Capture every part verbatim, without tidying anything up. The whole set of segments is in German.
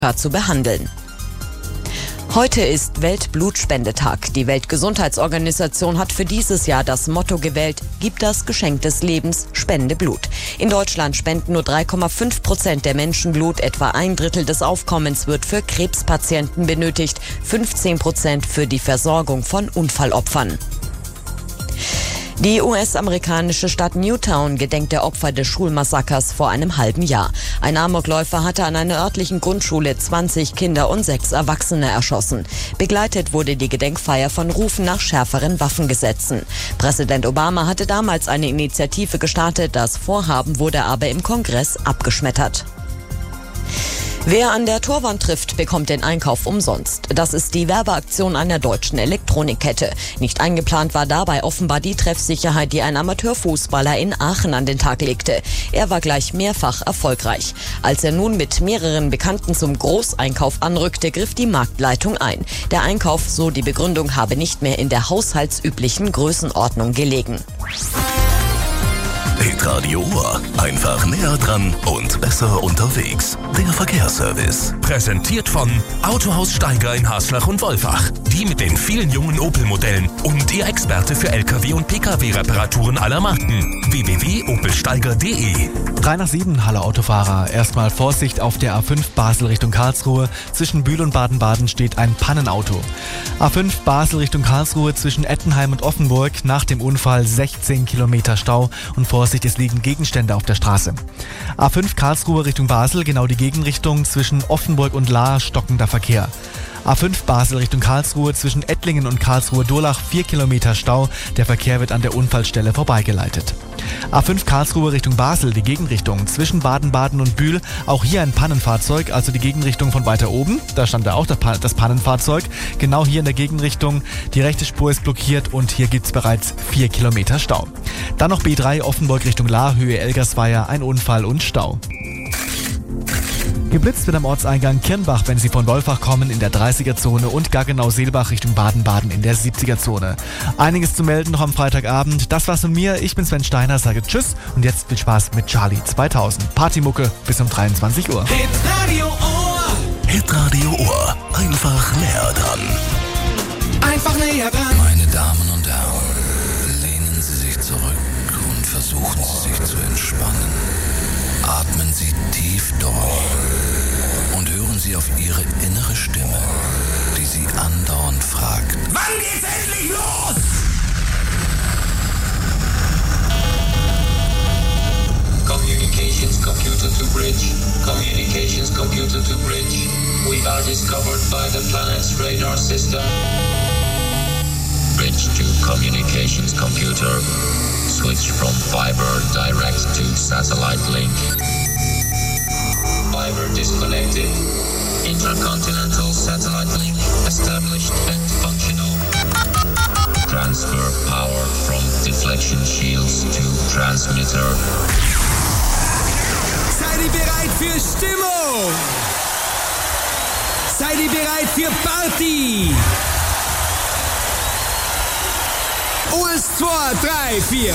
zu behandeln. Heute ist Weltblutspendetag. Die Weltgesundheitsorganisation hat für dieses Jahr das Motto gewählt: Gib das Geschenk des Lebens, spende Blut. In Deutschland spenden nur drei Komma fünf Prozent der Menschen Blut. Etwa ein Drittel des Aufkommens wird für Krebspatienten benötigt, fünfzehn Prozent für die Versorgung von Unfallopfern. Die U S-amerikanische Stadt Newtown gedenkt der Opfer des Schulmassakers vor einem halben Jahr. Ein Amokläufer hatte an einer örtlichen Grundschule zwanzig Kinder und sechs Erwachsene erschossen. Begleitet wurde die Gedenkfeier von Rufen nach schärferen Waffengesetzen. Präsident Obama hatte damals eine Initiative gestartet, das Vorhaben wurde aber im Kongress abgeschmettert. Wer an der Torwand trifft, bekommt den Einkauf umsonst. Das ist die Werbeaktion einer deutschen Elektronikkette. Nicht eingeplant war dabei offenbar die Treffsicherheit, die ein Amateurfußballer in Aachen an den Tag legte. Er war gleich mehrfach erfolgreich. Als er nun mit mehreren Bekannten zum Großeinkauf anrückte, griff die Marktleitung ein. Der Einkauf, so die Begründung, habe nicht mehr in der haushaltsüblichen Größenordnung gelegen. Hitradio Ohr. Einfach näher dran und besser unterwegs. Der Verkehrsservice. Präsentiert von Autohaus Steiger in Haslach und Wolfach. Die mit den vielen jungen Opel-Modellen und Ihr Experte für L K W- und P K W-Reparaturen aller Marken. w w w punkt opelsteiger punkt d e. drei nach sieben, hallo Autofahrer. Erstmal Vorsicht auf der A fünf Basel Richtung Karlsruhe. Zwischen Bühl und Baden-Baden steht ein Pannenauto. A fünf Basel Richtung Karlsruhe zwischen Ettenheim und Offenburg. Nach dem Unfall sechzehn Kilometer Stau und Vorsicht, es liegen Gegenstände auf der Straße. A fünf Karlsruhe Richtung Basel, genau die Gegenrichtung. Zwischen Offenburg und Lahr stockender Verkehr. A fünf Basel Richtung Karlsruhe zwischen Ettlingen und Karlsruhe-Durlach vier Kilometer Stau. Der Verkehr wird an der Unfallstelle vorbeigeleitet. A fünf Karlsruhe Richtung Basel, die Gegenrichtung zwischen Baden-Baden und Bühl. Auch hier ein Pannenfahrzeug, also die Gegenrichtung von weiter oben. Da stand da auch das Pannenfahrzeug. Genau hier in der Gegenrichtung. Die rechte Spur ist blockiert und hier gibt es bereits vier Kilometer Stau. Dann noch B drei Offenburg Richtung Lahr, Höhe Elgersweier, ein Unfall und Stau. Geblitzt wird am Ortseingang Kirnbach, wenn Sie von Wolfach kommen, in der dreißiger-Zone und Gaggenau-Seelbach Richtung Baden-Baden in der siebziger-Zone. Einiges zu melden noch am Freitagabend. Das war's von mir. Ich bin Sven Steiner, sage Tschüss und jetzt viel Spaß mit Charlie zweitausend. Partymucke bis um dreiundzwanzig Uhr. Hitradio Ohr. Hitradio Ohr. Einfach näher dran. Einfach näher dran. Meine Damen und Herren, lehnen Sie sich zurück und versuchen Sie sich zu entspannen. Atmen Sie tief durch und hören Sie auf Ihre innere Stimme, die Sie andauernd fragt: Wann geht's endlich los? Communications computer to bridge. Communications computer to bridge. We are discovered by the planet's radar system. Bridge to communications computer. Switch from fiber direct to satellite link. Fiber disconnected. Intercontinental satellite link established and functional. Transfer power from deflection shields to transmitter. Seid ihr bereit für Stimmung? Seid ihr bereit für Party? Eins, zwei, drei, vier.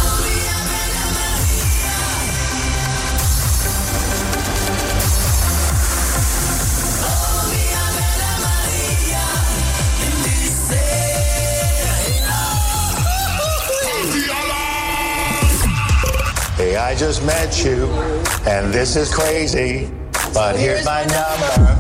Hey, I just met you, and this is crazy, but here's my number.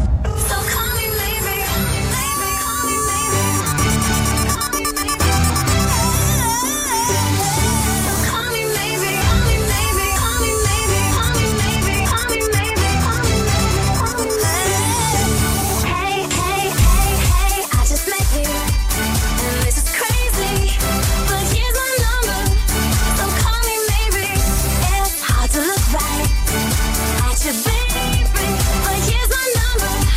Baby, but here's my number.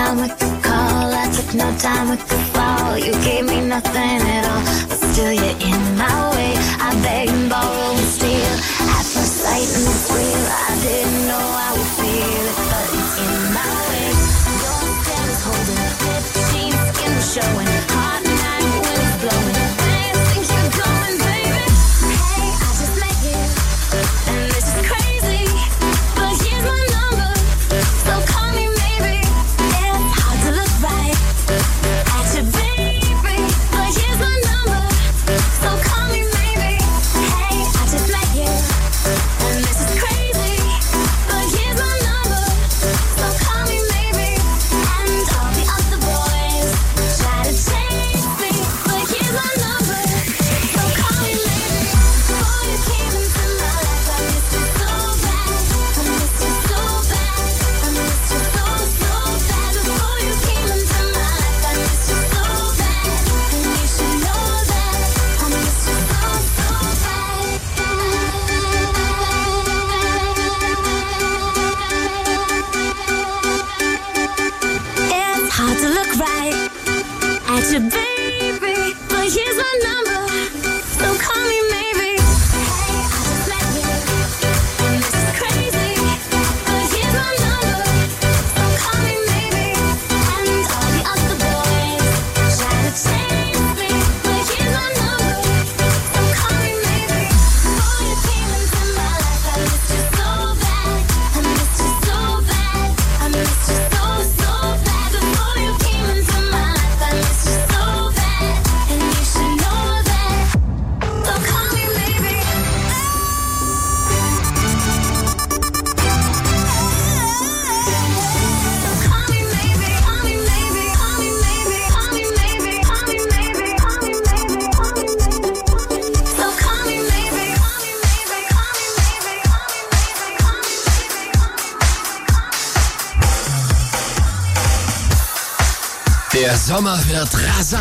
time with the call, I took no time with the fall. You gave me nothing at all, but still you're in my way. I beg and borrow and steal, at first sight and it's real. I didn't know I would feel it, but it's in my way. Your stare is holding, fifteen skin was showing, hot night when it's blowing. Where you think you're going, baby? Hey, I just met you, and this is crazy, but here's my number, so call me maybe. It's hard to look right at your baby, but here's my number, so call me maybe. Hey, I just met you, and this is crazy, but here's my number, so call me maybe. And all the other boys try to chase me, but here's my number, so call me maybe. Before you came into my life, I missed you so bad, I missed you so bad, I missed you so, so bad. Before you came into my life, I missed you so bad, and you should know that I missed you so, so bad. It's hard to look right at your baby, but here's my number, so call me maybe. Hey, I just met you, and this is crazy, but here's my number, so call me maybe. And all the other boys try to chase me, but here's my number, so call me maybe. Before you came into my life, I missed you so bad, I missed you so bad, I missed you so, so bad. Before you came into my life, I missed you so bad, and you should know that, so call me maybe. So call me maybe, call me maybe, call me maybe, call me maybe, call me maybe, call me maybe, call me maybe. So call me maybe, call me maybe, call me maybe, call me maybe, call me maybe. Der Sommer wird rasant.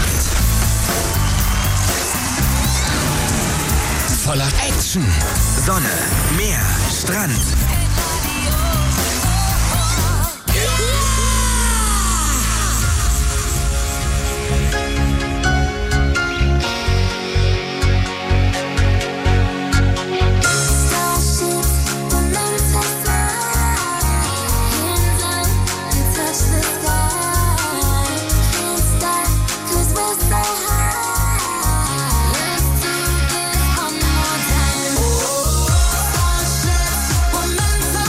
Voller Action. Sonne, Meer, Strand. One more time.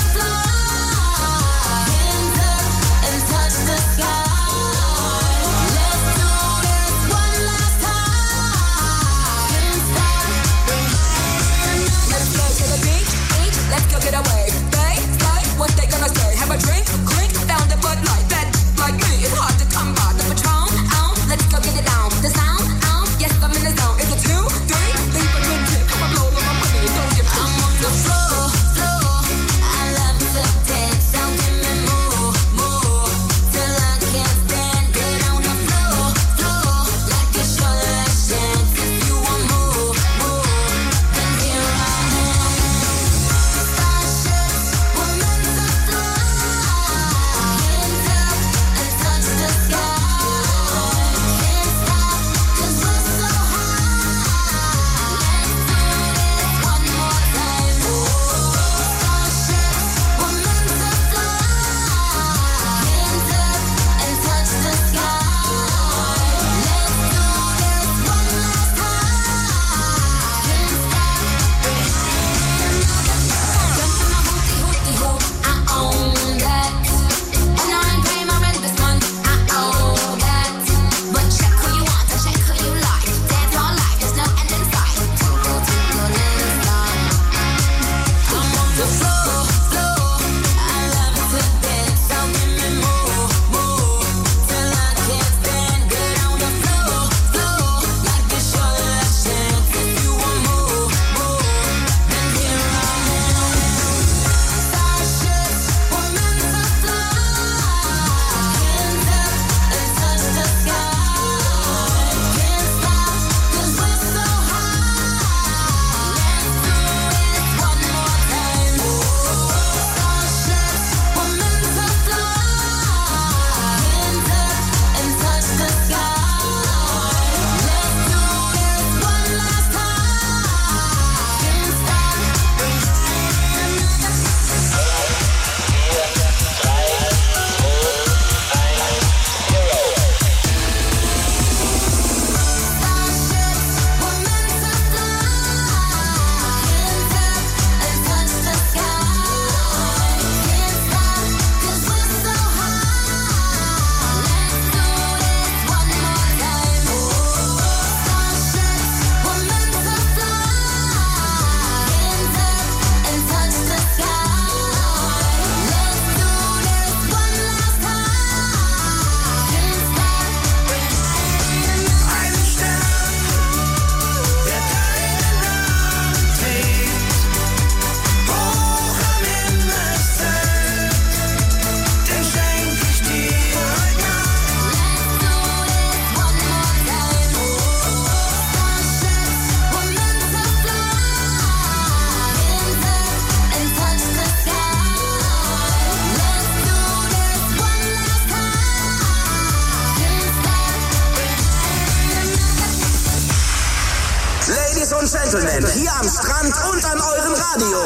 Ladies und Gentlemen, hier am Strand und an eurem Radio.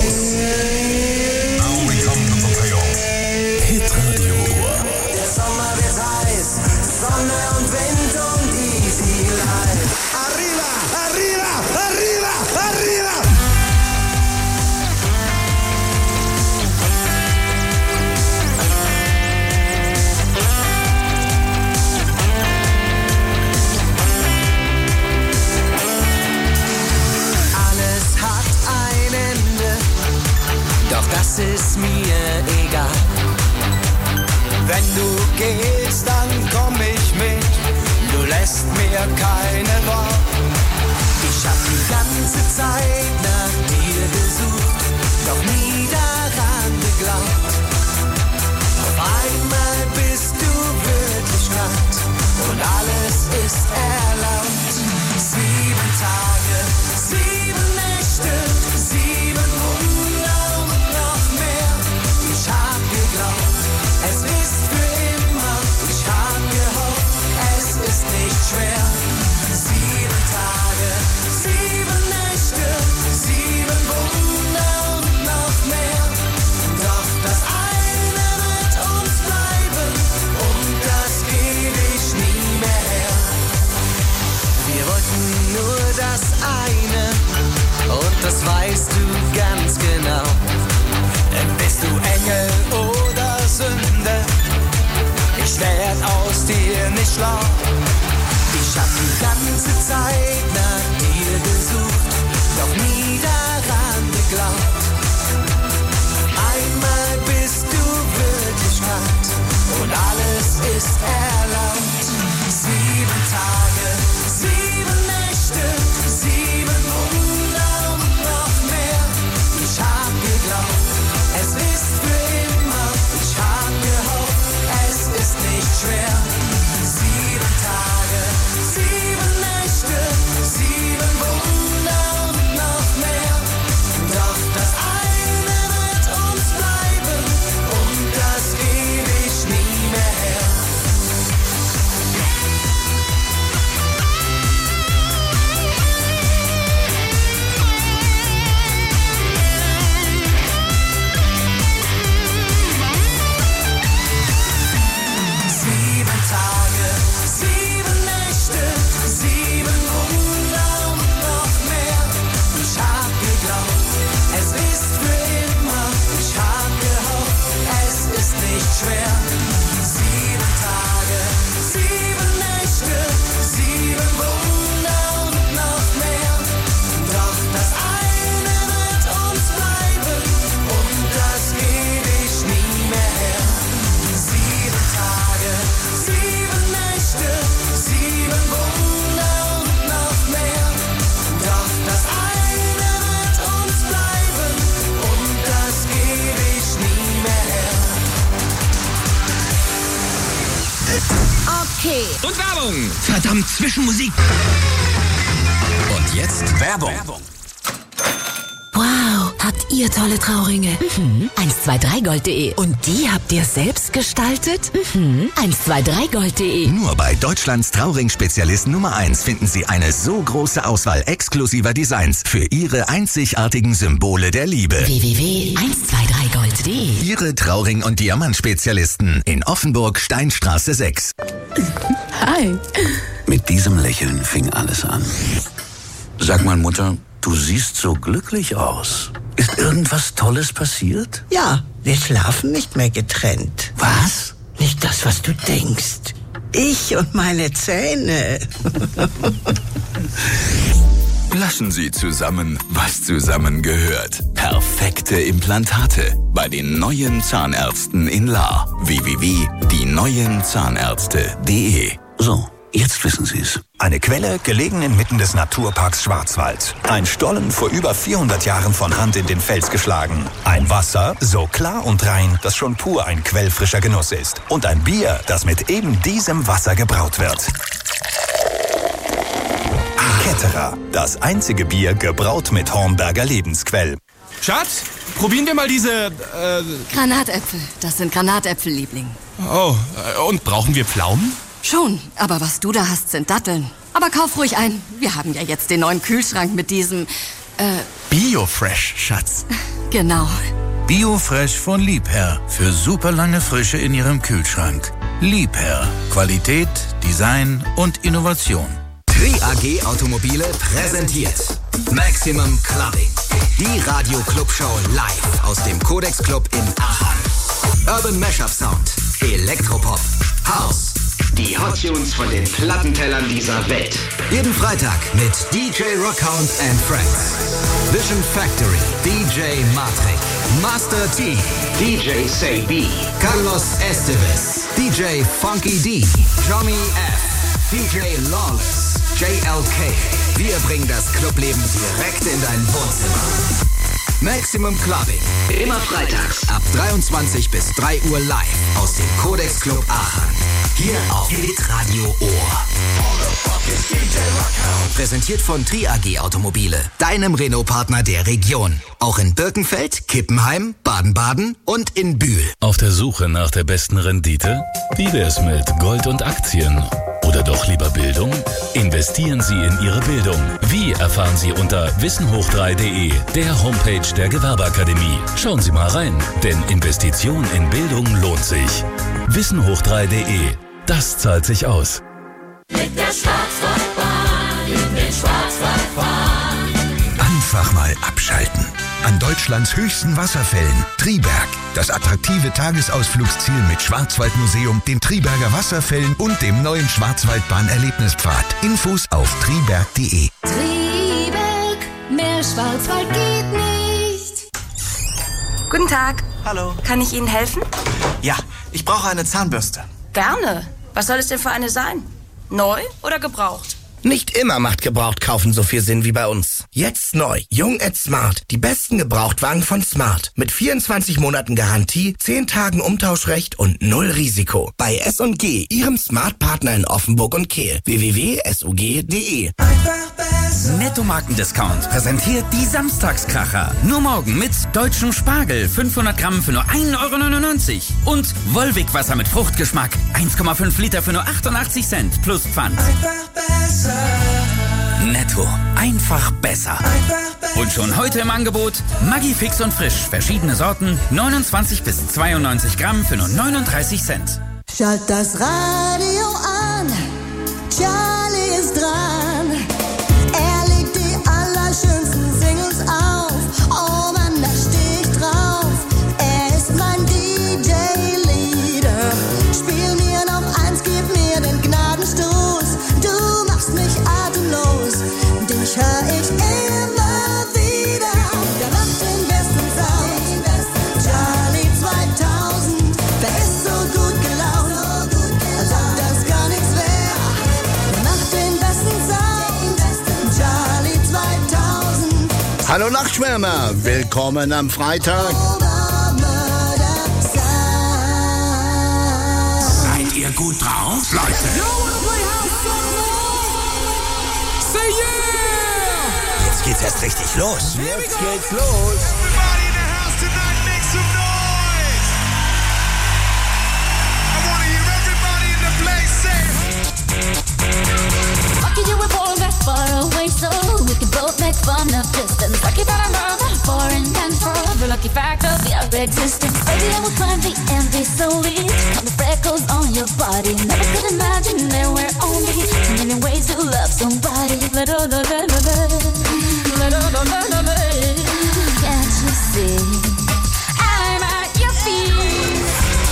Hitradio Ohr. Der Sommer wird heiß, Sonne und Wind und Easy Life. Arriba, arriba, arriba, arriba. Alles hat ein Ende, doch das ist mir egal. Wenn du gehst, dann komm ich mit, du lässt mir keine Wahl. Ich hab die ganze Zeit nach dir gesucht, doch nie daran geglaubt. Auf einmal bist du wirklich Nacht und alles ist erlaubt. Sieben Tage, sieben Nächte, sieben Wunder und noch mehr. Ich hab geglaubt, es ist für immer, ich hab gehofft, es ist nicht schwer. Sieben Tage, sieben Nächte, sieben Wunder und noch mehr. Doch das eine wird uns bleiben und das geb ich nie mehr her. Wir wollten nur das eine und das weißt du ganz genau. Denn bist du Engel oder Sünde, ich werd aus dir nicht schlau. Ich hab die ganze Zeit nach dir gesucht, doch nie daran geglaubt. Einmal bist du wirklich Nacht und alles ist erlaubt. Sieben Tage, sieben Nächte, sieben Wunder und noch mehr. Ich hab geglaubt, es ist für immer, ich hab gehofft, es ist nicht schwer. Sieben Tage, sieben Nächte, sieben Wunder und noch mehr. Doch das eine wird uns bleiben und das geb ich nie mehr her. Sieben Tage, sieben Nächte, sieben Wunder und noch mehr. Ich hab geglaubt, es ist für immer, ich hab gehofft, es ist nicht schwer. Sieben Tage, sieben Nächte, sieben Wunder und noch mehr. Doch das eine wird uns bleiben und das geb ich nie mehr her. Sieben Tage, sieben Nächte, sieben Wunder und noch mehr. Doch das eine wird uns bleiben und das geb ich nie mehr her. Okay. Und Werbung. Verdammt, Zwischenmusik. Und jetzt Werbung. Wow, habt ihr tolle Trauringe? Mhm. eins zwei drei gold punkt de. Und die habt ihr selbst gestaltet? Mhm. eins zwei drei gold punkt de. Nur bei Deutschlands Trauring-Spezialist Nummer eins finden Sie eine so große Auswahl exklusiver Designs für Ihre einzigartigen Symbole der Liebe. w w w punkt eins zwei drei gold punkt de. Ihre Trauring- und Diamantspezialisten in Offenburg, Steinstraße sechs. Hi. Mit diesem Lächeln fing alles an. Sag mal, Mutter, du siehst so glücklich aus. Ist irgendwas Tolles passiert? Ja, wir schlafen nicht mehr getrennt. Was? Nicht das, was du denkst. Ich und meine Zähne. Lassen Sie zusammen, was zusammengehört. Perfekte Implantate bei den neuen Zahnärzten in Lahr. w w w punkt die neuen zahnärzte punkt de. So, jetzt wissen Sie es. Eine Quelle, gelegen inmitten des Naturparks Schwarzwald. Ein Stollen vor über vierhundert Jahren von Hand in den Fels geschlagen. Ein Wasser, so klar und rein, dass schon pur ein quellfrischer Genuss ist. Und ein Bier, das mit eben diesem Wasser gebraut wird. Ketterer, das einzige Bier gebraut mit Hornberger Lebensquell. Schatz, probieren wir mal diese, äh... Granatäpfel, das sind Granatäpfel, Liebling. Oh, und brauchen wir Pflaumen? Schon, aber was du da hast, sind Datteln. Aber kauf ruhig ein. Wir haben ja jetzt den neuen Kühlschrank mit diesem, äh... Biofresh, Schatz. Genau. Biofresh von Liebherr. Für super lange Frische in Ihrem Kühlschrank. Liebherr. Qualität, Design und Innovation. Tri A G Automobile präsentiert Maximum Clubbing. Die Radio-Club-Show live aus dem Codex Club in Aachen. Urban Mashup Sound, Elektropop, House. Die Hot Tunes von den Plattentellern dieser Welt. Jeden Freitag mit D J Rockhound and Friends. Vision Factory, D J Matrix, Master T, D J Say B, Carlos Esteves, D J Funky D, Johnny F, D J Lawless, J L K. Wir bringen das Clubleben direkt in dein Wohnzimmer. Maximum Clubbing. Immer freitags ab dreiundzwanzig bis drei Uhr live aus dem Codex Club Aachen. Hier auf Hitradio Ohr. Präsentiert von Tri A G Automobile, deinem Renault-Partner der Region. Auch in Birkenfeld, Kippenheim, Baden-Baden und in Bühl. Auf der Suche nach der besten Rendite? Wie wär's mit Gold und Aktien? Oder doch lieber Bildung? Investieren Sie in Ihre Bildung. Wie erfahren Sie unter wissen hoch drei punkt de, der Homepage der Gewerbeakademie. Schauen Sie mal rein, denn Investition in Bildung lohnt sich. wissen hoch drei punkt de, das zahlt sich aus. Mit der Schwarzwaldbahn in den Schwarzwald fahren. Einfach mal abschalten. An Deutschlands höchsten Wasserfällen, Triberg. Das attraktive Tagesausflugsziel mit Schwarzwaldmuseum, den Triberger Wasserfällen und dem neuen Schwarzwaldbahn-Erlebnispfad. Infos auf triberg punkt de. Triebwerk, mehr Schwarzwald geht nicht. Guten Tag. Hallo. Kann ich Ihnen helfen? Ja, ich brauche eine Zahnbürste. Gerne. Was soll es denn für eine sein? Neu oder gebraucht? Nicht immer macht gebraucht kaufen so viel Sinn wie bei uns. Jetzt neu. Jung at Smart. Die besten Gebrauchtwagen von Smart. Mit vierundzwanzig Monaten Garantie, zehn Tagen Umtauschrecht und null Risiko. Bei S und G, Ihrem Smart-Partner in Offenburg und Kehl. w w w punkt s u g punkt de. Netto Markendiscount präsentiert die Samstagskracher. Nur morgen mit deutschem Spargel fünfhundert Gramm für nur ein Euro neunundneunzig. Und Wolwig Wasser mit Fruchtgeschmack eins Komma fünf Liter für nur achtundachtzig Cent plus Pfand. Netto. Einfach besser. Und schon heute im Angebot Maggi Fix und Frisch. Verschiedene Sorten. neunundzwanzig bis zweiundneunzig Gramm für nur neununddreißig Cent. Schalt das Radio an. Charlie ist dran. Er legt die allerschönsten Singles auf. Oh Mann, da steh ich drauf. Er ist mein D J-Leader. Spiel mir noch eins, gib mir den Gnadenstoß. Du machst mich atemlos. Dich hör ich immer wieder. Der macht den besten Sound. Charlie zweitausend. Der ist so gut gelaunt, als ob das gar nichts wäre. Der macht den besten Sound. Charlie zweitausend. Hallo Nachtschwärmer, willkommen am Freitag. Seid ihr gut drauf, Leute? Jetzt geht's erst richtig los. Jetzt geht's los. Lucky you were born that far away, so we can both make fun of distance. Lucky that I love that foreign and forever. Lucky fact of your existence. Baby, I will climb the envy slowly. Count the freckles on your body. Never could imagine there were only so many ways to love somebody. Little, little, little, little, little, little. Can't you see? I'm at your feet.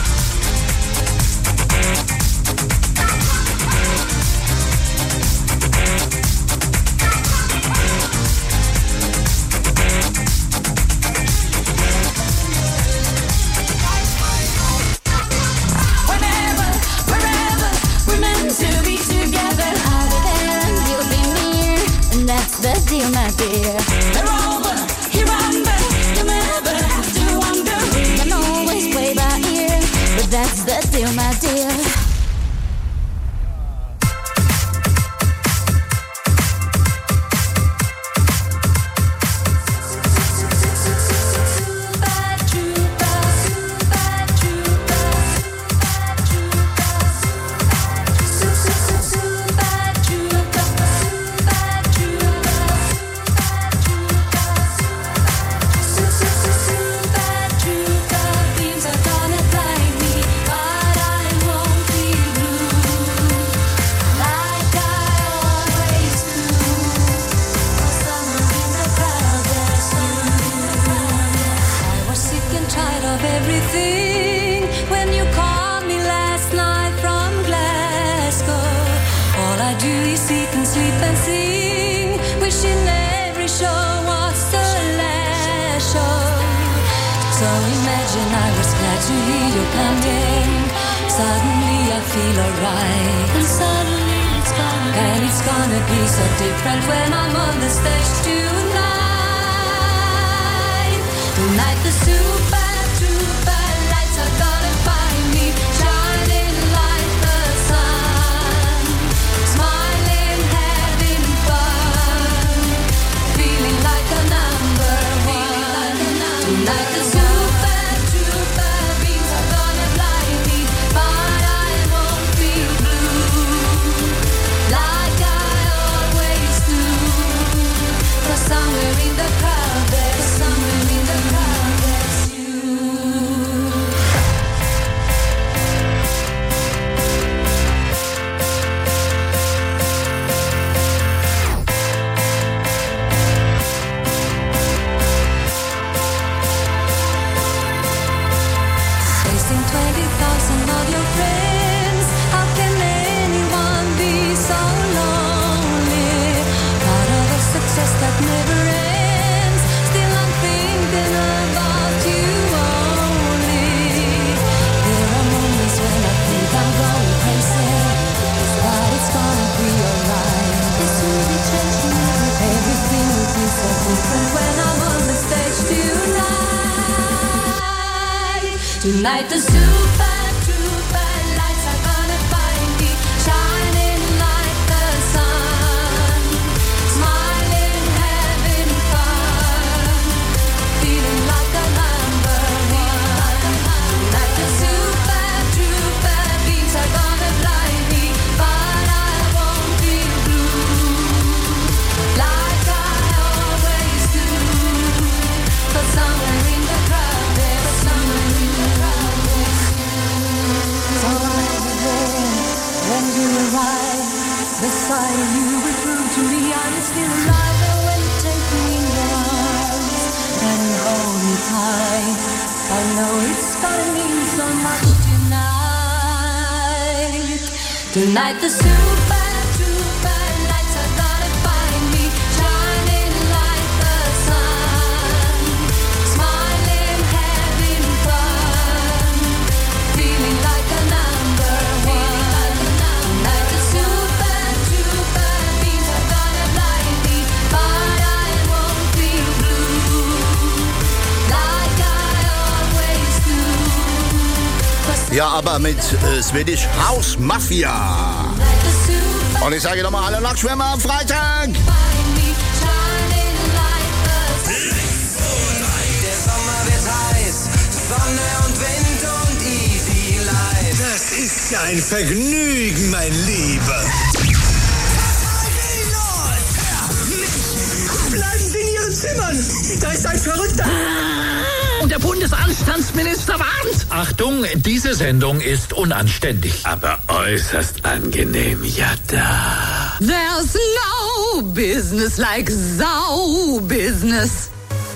The deal, my dear. They're over, here I'm back. You never have to wonder. We can always play by ear, but that's the deal, my dear. coming. Suddenly I feel alright, and suddenly it's gonna be, and it's gonna be so different when I'm on the stage tonight. Tonight the super duper lights are gonna find me, shining like the sun, smiling, having fun, feeling like a number one. Tonight the super duper beams are gonna blind me, but I won't be blue like I always do. 'Cause somewhere in the crowd there's somewhere in the crowd there's you. Facing twenty thousand of your friends, how can anyone be so lonely? Part of a success that never ends, still I'm thinking about you only. There are moments when I think I'm going crazy, but it's gonna be alright. This will be changing everything. Everything will be so different when I'm on the stage tonight. Tonight the super duper lights are gonna find me, shining like the sun, smiling, having fun, feeling like a number one. Tonight the super duper beams are gonna blind me, but I won't be blue like I always do. 'Cause somewhere in the crowd there's somewhere in the crowd there's you. So every day when you arrive beside you, will prove to me I'm still alive. And when you take me in your arms and you hold me tight, I know it's gonna mean so much tonight. Tonight the super duper lights are gonna find me, shining like the sun, smiling, having fun, feeling like a number one. Tonight the super duper beams are gonna blind me, but I won't be blue like I always do. 'Cause Ja, aber mit äh, Swedish House Mafia. Und ich sage nochmal, alle Nachtschwimmer am Freitag. Der Sommer wird heiß, Sonne und Wind und easy life. Das ist ja ein Vergnügen, mein Lieber. Bleiben Sie in Ihren Zimmern. Da ist ein Verrückter. Und der Bundesanstandsminister warnt. Achtung, diese Sendung ist unanständig, aber äußerst angenehm. Ja, da. There's no business like Sau business.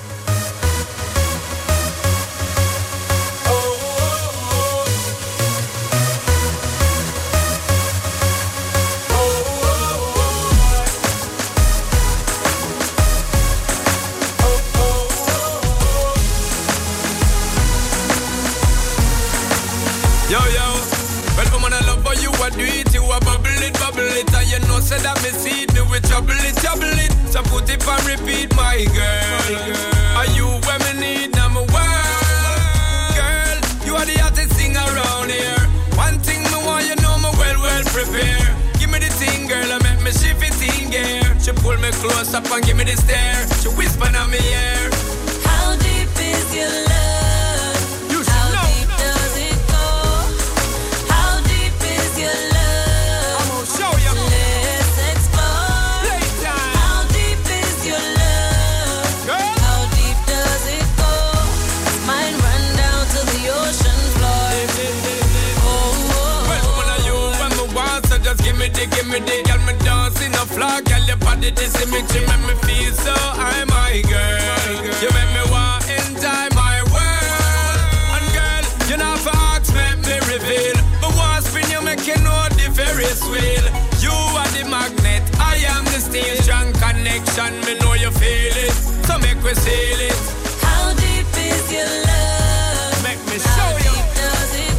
Yo, yo, well, woman, I love how you a do it. You a bubble it, bubble it. And you know, say that me see it. Me we trouble it, trouble it. So put it and repeat, my girl. Are you when me need, now me world. Girl, you are the hottest thing around here. One thing me want, you know me well, well prepare. Give me the thing, girl, I make me shift it in gear. She pull me close up and give me the stare. She whisper in my ear. How deep is your love? Give me the, give me the, girl, me dancing a flag, girl, your body this image, you make me feel so high, my girl. You make me want enter my world. And girl, you know for ask, make me reveal. But once spin you make you know the Ferris wheel. You are the magnet, I am the steel. Strong connection, me know you feel it. So make we seal it. How deep is your love? Make me show you. How deep does it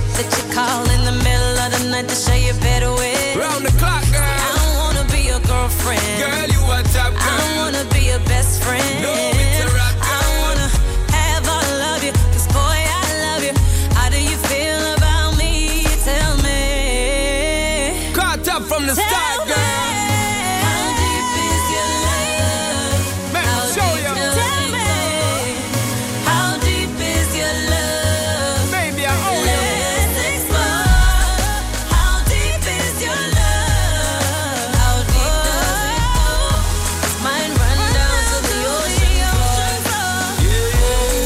that you call in the middle of the night to share your bed with. Round the clock, girl. I don't wanna be your girlfriend. Girl, you a top girl. I don't wanna be your best friend. No, it's a rock, girl. I don't wanna have all of you, 'cause boy, I love you. How do you feel about me? Tell me. Caught up from the Tell start, me. girl. How deep is your love? Make How me show deep- you. Tell me. How deep is your love? Baby, I owe you. Let's explore. How deep is your love? How deep does it go? Does mine run down to the ocean floor?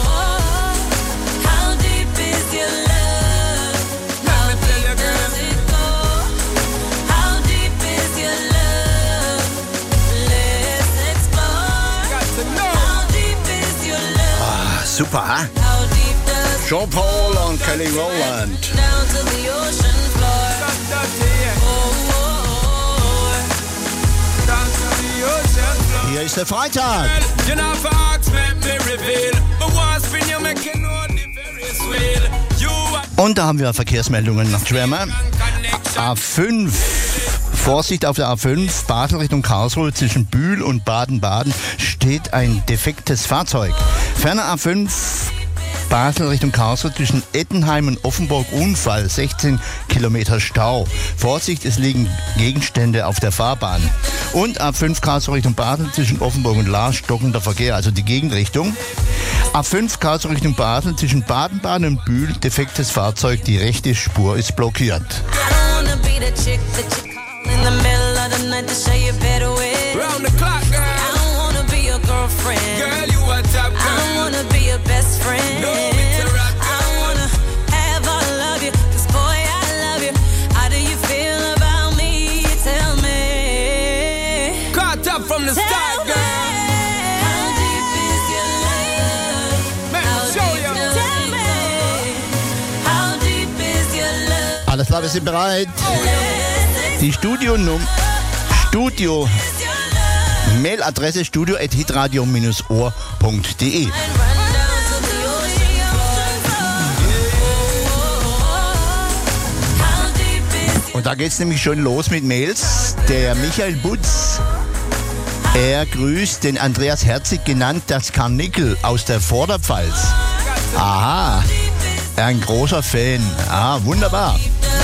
How deep is your love? How deep does it go? How deep is your love? Let's explore. Got to know. How deep is your love? Ah, super, ha? How deep does it Jean Paul und Kelly Rowland. down to the ocean floor? Got that here. Oh, oh, Down to the ocean floor. Hier ist der Freitag. You know, for arts, make me reveal. But once when you make it know the very swell. You are Und da haben wir Verkehrsmeldungen nach Schwärmer. A fünf. Vorsicht auf der A fünf, Basel Richtung Karlsruhe zwischen Bühl und Baden-Baden steht ein defektes Fahrzeug. Ferner A fünf, Basel Richtung Karlsruhe zwischen Ettenheim und Offenburg Unfall, sechzehn Kilometer Stau. Vorsicht, es liegen Gegenstände auf der Fahrbahn. Und A fünf Karlsruhe Richtung Basel zwischen Offenburg und Lahr stockender Verkehr, also die Gegenrichtung. A fünf Karlsruhe Richtung Basel zwischen Baden-Baden und Bühl, defektes Fahrzeug, die rechte Spur ist blockiert. I don't wanna be the chick that you call in the middle of the night to share your bed with. round the clock, girl. I don't wanna be your girlfriend. Girl, you a top girl. I don't wanna be your best friend. No, it's a rock, I don't wanna have all of you, 'cause boy, I love you. How do you feel about me? Tell me. Caught up from the Tell start, me. girl. How deep is your love? Make me How show deep you. does it go? How deep is your love? Alles klar, wir sind bereit. Die Studio-Num Studio Mailadresse studio at hitradio ohr punkt de. Und da geht's nämlich schon los mit Mails. Der Michael Butz, er grüßt den Andreas Herzig, genannt das Karnickel aus der Vorderpfalz. Aha, ein großer Fan. Ah, wunderbar.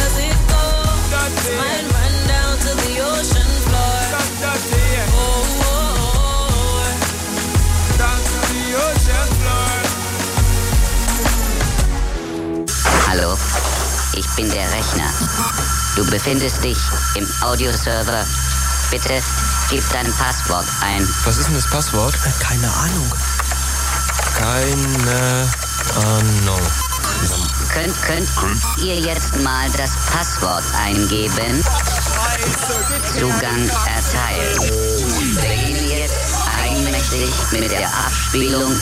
Hallo, ich bin der Rechner. Du befindest dich im Audioserver. Bitte gib dein Passwort ein. Was ist denn das Passwort? Keine Ahnung. Keine Ahnung. Könnt, könnt ihr jetzt mal das Passwort eingeben? Zugang erteilt. Beginne jetzt eigenmächtig mit der Abspielung.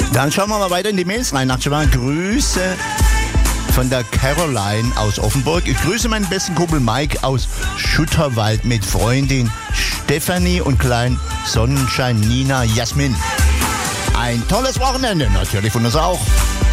Dann schauen wir mal weiter in die Mails rein. Nachher Grüße von der Caroline aus Offenburg. Ich grüße meinen besten Kumpel Mike aus Schutterwald mit Freundin Stefanie und kleinen Sonnenschein Nina Jasmin. Ein tolles Wochenende, natürlich von uns auch.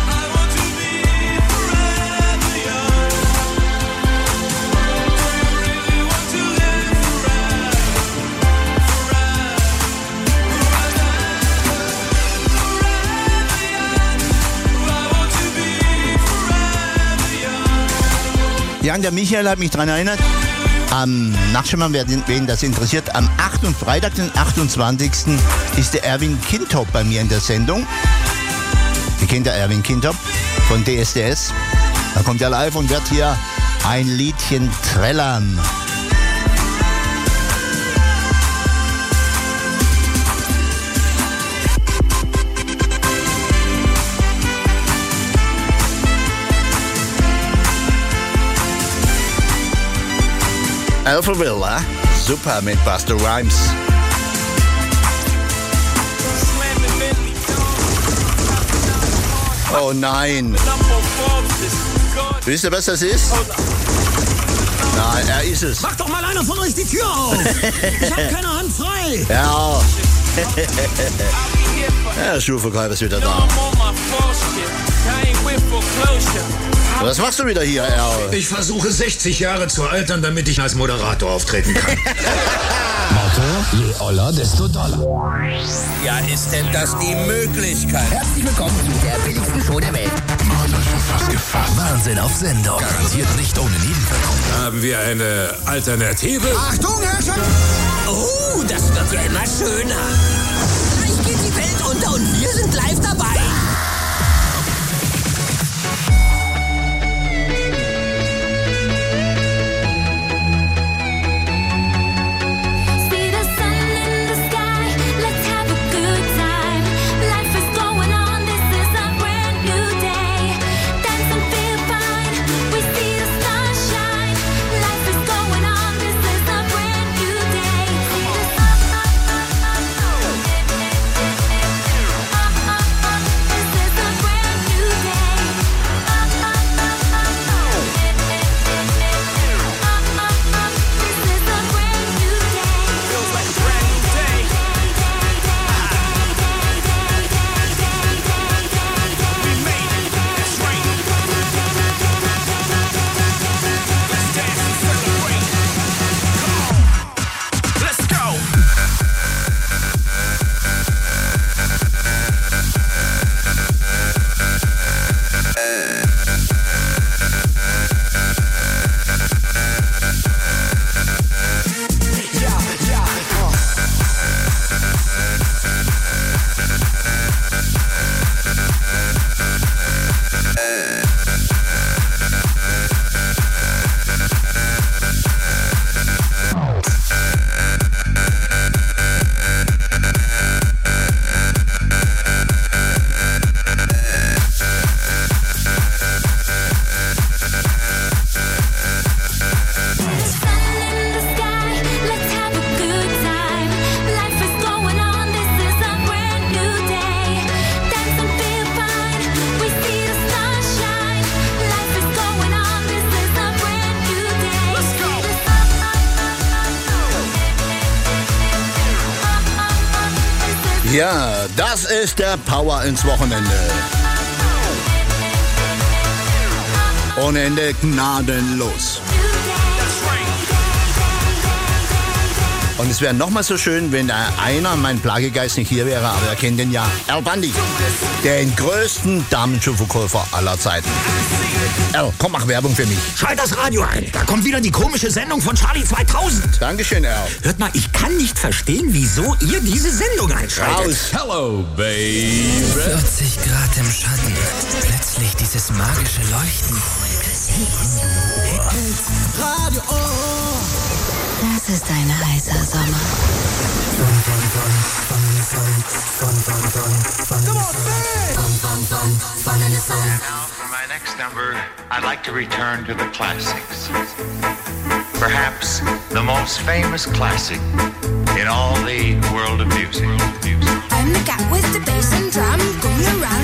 Ja, und der Michael hat mich daran erinnert, am Nachschimmer, wen das interessiert, am achten Freitag, den achtundzwanzigsten ist der Erwin Kintop bei mir in der Sendung. Ihr kennt der Erwin Kintop von D S D S. Da kommt er live und wird hier ein Liedchen trällern. Alphaville, super mit Buster Rhymes. Oh nein. Wisst ihr, was das ist? Nein, er ist es. Mach doch mal einer von euch die Tür auf. Ich hab keine Hand frei. Ja. Der Schuhverkäufer ist wieder da. Was machst du wieder hier, Erl? Ich versuche sechzig Jahre zu altern, damit ich als Moderator auftreten kann. Motto, je oller, desto doller. Ja, ist denn das die Möglichkeit? Herzlich willkommen zu der billigsten Show der Welt. Oh, das ist fast gefasst. Wahnsinn auf Sendung. Garantiert nicht ohne Nebenwirkungen. Haben wir eine Alternative? Achtung, Herrscher! Oh, das wird ja immer schöner. Gleich geht die Welt unter und wir sind live dabei. Ja, das ist der Power ins Wochenende. Ohne Ende gnadenlos. Und es wäre noch mal so schön, wenn einer, mein Plagegeist, nicht hier wäre, aber er kennt den ja, Al Bundy, den größten Damenschuhverkäufer aller Zeiten. Al, komm, mach Werbung für mich. Schalt das Radio ein, da kommt wieder die komische Sendung von Charlie zweitausend. Dankeschön, Al. Hört mal, ich kann nicht verstehen, wieso ihr diese Sendung einschaltet. Raus. Hello, baby. vierzig Grad im Schatten, plötzlich dieses magische Leuchten. Radio Ohr. Das ist ein heißer Sommer. Now, for my next number, I'd like to return to the classics. Perhaps the most famous classic in all the world of music. I'm the cat with the bass and drum, going around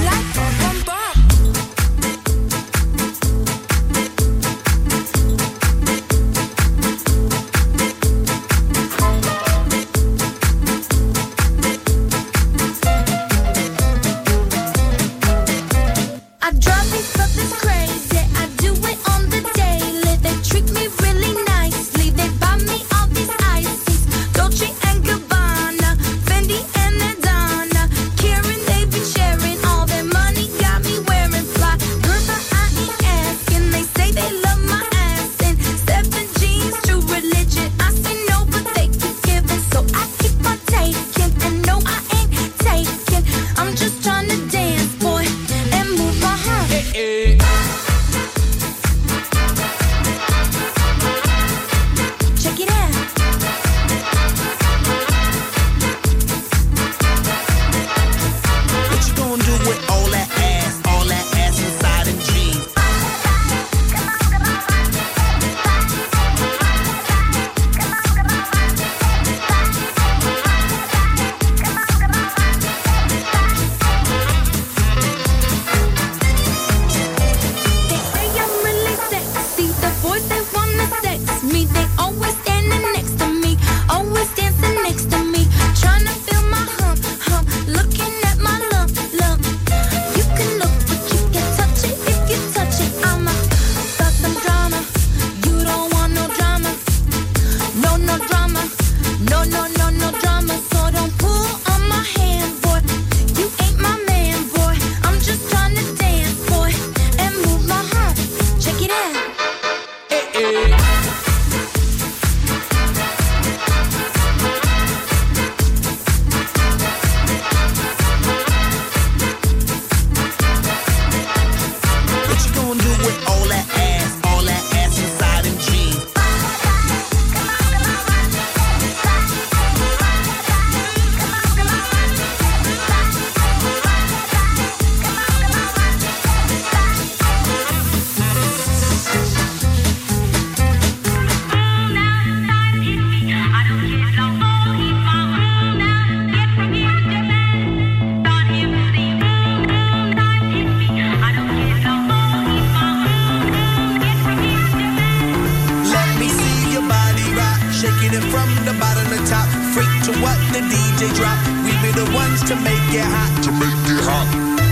to make it hot.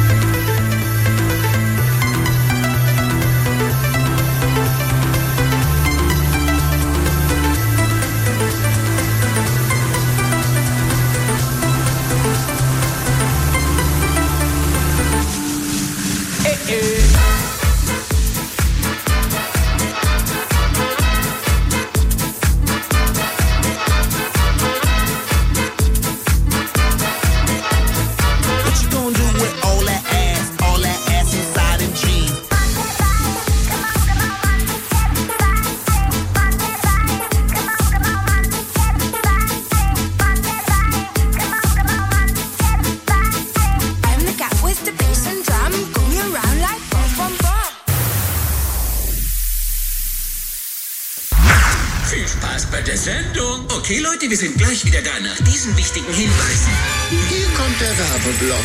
Viel Spaß bei der Sendung. Okay, Leute, wir sind gleich wieder da nach diesen wichtigen Hinweisen. Hier kommt der Werbeblock.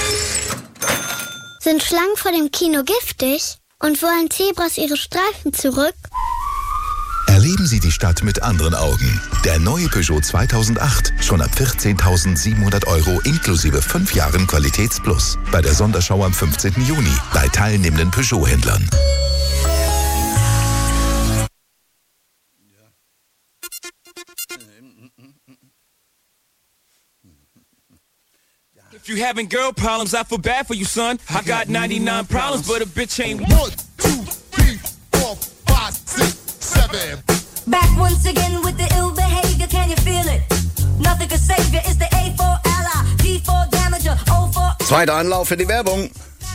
Sind Schlangen vor dem Kino giftig? Und wollen Zebras ihre Streifen zurück? Erleben Sie die Stadt mit anderen Augen. Der neue Peugeot zweitausendacht, schon ab vierzehntausendsiebenhundert Euro inklusive fünf Jahren Qualitätsplus. Bei der Sonderschau am fünfzehnten Juni bei teilnehmenden Peugeot-Händlern. If you having girl problems, I feel bad for you, son. I got ninety-nine problems, but a bitch ain't one, two, three, four, five, six, seven. Back once again with the ill behavior, can you feel it? Nothing can save you, it's the A for ally, D for damager, O for... Zweiter Anlauf für die Werbung.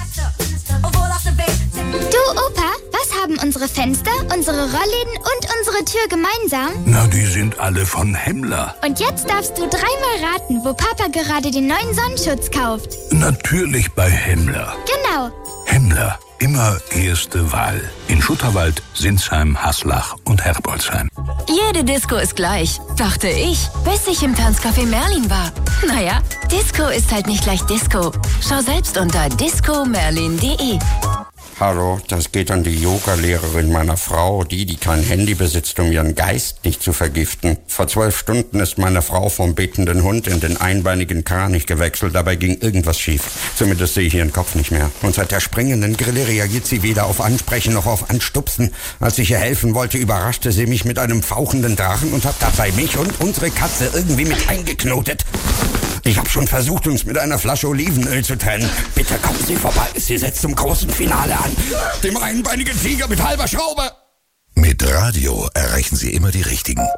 Du, Opa, was haben unsere Fenster, unsere Rollläden und unsere Tür gemeinsam? Na, die sind alle von Hemmler. Und jetzt darfst du dreimal raten, wo Papa gerade den neuen Sonnenschutz kauft. Natürlich bei Hemmler. Genau. Hemmler, immer erste Wahl. In Schutterwald, Sinsheim, Haslach und Herbolzheim. Jede Disco ist gleich, dachte ich, bis ich im Tanzcafé Merlin war. Naja, Disco ist halt nicht gleich Disco. Schau selbst unter disco merlin punkt de. Hallo, das geht an die Yoga-Lehrerin meiner Frau, die, die kein Handy besitzt, um ihren Geist nicht zu vergiften. Vor zwölf Stunden ist meine Frau vom betenden Hund in den einbeinigen Kranich gewechselt. Dabei ging irgendwas schief. Zumindest sehe ich ihren Kopf nicht mehr. Und seit der springenden Grille reagiert sie weder auf Ansprechen noch auf Anstupsen. Als ich ihr helfen wollte, überraschte sie mich mit einem fauchenden Drachen und hat dabei mich und unsere Katze irgendwie mit eingeknotet. Ich habe schon versucht, uns mit einer Flasche Olivenöl zu trennen. Bitte kommen Sie vorbei. Sie setzt zum großen Finale an. Dem einbeinigen Tiger mit halber Schraube. Mit Radio erreichen Sie immer die Richtigen.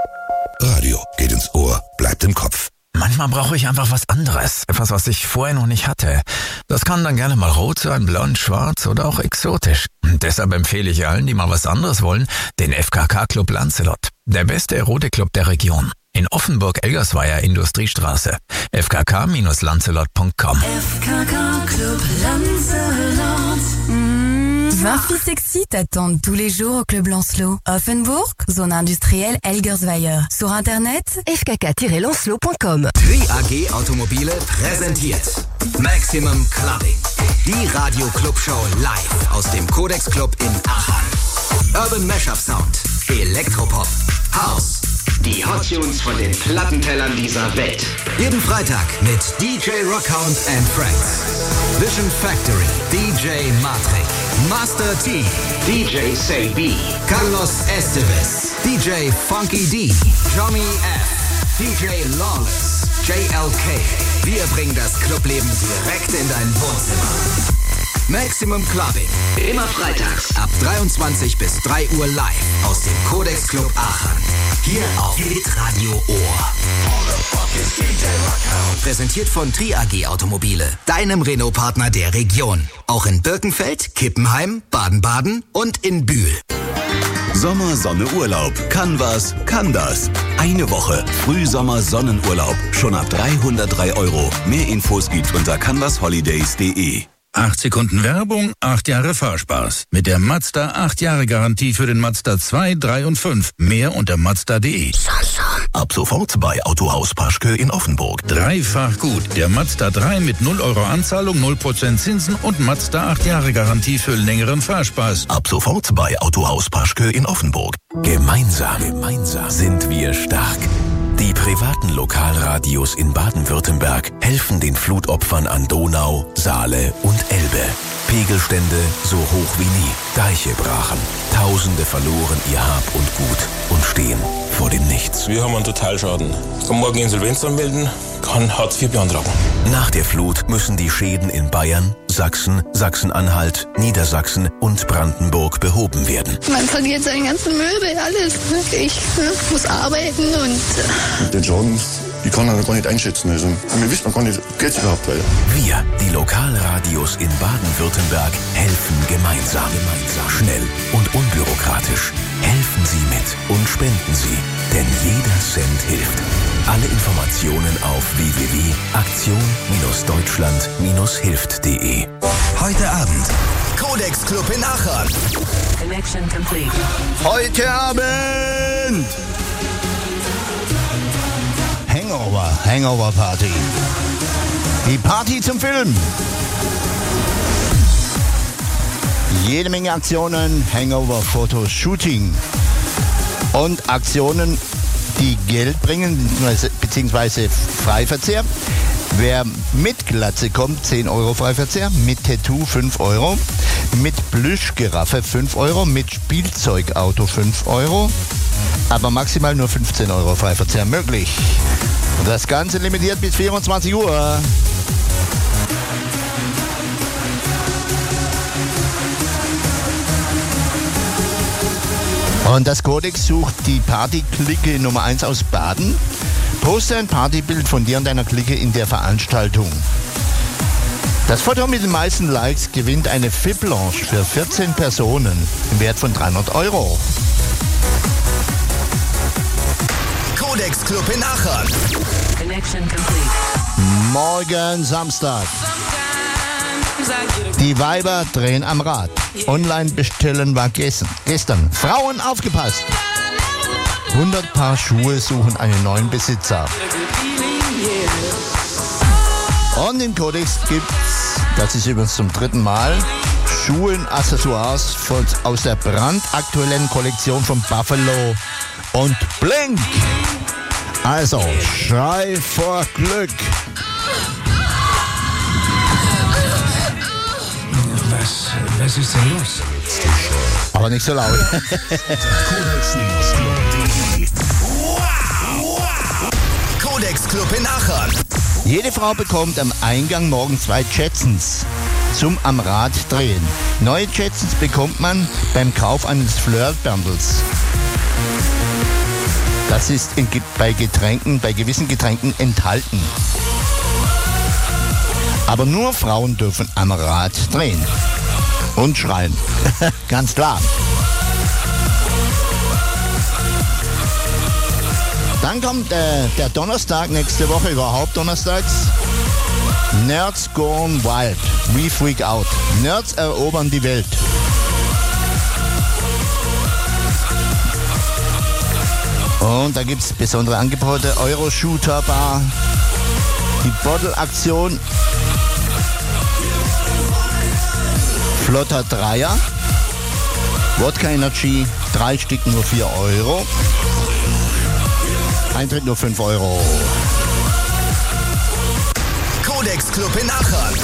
Radio geht ins Ohr, bleibt im Kopf. Manchmal brauche ich einfach was anderes. Etwas, was ich vorher noch nicht hatte. Das kann dann gerne mal rot sein, blond, schwarz oder auch exotisch. Und deshalb empfehle ich allen, die mal was anderes wollen, den F K K Club Lancelot. Der beste Erotikclub der Region. In Offenburg-Elgersweier Industriestraße. f k k Bindestrich lancelot punkt com. F K K Club Lancelot. Mmh, vingt filles sexy t'attendent tous les jours au Club Lancelot. Offenburg, zone industrielle Elgersweier. Sur Internet, f k k Bindestrich lancelot punkt com. Tri A G Automobile präsentiert Maximum Clubbing. Die Radio-Club-Show live aus dem Codex Club in Aachen. Urban Mashup Sound, Elektropop, House. Die Hot Tunes von den Plattentellern dieser Welt. Jeden Freitag mit D J Rockhound and Friends. Vision Factory, D J Matrix, Master T, D J Say B, Carlos Esteves, D J Funky D, Johnny F, D J Lawless, J L K. Wir bringen das Clubleben direkt in dein Wohnzimmer. Maximum Clubbing. Immer freitags ab dreiundzwanzig bis drei Uhr live aus dem Codex Club Aachen. Hier auf Hitradio Ohr. Präsentiert von Tri A G Automobile, deinem Renault-Partner der Region. Auch in Birkenfeld, Kippenheim, Baden-Baden und in Bühl. Sommer, Sonne, Urlaub. Kann was, kann das. Eine Woche Frühsommer Sonnenurlaub. Schon ab dreihundertdrei Euro. Mehr Infos gibt's unter canvasholidays punkt de. Acht Sekunden Werbung, acht Jahre Fahrspaß. Mit der Mazda acht Jahre Garantie für den Mazda zwei, drei und fünf. Mehr unter mazda punkt de. Ab sofort bei Autohaus Paschke in Offenburg. Dreifach gut. Der Mazda drei mit null Euro Anzahlung, null Prozent Zinsen und Mazda acht Jahre Garantie für längeren Fahrspaß. Ab sofort bei Autohaus Paschke in Offenburg. Gemeinsam, gemeinsam sind wir stark. Die privaten Lokalradios in Baden-Württemberg helfen den Flutopfern an Donau, Saale und Elbe. Pegelstände so hoch wie nie, Deiche brachen, Tausende verloren ihr Hab und Gut und stehen vor dem Nichts. Wir haben einen Totalschaden. Ich kann morgen Insolvenz anmelden, kann Hartz vier beantragen. Nach der Flut müssen die Schäden in Bayern, Sachsen, Sachsen-Anhalt, Niedersachsen und Brandenburg behoben werden. Man verliert seinen ganzen Möbel, alles. Ich ne, muss arbeiten und... Den Schaden, ich kann ihn gar nicht einschätzen. Also, wir wissen gar nicht, geht es überhaupt weiter. Wir, die Lokalradios in Baden-Württemberg, helfen gemeinsam. gemeinsam. Schnell und unbürokratisch. Helfen Sie mit und spenden Sie, denn jeder Cent hilft. Alle Informationen auf w w w punkt aktion deutschland hilft punkt de. Heute Abend Codex Club in Aachen. Connection complete. Heute Abend Hangover, Hangover Party. Die Party zum Film. Jede Menge Aktionen, Hangover Fotos, Shooting und Aktionen, die Geld bringen, beziehungsweise Freiverzehr. Wer mit Glatze kommt, zehn Euro Freiverzehr, mit Tattoo fünf Euro, mit Plüschgiraffe fünf Euro, mit Spielzeugauto fünf Euro, aber maximal nur fünfzehn Euro Freiverzehr möglich. Und das Ganze limitiert bis vierundzwanzig Uhr. Und das Codex sucht die Party-Clique Nummer eins aus Baden. Poste ein Partybild von dir und deiner Clique in der Veranstaltung. Das Foto mit den meisten Likes gewinnt eine V I P-Lounge für vierzehn Personen im Wert von dreihundert Euro. Codex Club in Aachen. Connection complete. Morgen Samstag. Die Weiber drehen am Rad. Online bestellen war gestern. gestern. Frauen aufgepasst. hundert Paar Schuhe suchen einen neuen Besitzer. Und im Codex gibt's, das ist übrigens zum dritten Mal, Schuhe und Accessoires von, aus der brandaktuellen Kollektion von Buffalo und Blink. Also, schrei vor Glück. Was, was ist denn los? Aber nicht so laut. Codex Club in Aachen. Jede Frau bekommt am Eingang morgen zwei Jetsons zum am Rad drehen. Neue Jetsons bekommt man beim Kauf eines Flirt-Bundles. Das ist in, bei Getränken, bei gewissen Getränken enthalten. Aber nur Frauen dürfen am Rad drehen. Und schreien. Ganz klar. Dann kommt äh, der Donnerstag nächste Woche, überhaupt donnerstags. Nerds Gone Wild. We Freak Out. Nerds erobern die Welt. Und da gibt es besondere Angebote. Euro-Shooter Bar. Die Bottle-Aktion. Flotter Dreier. Wodka Energy. Drei Stück nur vier Euro. Eintritt nur fünf Euro. Codex Club in Aachen.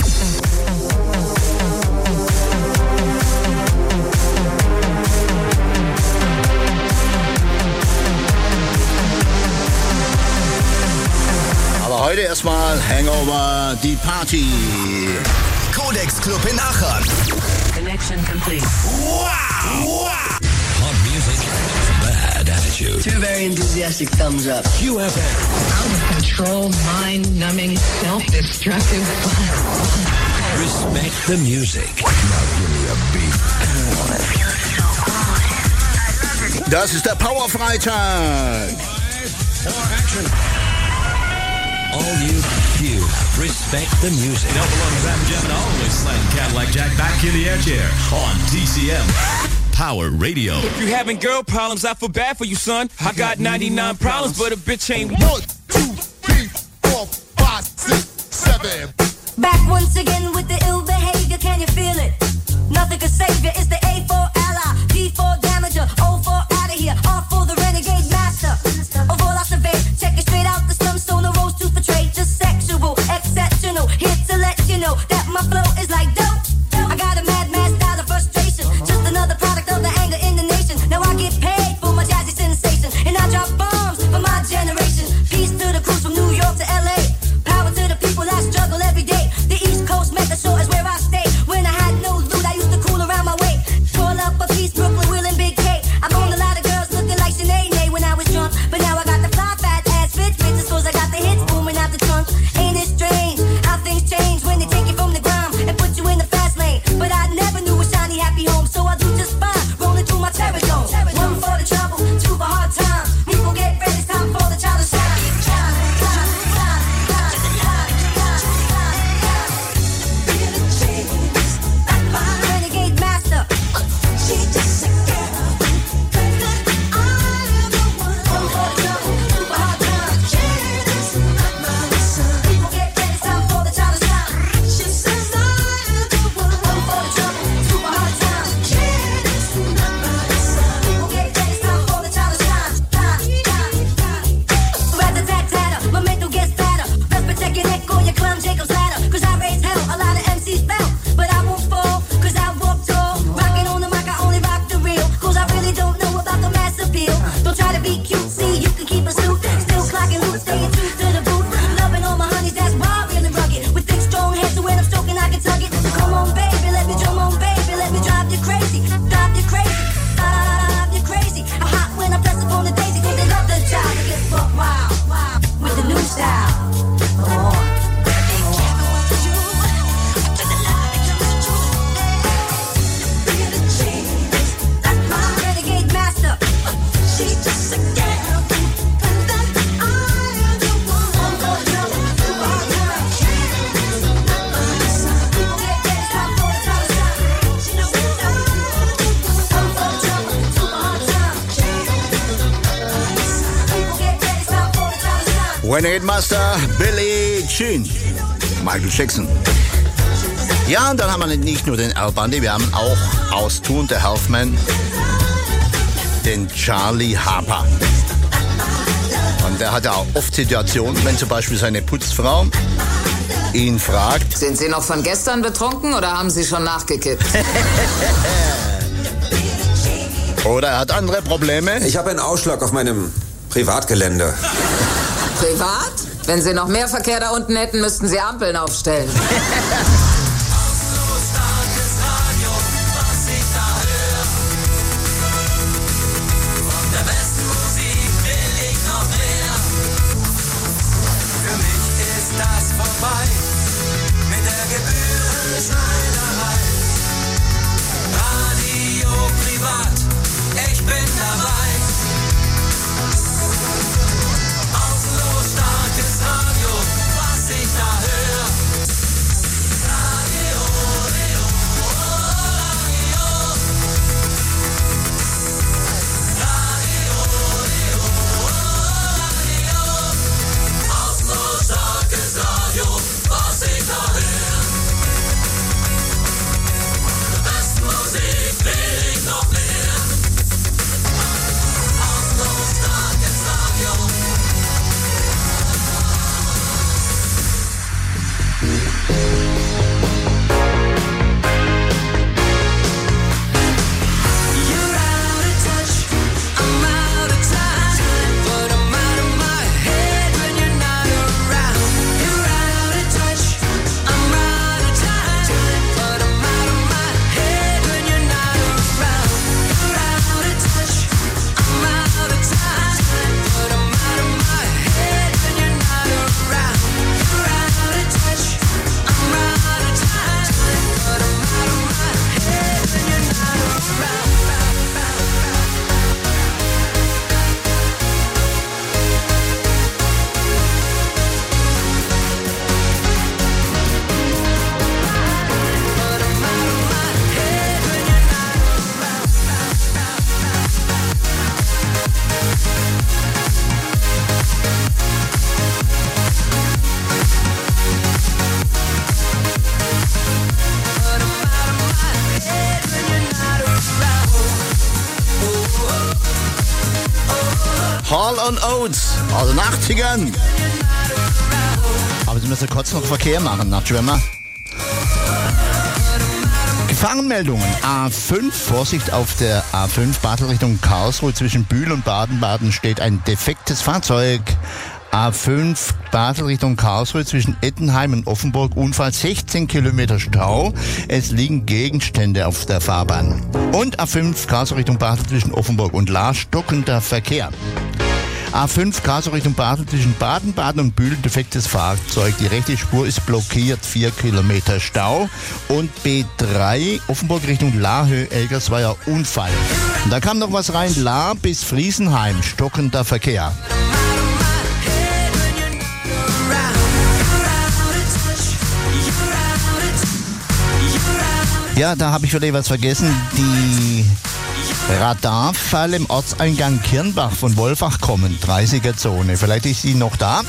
Aber heute erstmal Hangover, die Party. Codex Club in Aachen. Connection complete. Hot music, bad attitude. Two very enthusiastic thumbs up. Q F M. Out of control, mind-numbing, self-destructive fun. Respect the music. Now give me a beat. Das ist der Power-Freitag. All you Q. Respect the music. Double on Ram Jam and always slang Cadillac Jack back in the air chair on T C M. Power Radio. If you having girl problems, I feel bad for you, son. I got ninety-nine problems, but a bitch ain't one, two, three, four, five, six, seven. Back once again with the ill behavior, can you feel it? Nothing can save you, it's the A for ally, D for damager, O for out of here, R for the renegade master. Of all I survey, check it. know that my flow is like dope. I got a mad, mad style of frustration. Just another product of the anger in the nation. Now I get paid for my jazzy sensation. And I drop bombs for my generation. Peace to the crews from New York to L A. Power to the people that struggle every day. The East Coast Metro Shore is where I stay. When I had no loot, I used to cool around my way. Call up a piece, Brooklyn, Will and Big K. I've owned a lot of girls looking like Sinead when I was drunk. But now I got the fly, fat ass, fit, fit. The stores I got the hits booming out the trunk. Ain't it strange how things change when they take you from the ground and put you in the fast lane? But I never knew a shiny, happy home, so I do just fine. Rolling through my terror zone. One for the trouble, two for hard times. People get ready, it's time for the child to shine. Renegade master. She just a girl. One for the trouble, two for hard times. People get ready, it's time for the child to shine. She says I am the one. One for the trouble, two for hard times. People get ready, it's time for the child to shine. Rat-a-tat-tatter, my mental gets fatter. Best protect your neck or you climb Jacob's ladder. Cause I raise hell, a lot of M Cs fell. But I won't fall, cause I walk tall. Rocking on the mic, I only rock the real. Cause I really don't know about the mass appeal. Don't try to be cutesy, you can keep a suit. Still clocking loot, staying true to the boot. Loving all my honeys, that's why I'm really rugged. With thick, strong heads, so when I'm stroking, I can tug it. So come on, baby, let me drum on, baby. Let me drive you crazy, drive you crazy, drive you crazy. I'm hot when I press upon the daisy. Cause they love the child to get buck wild, wild. With the new style. Oh. Renegade master. She just a girl. And that I am the one. One for the trouble, two for hard times. People get ready, it's time for the child to shine. She knows it's time. One for the trouble, two for hard times. People get ready, it's time for the child to shine. Renegade Master, Billie Jean, Michael Jackson. Ja, und dann haben wir nicht nur den Al Bundy, wir haben auch aus Two and a Half Men den Charlie Harper. Und der hat ja auch oft Situationen, wenn zum Beispiel seine Putzfrau ihn fragt. Sind Sie noch von gestern betrunken oder haben Sie schon nachgekippt? Oder er hat andere Probleme. Ich habe einen Ausschlag auf meinem Privatgelände. Privat? Wenn Sie noch mehr Verkehr da unten hätten, müssten Sie Ampeln aufstellen. Mit der Gebührenschneiderei. Radio privat, ich bin dabei. Außenlos starkes Radio, was ich da höre. Radio, Radio, Radio. Radio, Radio, Radio. Außenlos starkes Radio, was ich da höre. Die beste Musik will ich noch mehr. Außenlos starkes Radio. You're out of touch, I'm out of time, but I'm out of my head when you're not around. You're out of touch, I'm out of time, but I'm out of my head when you're not around. You're out of touch, I'm out of time, but I'm out of my head when you're not around. You're out of touch, I'm out of time, but I'm out of my head when you're not around. Hall and Oates aus den achtzigern. Aber sie müssen kurz noch Verkehr machen, nach Schwimmer. Gefahrenmeldungen. A fünf, Vorsicht auf der A fünf, Basel Richtung Karlsruhe. Zwischen Bühl und Baden-Baden steht ein defektes Fahrzeug. A fünf, Basel Richtung Karlsruhe. Zwischen Ettenheim und Offenburg. Unfall, sechzehn Kilometer Stau. Es liegen Gegenstände auf der Fahrbahn. Und A fünf, Karlsruhe Richtung Basel zwischen Offenburg und Lahr. Stockender Verkehr. A fünf, Karlsruhe Richtung Basel zwischen Baden-Baden und Bühl, defektes Fahrzeug. Die rechte Spur ist blockiert, vier Kilometer Stau. Und B drei, Offenburg Richtung Lahrhöhe, Elgersweier, Unfall. Und da kam noch was rein, Lahr bis Friesenheim, stockender Verkehr. Ja, da habe ich wieder was vergessen. Die Radarfall im Ortseingang Kirnbach von Wolfach kommen, dreißiger Zone. Vielleicht ist sie noch da.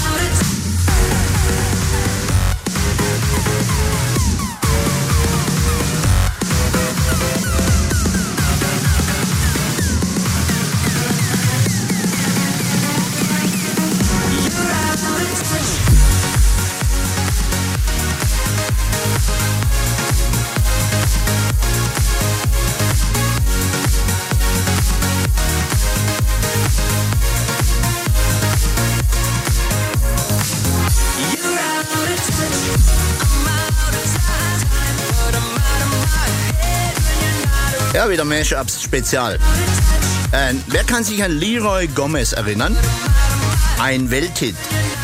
Ja, wieder Mashups Spezial. Äh, wer kann sich an Leroy Gomez erinnern? Ein Welthit.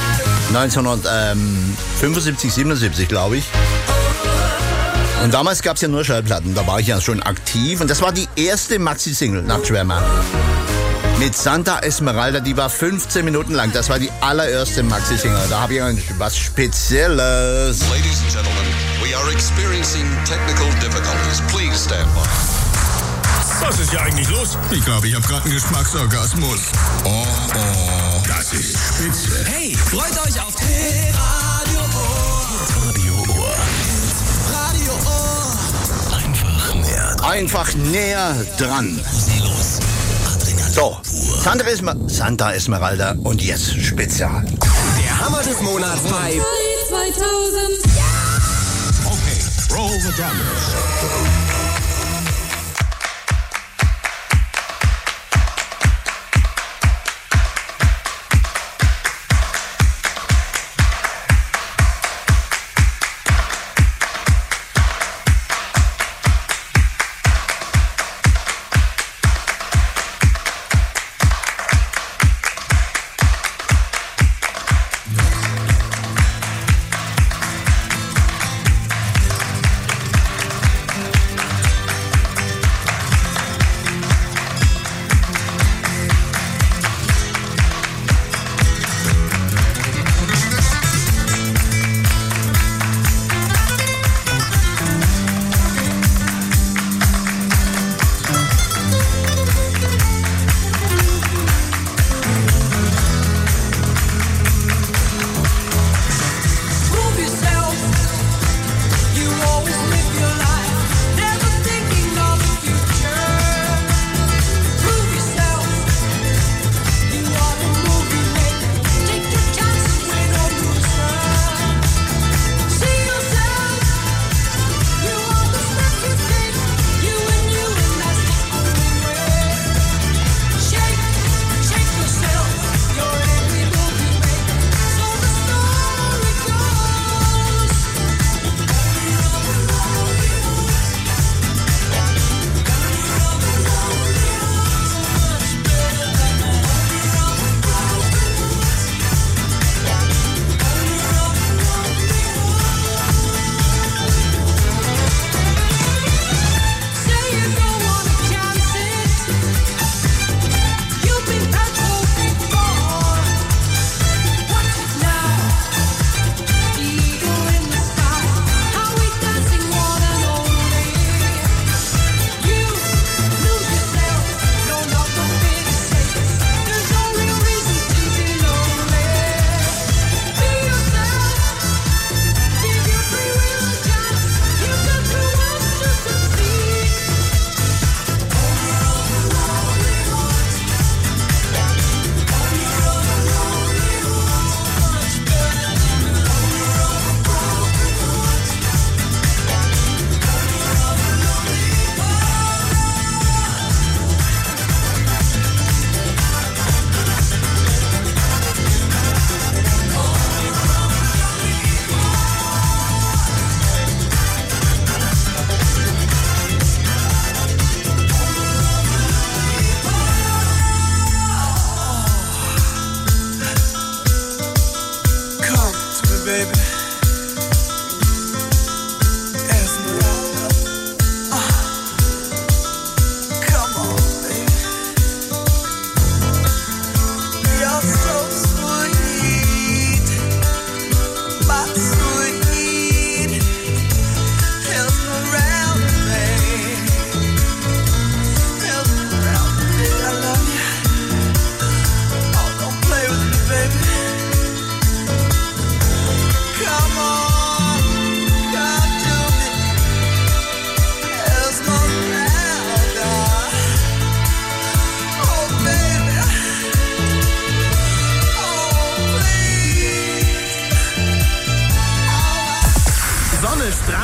neunzehnhundertfünfundsiebzig, siebenundsiebzig, glaube ich. Und damals gab es ja nur Schallplatten, da war ich ja schon aktiv. Und das war die erste Maxi-Single nach Schwärmer. Mit Santa Esmeralda, die war fünfzehn Minuten lang. Das war die allererste Maxi-Single. Da habe ich was Spezielles. Ladies and gentlemen, we are experiencing technical difficulties. Please stand by. Was ist hier eigentlich los? Ich glaube, ich habe gerade einen Geschmacksorgasmus. Oh, oh, das ist spitze. Hey, freut euch auf Radio Ohr. Radio Ohr. Radio Ohr. Einfach näher dran. Einfach näher dran. So, Santa, Esmer Santa Esmeralda und jetzt Spezial. Der Hammer des Monats bei zweitausend. Okay, roll the drums.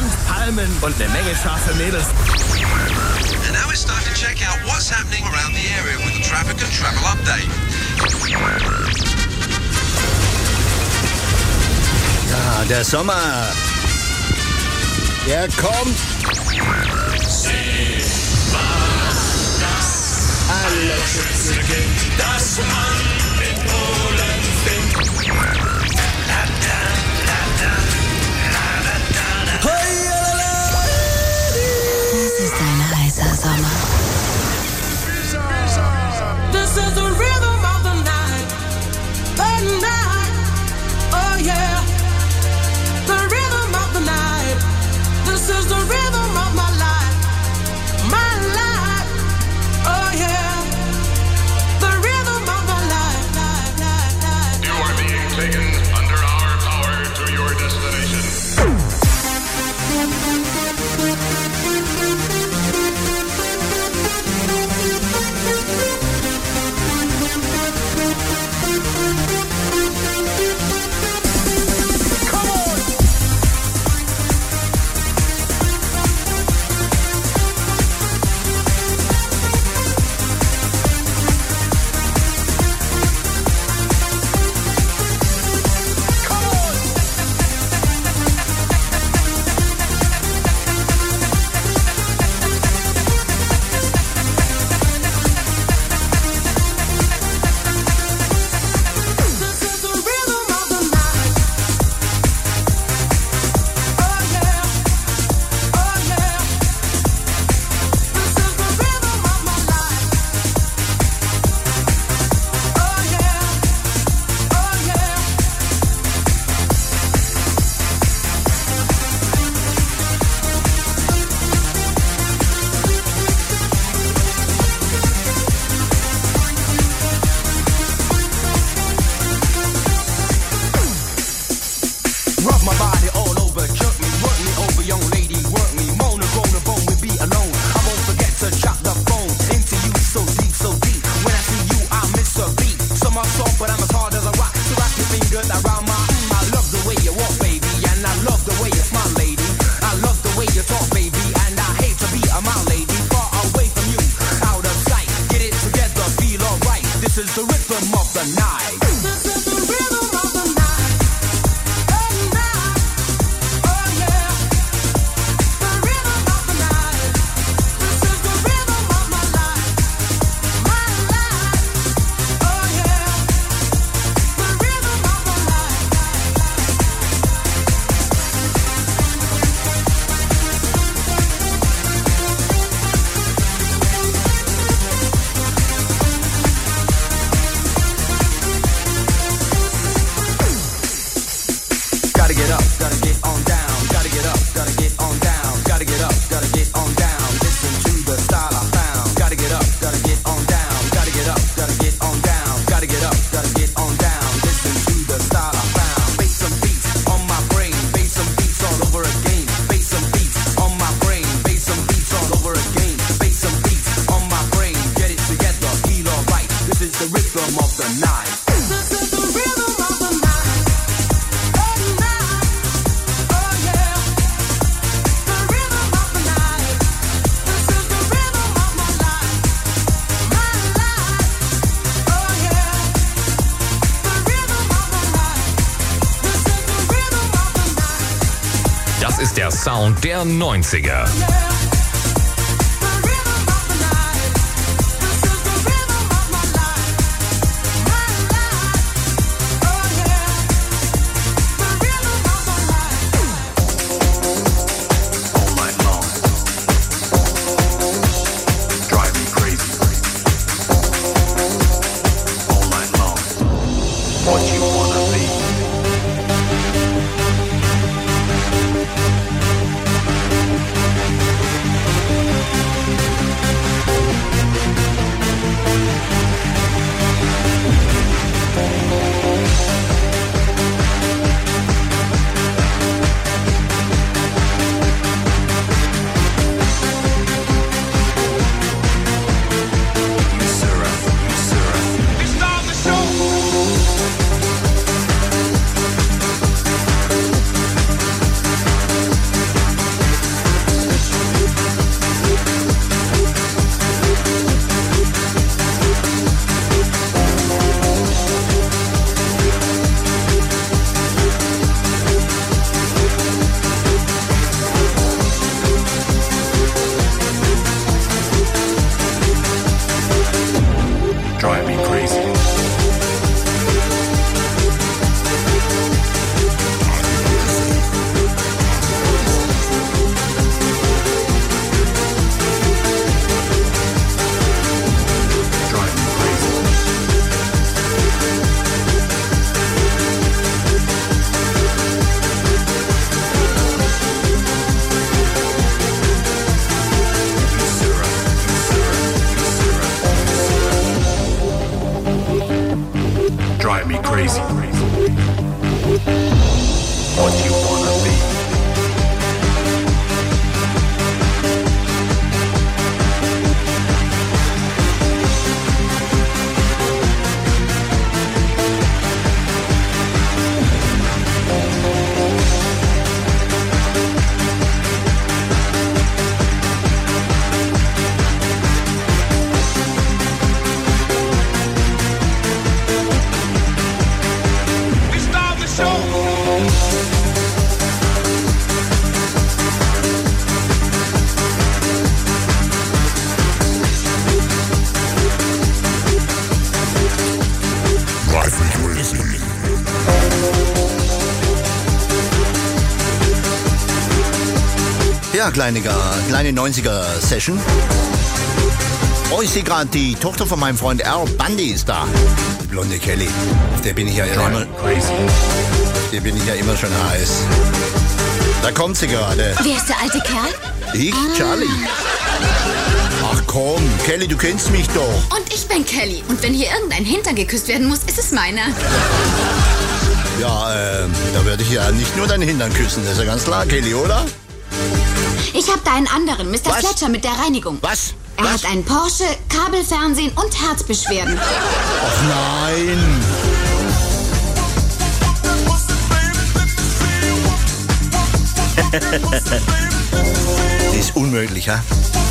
Sand, Palmen und eine Menge scharfe Mädels. And now it's time to check out what's happening around the area with the traffic and travel update. Ja, der Sommer. Der kommt. Alles beginnt, dass man in Polen findet. Das ist ein heißer Sommer. This is the rhythm of the night, the night, oh yeah. The rhythm of the night, this is the rhythm of my life, my life, oh yeah. The rhythm of my life, life, life, life. You are being taken under our power to your destination. Der Sound der neunziger. Ja, kleine, kleine neunziger-Session. Oh, ich sehe gerade, die Tochter von meinem Freund Al Bundy ist da. Die blonde Kelly. Auf der bin ich ja immer, crazy. Auf der bin ich ja immer schon heiß. Da kommt sie gerade. Wer ist der alte Kerl? Ich, ah. Charlie. Ach komm, Kelly, du kennst mich doch. Und ich bin Kelly. Und wenn hier irgendein Hintern geküsst werden muss, ist es meiner. Ja, äh, da werde ich ja nicht nur deinen Hintern küssen. Das ist ja ganz klar, Kelly, oder? Ich habe da einen anderen, Mister Was? Fletcher mit der Reinigung. Was? Er Was? hat einen Porsche, Kabelfernsehen und Herzbeschwerden. Ach nein. Das ist unmöglich, ha?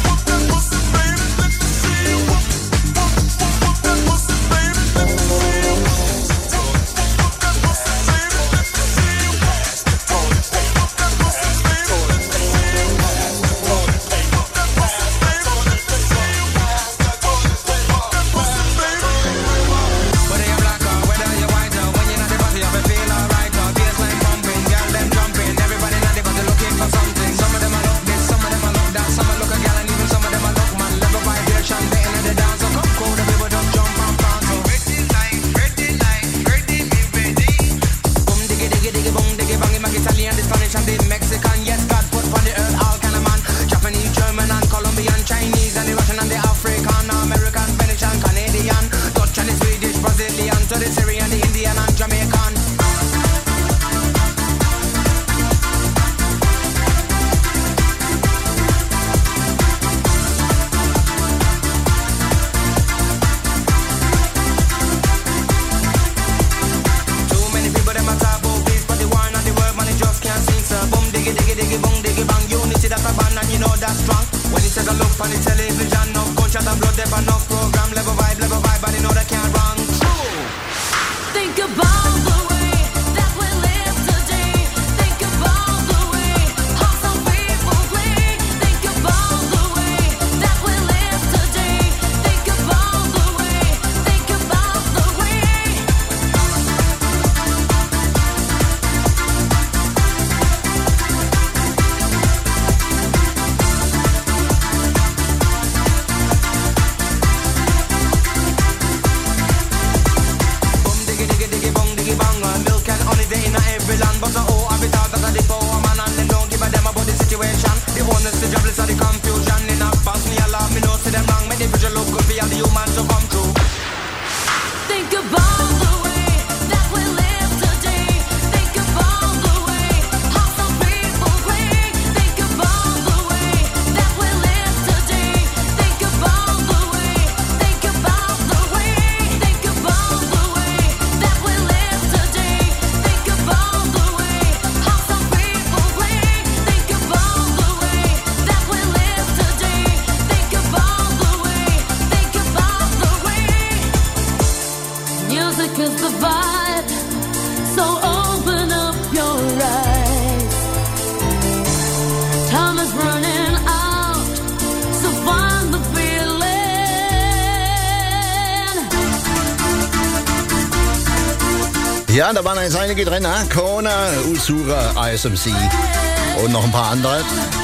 Ja, da waren jetzt einige drin, ha? Kona, Usura, I S M C und noch ein paar andere.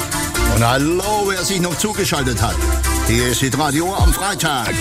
Und hallo, wer sich noch zugeschaltet hat. Hier ist Hitradio am Freitag.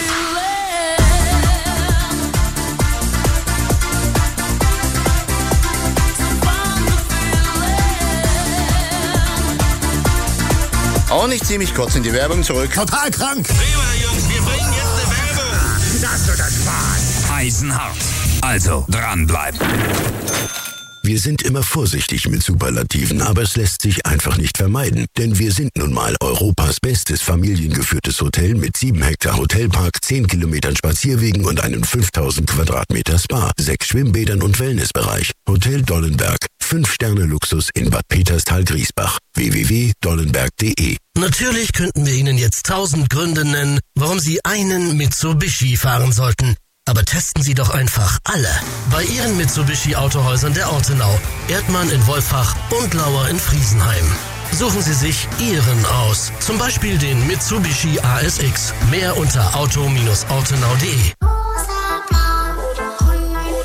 Und ich ziehe mich kurz in die Werbung zurück. Total krank. Prima, Jungs, wir bringen jetzt eine Werbung. Das wird ein Spaß. Eisenhart. Also dranbleiben. Wir sind immer vorsichtig mit Superlativen, aber es lässt sich einfach nicht vermeiden. Denn wir sind nun mal Europas bestes familiengeführtes Hotel mit sieben Hektar Hotelpark, zehn Kilometern Spazierwegen und einem fünftausend Quadratmeter Spa, sechs Schwimmbädern und Wellnessbereich. Hotel Dollenberg. fünf Sterne Luxus in Bad Peterstal-Griesbach. w w w punkt dollenberg punkt de. Natürlich könnten wir Ihnen jetzt tausend Gründe nennen, warum Sie einen Mitsubishi fahren sollten. Aber testen Sie doch einfach alle. Bei Ihren Mitsubishi-Autohäusern der Ortenau, Erdmann in Wolfach und Lauer in Friesenheim. Suchen Sie sich Ihren aus. Zum Beispiel den Mitsubishi A S X. Mehr unter auto Bindestrich ortenau punkt de.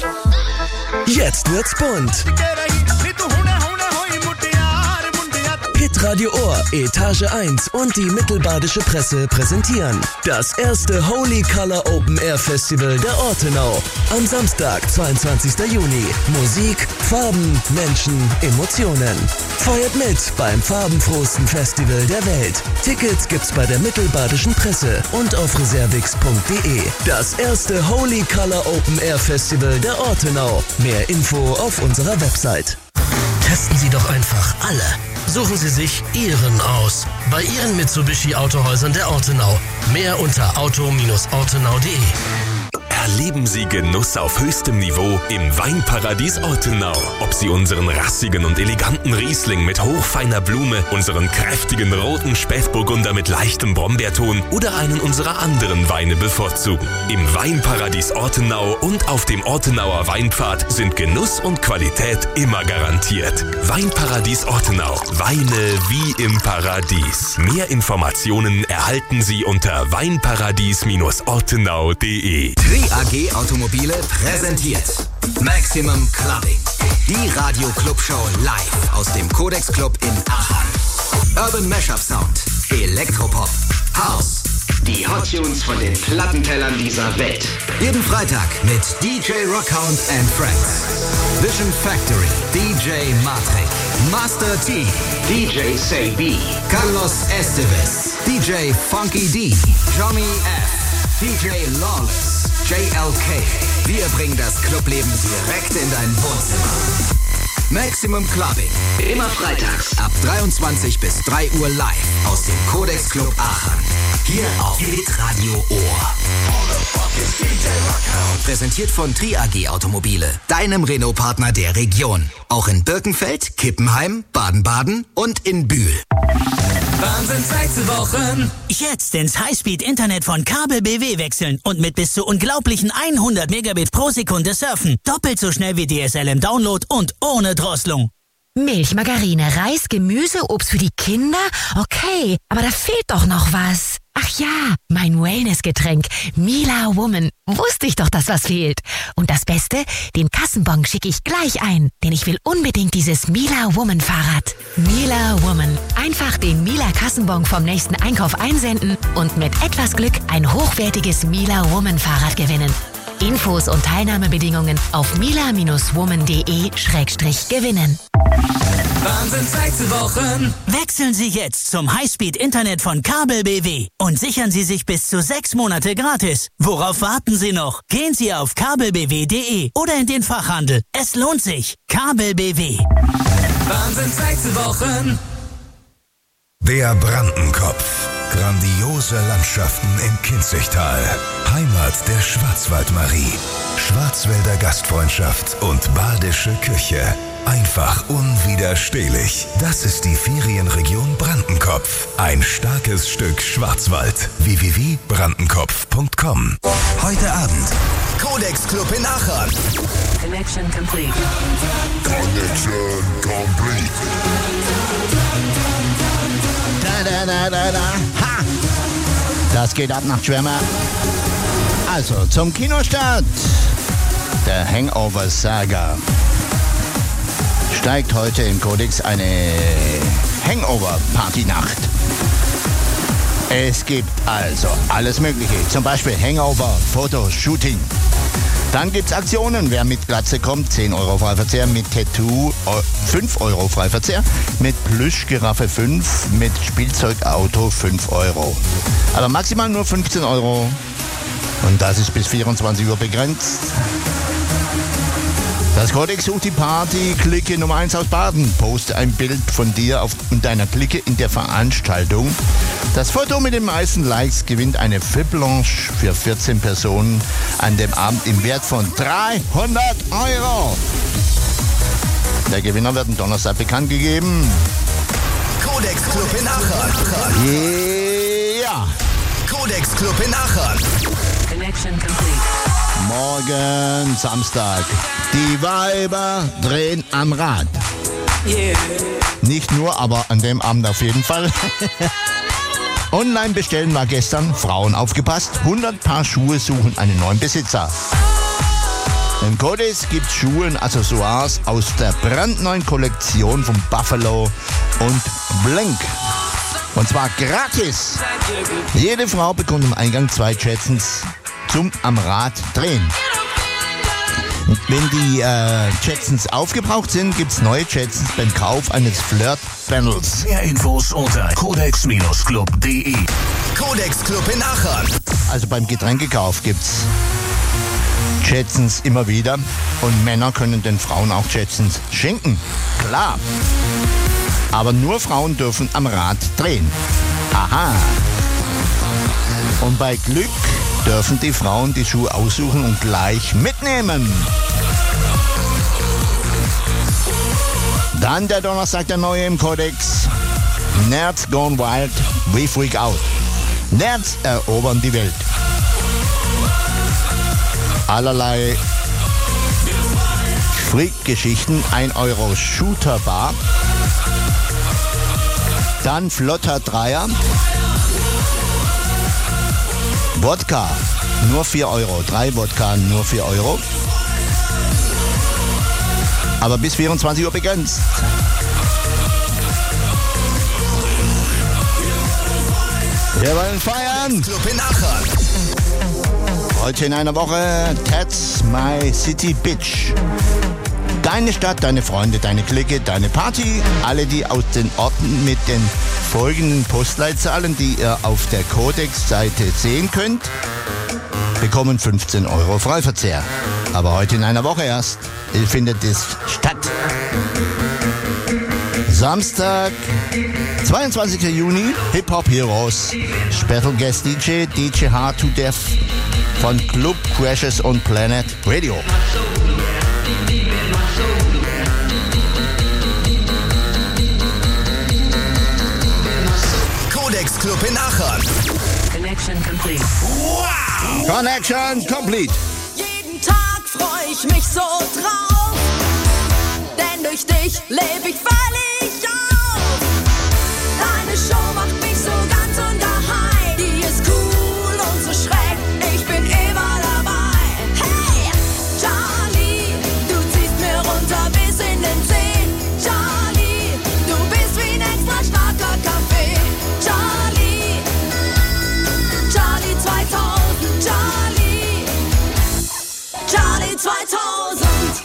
Jetzt wird's bunt. Hitradio Ohr, Etage eins und die Mittelbadische Presse präsentieren das erste Holy Color Open Air Festival der Ortenau. Am Samstag, zweiundzwanzigsten Juni. Musik, Farben, Menschen, Emotionen. Feiert mit beim farbenfrohsten Festival der Welt. Tickets gibt's bei der Mittelbadischen Presse und auf reservix punkt de. Das erste Holy Color Open Air Festival der Ortenau. Mehr Info auf unserer Website. Testen Sie doch einfach alle. Suchen Sie sich Ihren aus. Bei Ihren Mitsubishi Autohäusern der Ortenau. Mehr unter auto Bindestrich ortenau punkt de. Erleben Sie Genuss auf höchstem Niveau im Weinparadies Ortenau. Ob Sie unseren rassigen und eleganten Riesling mit hochfeiner Blume, unseren kräftigen roten Spätburgunder mit leichtem Brombeerton oder einen unserer anderen Weine bevorzugen. Im Weinparadies Ortenau und auf dem Ortenauer Weinpfad sind Genuss und Qualität immer garantiert. Weinparadies Ortenau. Weine wie im Paradies. Mehr Informationen erhalten Sie unter weinparadies Bindestrich ortenau punkt de. Tri A G Automobile präsentiert Maximum Clubbing. Die Radio-Club-Show live aus dem Codex Club in Aachen. Urban Mashup Sound, Elektropop, House, die Hot Tunes von den Plattentellern dieser Welt. Jeden Freitag mit D J Rockhound and Friends. Vision Factory, D J Matrix, Master T, D J Say B, Carlos Esteves, D J Funky D, Johnny F, D J Lawless, J L K. Wir bringen das Clubleben direkt in dein Wohnzimmer. Maximum Clubbing. Immer freitags ab dreiundzwanzig bis drei Uhr live aus dem Codex Club Aachen. Hier auf Hitradio Ohr. Präsentiert von Tri A G Automobile, deinem Renault-Partner der Region. Auch in Birkenfeld, Kippenheim, Baden-Baden und in Bühl. Wahnsinn, zu Wochen. Jetzt ins Highspeed-Internet von Kabel B W wechseln und mit bis zu unglaublichen hundert Megabit pro Sekunde surfen. Doppelt so schnell wie D S L im Download und ohne Drosselung. Milch, Margarine, Reis, Gemüse, Obst für die Kinder? Okay, aber da fehlt doch noch was. Ach ja, mein Wellnessgetränk, Mila Woman. Wusste ich doch, dass was fehlt. Und das Beste, den Kassenbon schicke ich gleich ein, denn ich will unbedingt dieses Mila Woman Fahrrad. Mila Woman. Einfach den Mila Kassenbon vom nächsten Einkauf einsenden und mit etwas Glück ein hochwertiges Mila Woman Fahrrad gewinnen. Infos und Teilnahmebedingungen auf mila Bindestrich woman punkt de Schrägstrich gewinnen. Wahnsinn, zu Wochen. Wechseln Sie jetzt zum Highspeed-Internet von Kabel B W und sichern Sie sich bis zu sechs Monate gratis. Worauf warten Sie noch? Gehen Sie auf kabel b w punkt de oder in den Fachhandel. Es lohnt sich. Kabel B W. Wahnsinn, zu Wochen. Der Brandenkopf. Grandiose Landschaften im Kinzigtal. Heimat der Schwarzwaldmarie. Schwarzwälder Gastfreundschaft und badische Küche. Einfach unwiderstehlich. Das ist die Ferienregion Brandenkopf. Ein starkes Stück Schwarzwald. w w w punkt brandenkopf punkt com. Heute Abend Codex Club in Aachen. Connection complete. Connection complete. Da, da, da, da, da. Ha! Das geht ab nach Schwärmer. Also zum Kinostart. Der Hangover Saga. Steigt heute im Codex eine Hangover-Party-Nacht. Es gibt also alles Mögliche, zum Beispiel Hangover, Fotoshooting. Dann gibt's Aktionen, wer mit Glatze kommt, zehn Euro Freiverzehr, mit Tattoo fünf Euro Freiverzehr, mit Plüschgiraffe fünf, mit Spielzeugauto fünf Euro. Aber maximal nur fünfzehn Euro und das ist bis vierundzwanzig Uhr begrenzt. Das Codex sucht die Party-Clique Nummer eins aus Baden. Poste ein Bild von dir auf, und deiner Clique in der Veranstaltung. Das Foto mit den meisten Likes gewinnt eine Fib-Lounge für vierzehn Personen an dem Abend im Wert von dreihundert Euro. Der Gewinner wird am Donnerstag bekannt gegeben. Codex Club in Aachen. Ja. Codex Club in Aachen. Connection complete. Morgen Samstag. Die Weiber drehen am Rad. Yeah. Nicht nur, aber an dem Abend auf jeden Fall. Online bestellen war gestern. Frauen aufgepasst. hundert Paar Schuhe suchen einen neuen Besitzer. Im Codex gibt's Schuhe und Accessoires aus der brandneuen Kollektion von Buffalo und Blink. Und zwar gratis. Jede Frau bekommt im Eingang zwei Jetsons zum am Rad drehen. Und wenn die äh, Jetsons aufgebraucht sind, gibt's neue Jetsons beim Kauf eines Flirt-Panels. Mehr Infos unter codex club punkt de. Codex Club in Aachen. Also beim Getränkekauf gibt's Jetsons immer wieder. Und Männer können den Frauen auch Jetsons schenken. Klar. Aber nur Frauen dürfen am Rad drehen. Aha. Und bei Glück dürfen die Frauen die Schuhe aussuchen und gleich mitnehmen. Dann der Donnerstag, der neue im Codex. Nerds Gone Wild, We Freak Out. Nerds erobern die Welt. Allerlei Freak-Geschichten, ein Euro Shooter-Bar. Dann flotter Dreier. Wodka, nur vier Euro. Drei Wodka, nur vier Euro. Aber bis vierundzwanzig Uhr begrenzt. Wir wollen feiern. Club in Aachen. Heute in einer Woche That's My City Bitch. Deine Stadt, deine Freunde, deine Clique, deine Party. Alle, die aus den Orten mit den folgenden Postleitzahlen, die ihr auf der Codex-Seite sehen könnt, bekommen fünfzehn Euro Freiverzehr. Aber heute in einer Woche erst findet es statt. Samstag, zweiundzwanzigster Juni, Hip-Hop Heroes. Special Guest D J, D J Hard to Death von Club Crashes und Planet Radio. Codex Club in Aachen. Connection complete. Wow! Connection complete. Jeden Tag freu ich mich so drauf, denn durch dich lebe ich völlig auf. Deine Show macht mich so ganz undaheim. Die ist cool und so schräg, ich bin immer dabei. Hey, Charlie, du ziehst mir runter bis in den Zehen. Charlie, du bist wie ein extra starker Kaffee. Charlie, Charlie zweitausend, Charlie, Charlie zweitausend.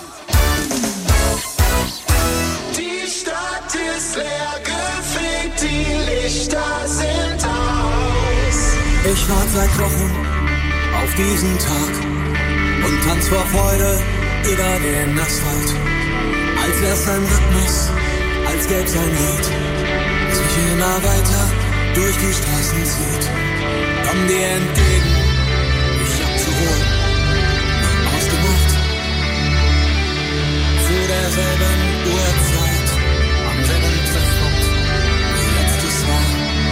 Die Stadt ist leer gefegt, die Lichter sind aus. Ich warte seit Wochen auf diesen Tag und tanz vor Freude über den Asphalt. Als wär's ein Rhythmus, als gäb's ein Lied, das mich immer weiter durch die Straßen zieht. Komm dir entgegen, ich hab zu holen, ausgemacht. Zu derselben Uhrzeit, am selben Treffpunkt, wie letztes Mal.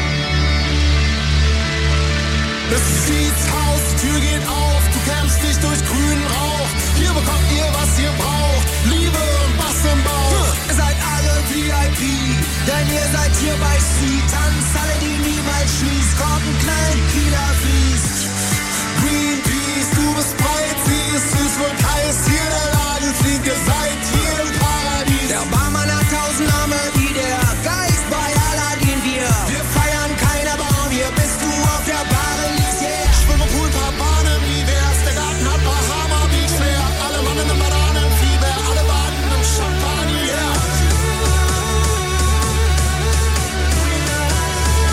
Es zieht's Haus, Tür geht auf, du kämpfst dich durch grünen Rauch. Hier bekommt ihr, was ihr braucht, Liebe und Bass im Bauch. Ihr seid alle V I P, denn ihr seid hier bei Street. Tanz alle, die niemals schließt, Korken knallen, Kieler fließt. Greenpeace, du bist breit, sie ist süß und heiß. Hier der Laden fliegt, ihr seid hier im Paradies. Der Barmann hat tausend Arme, wie der Geist bei Aladdin. Wir, wir feiern keine Baum, hier bist du auf der Badelis, yeah. Schwimmen, Pool, paar Bahnen, wie wär's? Der Garten hat Bahama Beach Fair. Alle Mannen im Bananenfieber, alle baden im Champagner, yeah.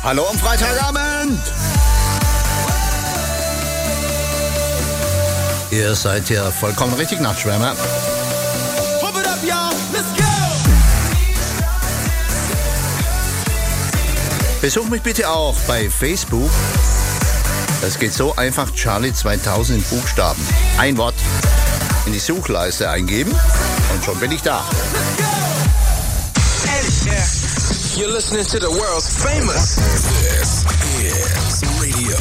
Hallo am Freitagabend. Ihr seid ja vollkommen richtig, Nachtschwärmer. Pump it up, y'all. Let's go. Besuch mich bitte auch bei Facebook. Das geht so einfach, Charlie zweitausend in Buchstaben. Ein Wort in die Suchleiste eingeben und schon bin ich da. You're listening to the world's famous. This is radio.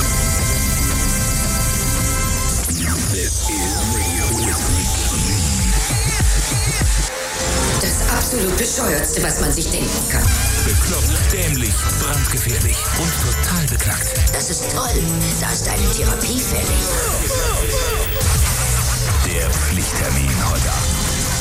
This is radio. Das absolut bescheuertste, was man sich denken kann. Bekloppt, dämlich, brandgefährlich und total beknackt. Das ist toll. Da ist eine Therapie fällig. Der Pflichttermin heute Abend.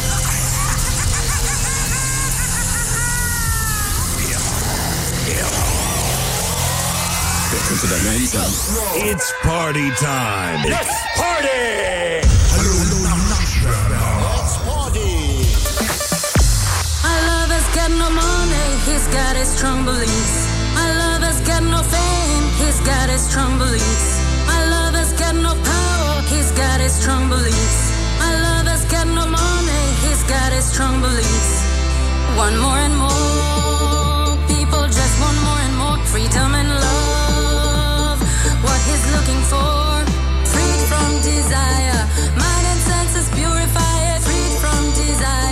Into the hands up. It's party time. Let's party! Hallo, Let's party! My love has got no money, he's got his strong beliefs. My love has got no fame, he's got his strong beliefs. My love has got no power, he's got his strong beliefs. My love has got no money, he's got his strong beliefs. One more and more, people just want more and more freedom and love. What he's looking for, freed from desire. Mind and senses purify it, freed from desire.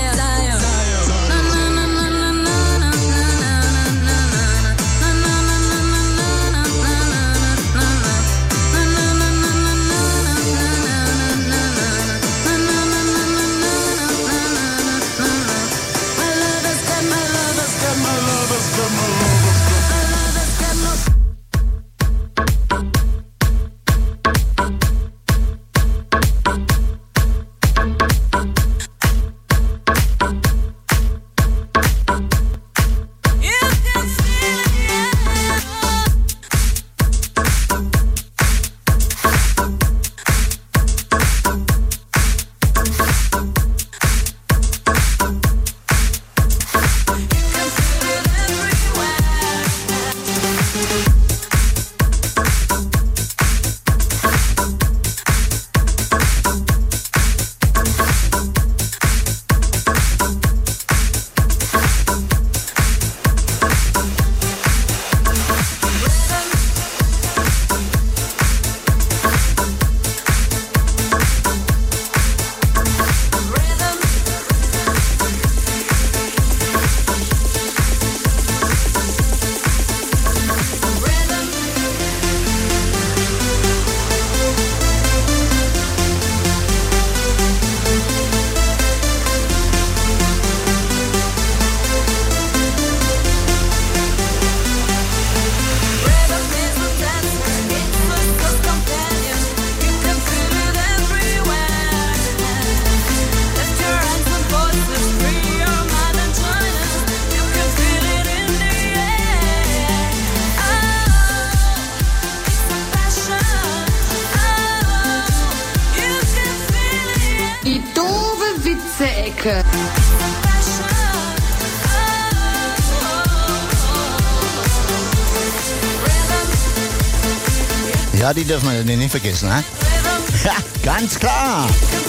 Ecke. Ja, die dürfen wir nicht vergessen, ne? Ja, ganz klar.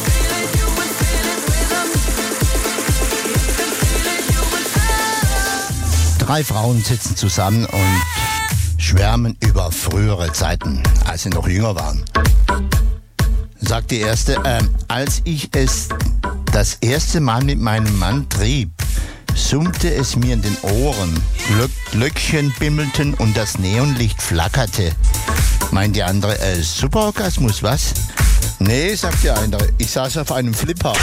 Drei Frauen sitzen zusammen und schwärmen über frühere Zeiten, als sie noch jünger waren. Sagt die erste, äh, als ich es das erste Mal mit meinem Mann trieb, summte es mir in den Ohren, Glöck, Glöckchen bimmelten und das Neonlicht flackerte. Meint die andere, äh, Superorgasmus, was? Nee, sagt die andere, ich saß auf einem Flipper.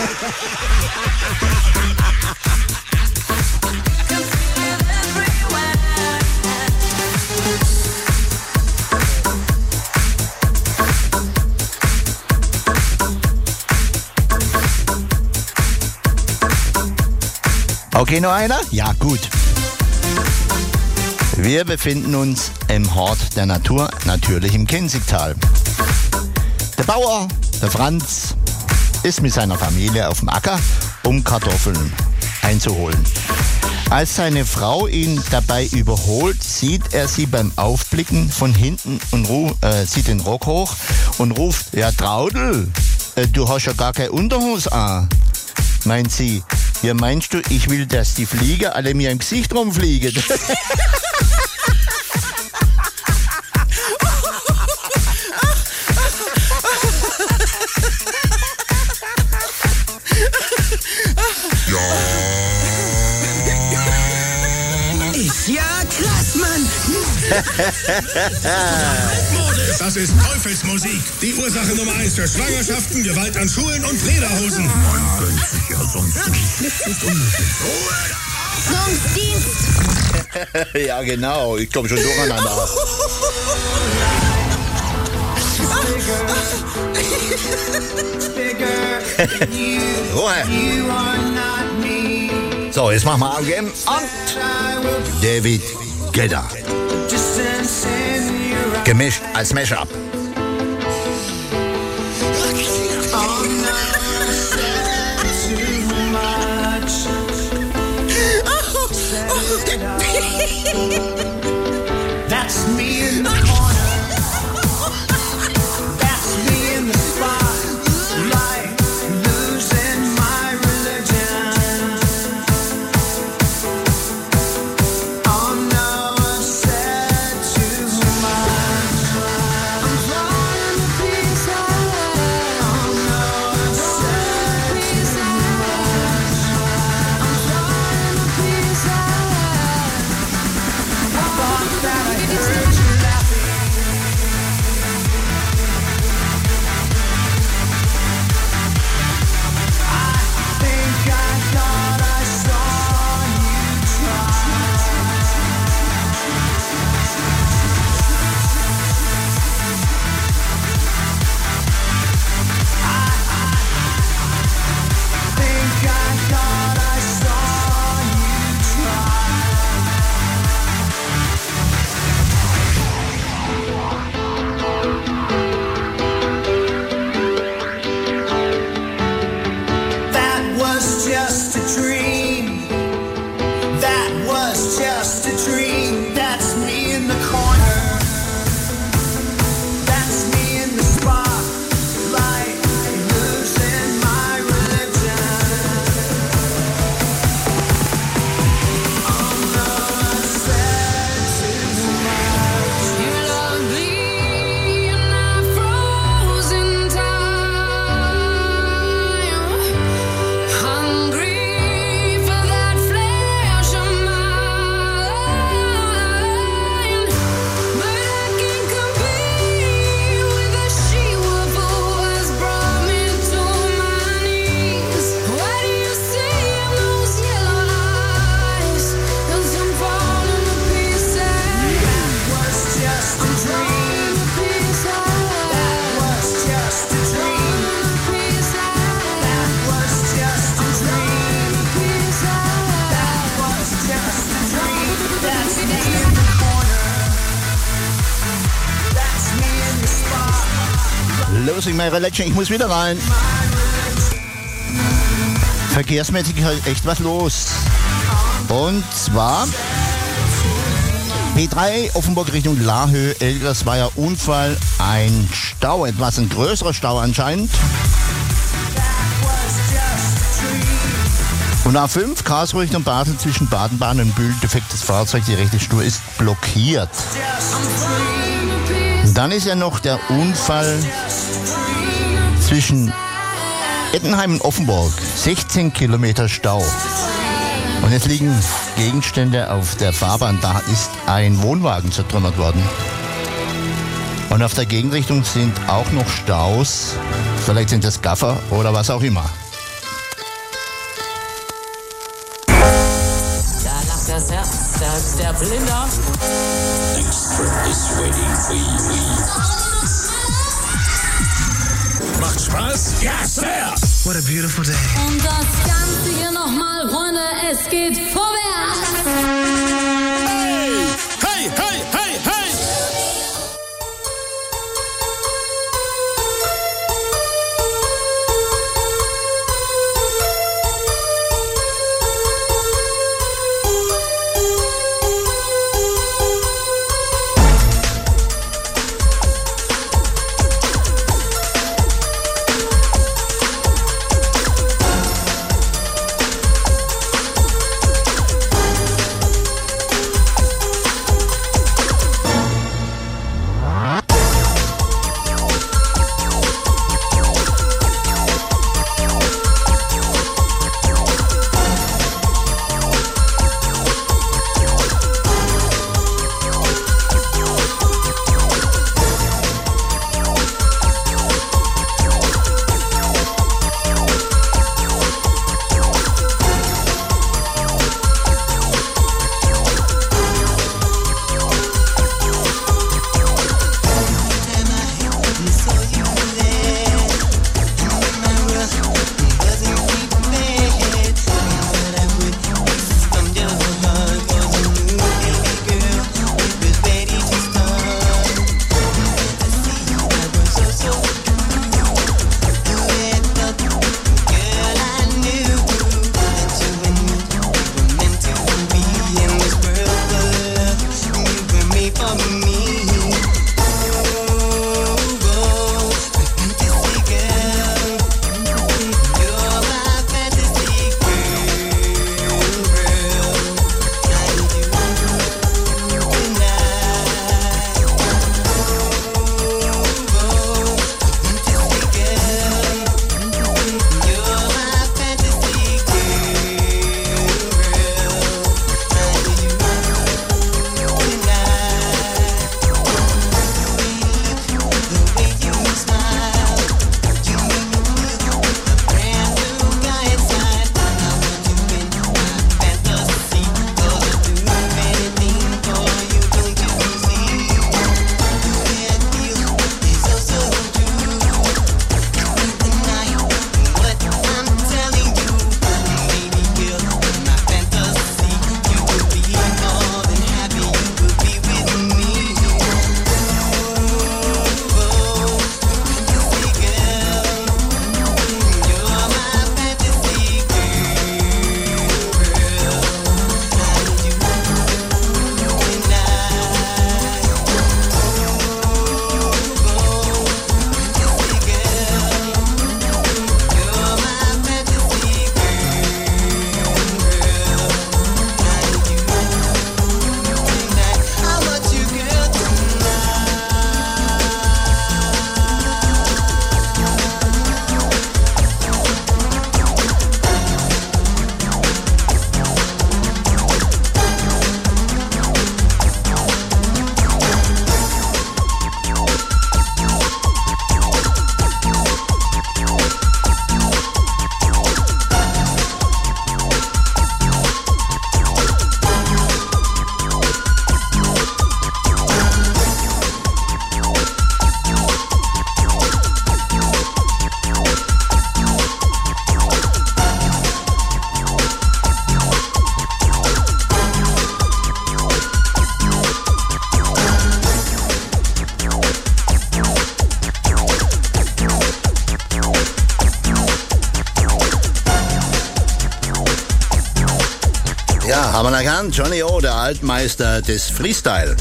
Okay, noch einer? Ja, gut. Wir befinden uns im Hort der Natur, natürlich im Kinzigtal. Der Bauer, der Franz, ist mit seiner Familie auf dem Acker, um Kartoffeln einzuholen. Als seine Frau ihn dabei überholt, sieht er sie beim Aufblicken von hinten und ruf, äh, zieht den Rock hoch und ruft, ja Traudel, äh, du hast ja gar keine Unterhose an. Meint sie, ja meinst du, ich will, dass die Flieger alle mir im Gesicht rumfliegen? Ist ja krass, Mann. Das ist Teufelsmusik. Die Ursache Nummer eins für Schwangerschaften, Gewalt an Schulen und Flederhosen. Man gönnt sich ja sonst nicht. Jetzt ist unmöglich. Dienst. Ja, genau. Ich komme schon durcheinander. Ruhe. So, jetzt machen wir Augen und David Guetta. Gemischt als Mashup. That's me in the corner. That's me in the spotlight, losing my religion. Oh no, I've said too much. I'm falling to pieces. Oh no, I've said too much. I'm falling to pieces. I thought that I heard you laughing. I think I thought I saw you try. I think I thought I saw you try. That was just a dream. That was just a dream. That's me in the corner. That's me in the spotlight, losing my religion. Oh no, I said too much. You love me in a frozen time. Hungry for that flesh of mine, but I can't compete with the she-wolf who has brought me to my knees. What do you see in those yellow eyes? 'Cause I'm falling to pieces. That was just a dream. That was just a dream. That was just a dream. That was just a dream. That's me in the corner. That's me in the spot. Losing my religion, ich muss wieder rein. Verkehrsmäßig ist halt echt was los. Und zwar B drei Offenburg Richtung Lahnhöhe, Elgersweier Unfall, ein Stau, etwas ein größerer Stau anscheinend. Und A fünf, Karlsruhe Richtung Basel zwischen Baden-Baden und Bühl, defektes Fahrzeug, die rechte Spur ist blockiert. Dann ist ja noch der Unfall zwischen Ettenheim und Offenburg, sechzehn Kilometer Stau. Und jetzt liegen Gegenstände auf der Fahrbahn, da ist ein Wohnwagen zertrümmert worden. Und auf der Gegenrichtung sind auch noch Staus, vielleicht sind das Gaffer oder was auch immer. Da lacht das Herz, da ist der Blinder. Macht Spaß? Ja, sehr! What a beautiful day. Und das Ganze hier nochmal, Freunde, es geht vorwärts. Hey, hey, hey, hey! man erkannt, Johnny O, der Altmeister des Freestyle.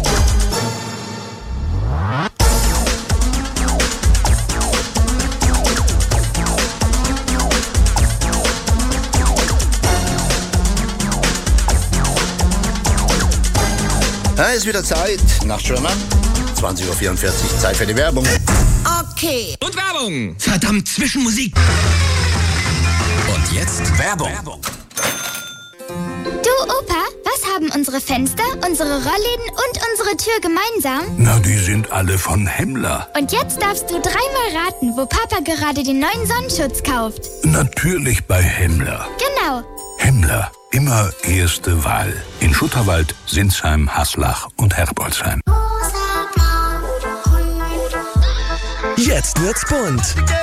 Ja, ist wieder Zeit. Nachtschwimmer. zwanzig Uhr vierundvierzig. Zeit für die Werbung. Okay. Und Werbung. Verdammt, Zwischenmusik. Und jetzt Werbung. Du, Opa, was haben unsere Fenster, unsere Rollläden und unsere Tür gemeinsam? Na, die sind alle von Hemmler. Und jetzt darfst du dreimal raten, wo Papa gerade den neuen Sonnenschutz kauft. Natürlich bei Hemmler. Genau. Hemmler, immer erste Wahl. In Schutterwald, Sinsheim, Haslach und Herbolzheim. Jetzt wird's bunt.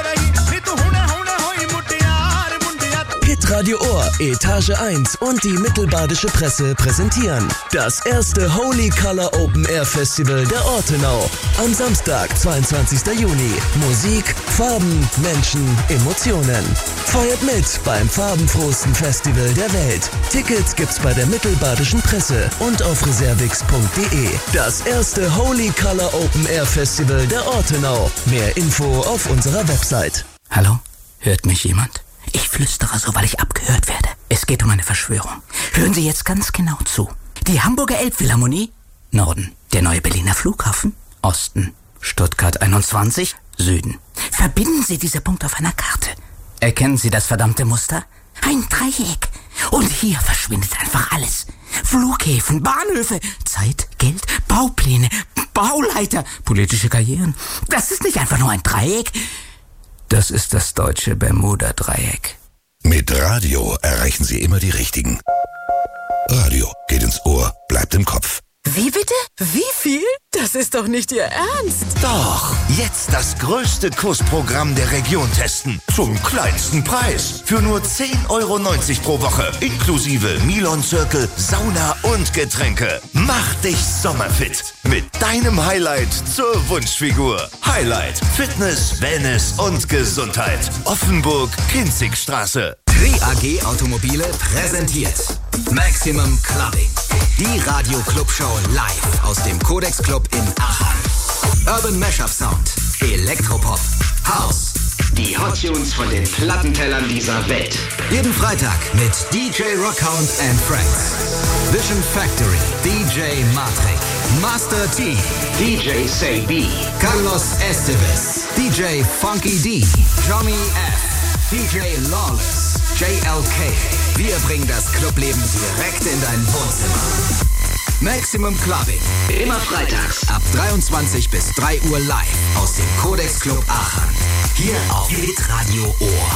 Hitradio Ohr, Etage eins und die Mittelbadische Presse präsentieren das erste Holy Color Open Air Festival der Ortenau. Am Samstag, zweiundzwanzigster Juni. Musik, Farben, Menschen, Emotionen. Feiert mit beim farbenfrohsten Festival der Welt. Tickets gibt's bei der Mittelbadischen Presse und auf reservix punkt de. Das erste Holy Color Open Air Festival der Ortenau. Mehr Info auf unserer Website. Hallo? Hört mich jemand? Ich flüstere so, weil ich abgehört werde. Es geht um eine Verschwörung. Hören Sie jetzt ganz genau zu. Die Hamburger Elbphilharmonie? Norden. Der neue Berliner Flughafen? Osten. Stuttgart einundzwanzig? Süden. Verbinden Sie diese Punkte auf einer Karte. Erkennen Sie das verdammte Muster? Ein Dreieck. Und hier verschwindet einfach alles. Flughäfen, Bahnhöfe, Zeit, Geld, Baupläne, Bauleiter, politische Karrieren. Das ist nicht einfach nur ein Dreieck. Das ist das deutsche Bermuda-Dreieck. Mit Radio erreichen Sie immer die Richtigen. Radio geht ins Ohr, bleibt im Kopf. Wie bitte? Wie viel? Das ist doch nicht Ihr Ernst. Doch, jetzt das größte Kursprogramm der Region testen. Zum kleinsten Preis. Für nur zehn Euro neunzig pro Woche. Inklusive Milon-Circle, Sauna und Getränke. Mach dich sommerfit. Mit deinem Highlight zur Wunschfigur. Highlight, Fitness, Wellness und Gesundheit. Offenburg-Kinzigstraße. Tri A G Automobile präsentiert Maximum Clubbing. Die Radio-Club-Show live aus dem Codex Club in Aachen. Urban Mashup Sound, Elektropop, House. Die Hot Tunes von den Plattentellern dieser Welt. Jeden Freitag mit D J Rockhound and Friends. Vision Factory, D J Matrix, Master T, D J Say B, Carlos Estevez, D J Funky D, Johnny F, D J Lawless, J L K. Wir bringen das Clubleben direkt in dein Wohnzimmer. Maximum Clubbing. Immer freitags ab dreiundzwanzig bis drei Uhr live aus dem Codex Club Aachen. Hier auf Hitradio Ohr.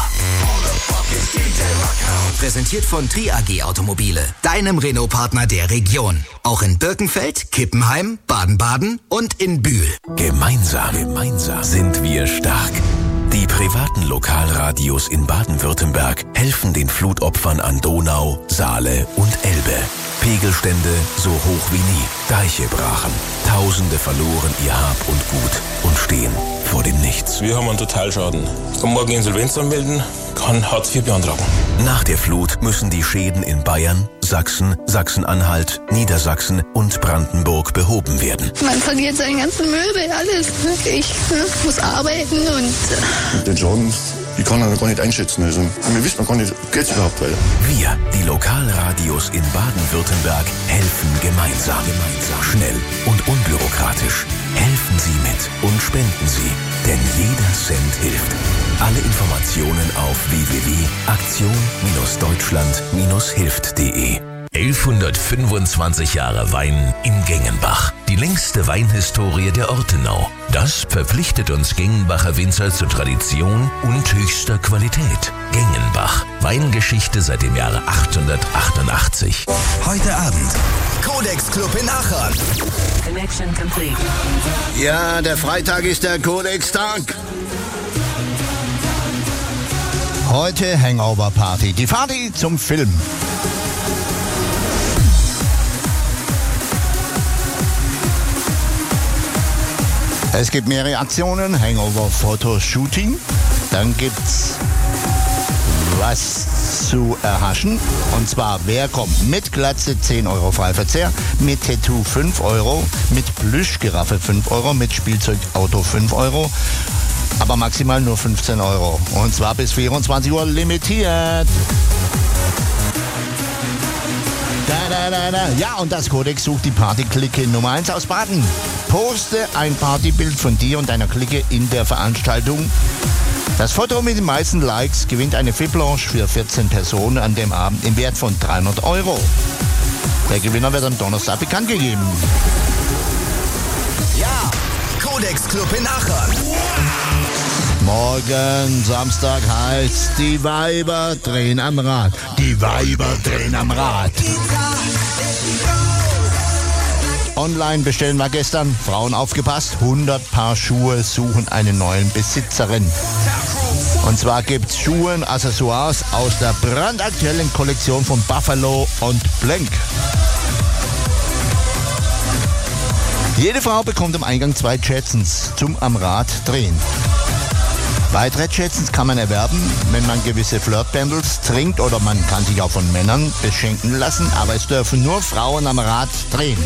Präsentiert von Tri A G Automobile, deinem Renault-Partner der Region. Auch in Birkenfeld, Kippenheim, Baden-Baden und in Bühl. Gemeinsam, gemeinsam sind wir stark. Die privaten Lokalradios in Baden-Württemberg helfen den Flutopfern an Donau, Saale und Elbe. Pegelstände so hoch wie nie, Deiche brachen, Tausende verloren ihr Hab und Gut und stehen vor dem Nichts. Wir haben einen Totalschaden. Ich kann morgen Insolvenz anmelden, kann Hartz vier beantragen. Nach der Flut müssen die Schäden in Bayern, Sachsen, Sachsen-Anhalt, Niedersachsen und Brandenburg behoben werden. Man verliert seinen ganzen Möbel, alles. Ich ne, muss arbeiten und... Den Schaden, ich kann ihn gar nicht einschätzen. Also, wir wissen gar nicht, geht es überhaupt weiter. Wir, die Lokalradios in Baden-Württemberg, helfen gemeinsam. Gemeinsam. Schnell und unbürokratisch. Helfen Sie mit und spenden Sie, denn jeder Cent hilft. Alle Informationen auf w w w punkt aktion deutschland hilft punkt de. elfhundertfünfundzwanzig Jahre Wein in Gengenbach. Die längste Weinhistorie der Ortenau. Das verpflichtet uns Gengenbacher Winzer zur Tradition und höchster Qualität. Gengenbach. Weingeschichte seit dem Jahre achthundertachtundachtzig. Heute Abend Codex Club in Aachen. Connection complete. Ja, der Freitag ist der Codex-Tag. Heute Hangover-Party. Die Party zum Film. Es gibt mehrere Aktionen. Hangover-Fotoshooting. Dann gibt's was zu erhaschen. Und zwar, wer kommt mit Glatze zehn Euro Freiverzehr, mit Tattoo fünf Euro, mit Plüschgiraffe fünf Euro, mit Spielzeugauto fünf Euro, aber maximal nur fünfzehn Euro. Und zwar bis vierundzwanzig Uhr limitiert. Da, da, da, da. Ja, und das Codex sucht die Partyklicke Nummer eins aus Baden. Poste ein Partybild von dir und deiner Clique in der Veranstaltung. Das Foto mit den meisten Likes gewinnt eine V I P-Lounge für vierzehn Personen an dem Abend im Wert von dreihundert Euro. Der Gewinner wird am Donnerstag bekannt gegeben. Ja, Codex Club in Aachen. Morgen, Samstag, heißt die Weiber drehen am Rad. Die Weiber drehen am Rad. Online bestellen wir gestern. Frauen aufgepasst. hundert Paar Schuhe suchen eine neuen Besitzerin. Und zwar gibt's Schuhe und Accessoires aus der brandaktuellen Kollektion von Buffalo und Blank. Jede Frau bekommt am Eingang zwei Jetsons zum am Rad drehen. Weitere Jetsons kann man erwerben, wenn man gewisse Flirtbandles trinkt, oder man kann sich auch von Männern beschenken lassen, aber es dürfen nur Frauen am Rad drehen.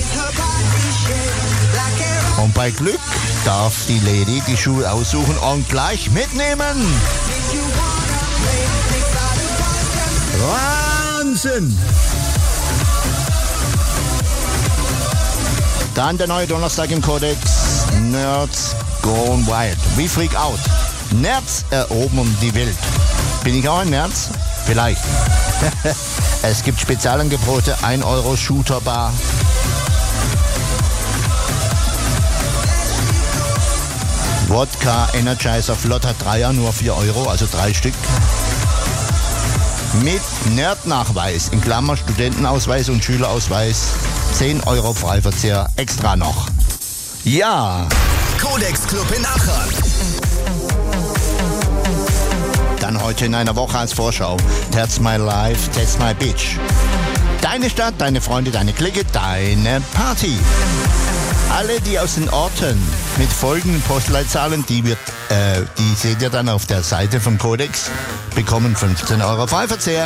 Und bei Glück darf die Lady die Schuhe aussuchen und gleich mitnehmen. Wahnsinn! Dann der neue Donnerstag im Codex, Nerds Gone Wild. We Freak Out. Nerds erobern die Welt. Bin ich auch ein Nerds? Vielleicht. Es gibt Spezialangebote, ein Euro Shooterbar. Wodka, Energizer, flotter Dreier, nur vier Euro, also drei Stück. Mit Nerd-Nachweis, in Klammer Studentenausweis und Schülerausweis, zehn Euro Freiverzehr extra noch. Ja. Codex Club in Aachen. Dann heute in einer Woche als Vorschau. That's my life, that's my bitch. Deine Stadt, deine Freunde, deine Clique, deine Party. Alle, die aus den Orten mit folgenden Postleitzahlen, die wird, äh, die seht ihr dann auf der Seite vom Codex, bekommen fünfzehn Euro Freiverzehr.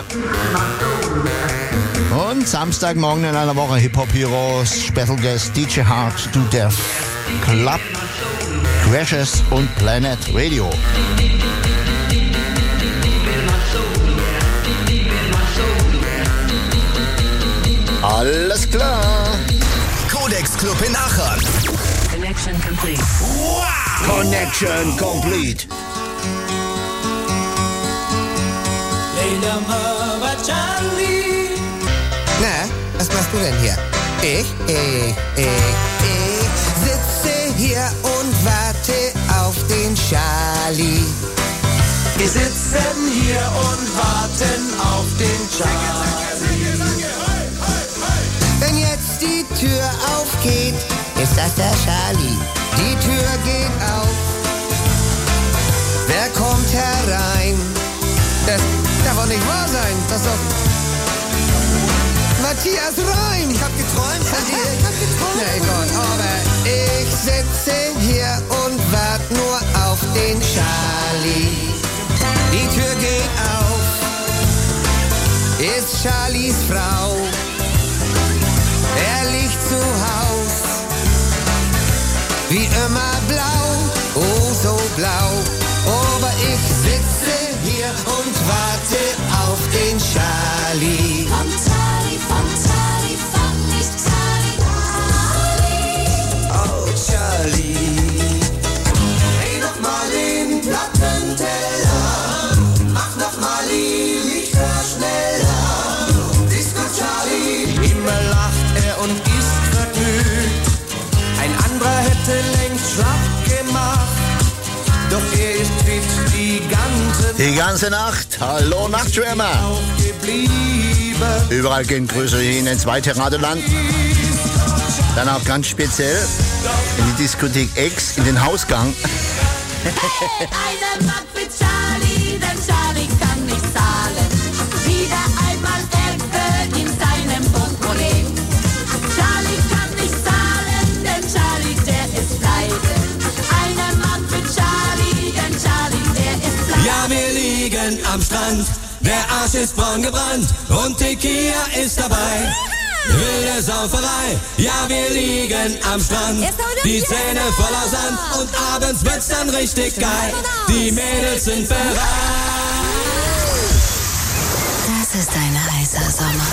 Und Samstagmorgen in einer Woche Hip-Hop Heroes, Special Guest D J Hard, To Death, Club, Crashes und Planet Radio. Alles klar. Codex Club in Aachen. Connection complete. Wow! Connection complete. Na, was machst du denn hier? Ich, ich, ich, ich sitze hier und warte auf den Charlie. Wir sitzen hier und warten auf den Charlie. Wenn jetzt die Tür aufgeht, ist das der Charlie. Die Tür geht auf. Wer kommt herein? Das darf doch nicht wahr sein. Das ist doch Matthias Reim. Ich hab geträumt von dir. Ich hab geträumt. Nee Gott, aber ich sitze hier und warte nur auf den Charlie. Die Tür geht auf. Ist Charlies Frau. Er liegt zu Haus, wie immer blau, oh so blau. Aber ich sitze hier und warte auf den Charlie. Vom Charlie, vom Charlie, vom nicht Charlie, Charlie. Oh Charlie, dreh doch mal den Plattenteller, mach doch mal die Lichter schneller. Disco Charlie, immer lacht er und ist vergnügt. Ein anderer hätte längst schlapp gemacht, doch er ist fit die ganze Die ganze Nacht. Hallo Nachtschwärmer. Überall gehen Grüße hin ins weite Radeland. Dann auch ganz speziell in die Diskothek X, in den Hausgang. Eine Mark für Charlie, denn Charlie kann nicht zahlen. Wieder einmal Äpfel in seinem Portemonnaie. Charlie kann nicht zahlen, denn Charlie, der ist pleite. Eine Mark für Charlie, denn Charlie, der ist pleite. Ja, wir liegen am Strand, Der Arsch ist braun gebrannt und die Kia ist dabei. Wilde Sauferei, ja wir liegen am Strand. Die Zähne voller Sand und abends wird's dann richtig geil. Die Mädels sind bereit. Das ist ein heißer Sommer.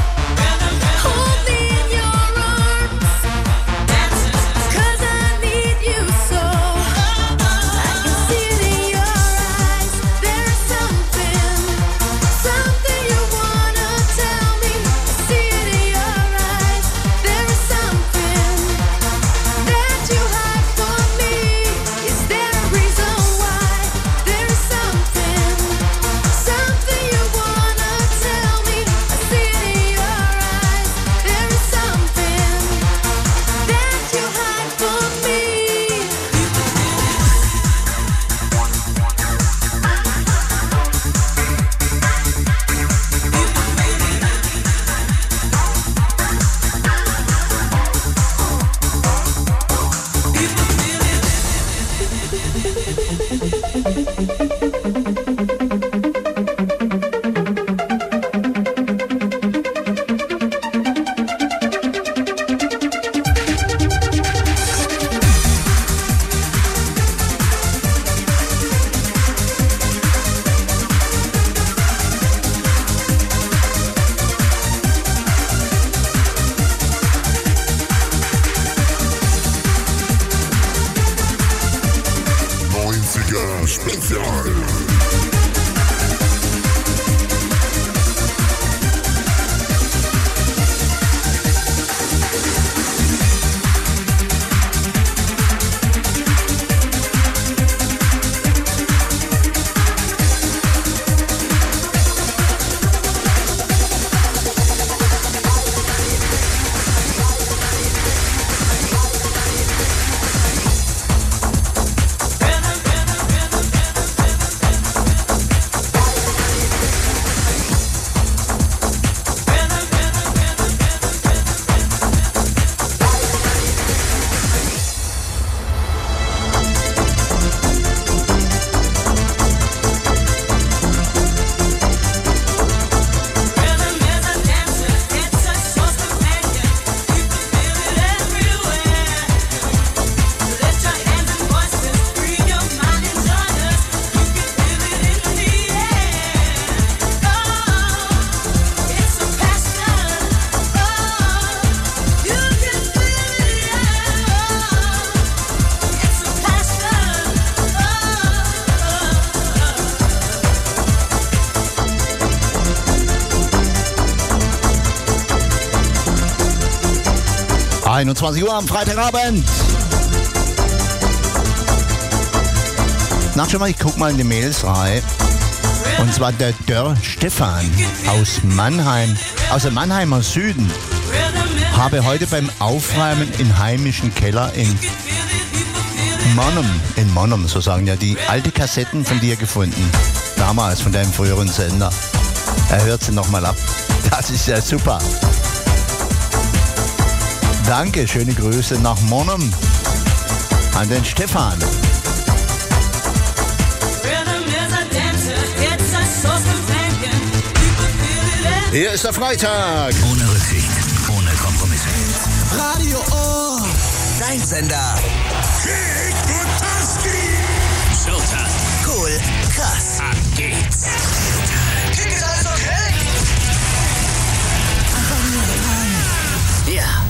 Need einundzwanzig Uhr am Freitagabend. Na, schon mal, ich guck mal in die Mails rein. Und zwar der Dörr Stefan aus Mannheim, aus dem Mannheimer Süden, habe heute beim Aufräumen im heimischen Keller in Monum, in Monum, so sagen ja, die alte Kassetten von dir gefunden. Damals von deinem früheren Sender. Er hört sie nochmal ab. Das ist ja super. Danke, schöne Grüße nach Monum an den Stefan. Hier ist der Freitag. Ohne Rücksicht, ohne Kompromisse. Radio O, dein Sender. Showtime. Cool, krass. Ab geht's. Klingt das alles okay? Ja.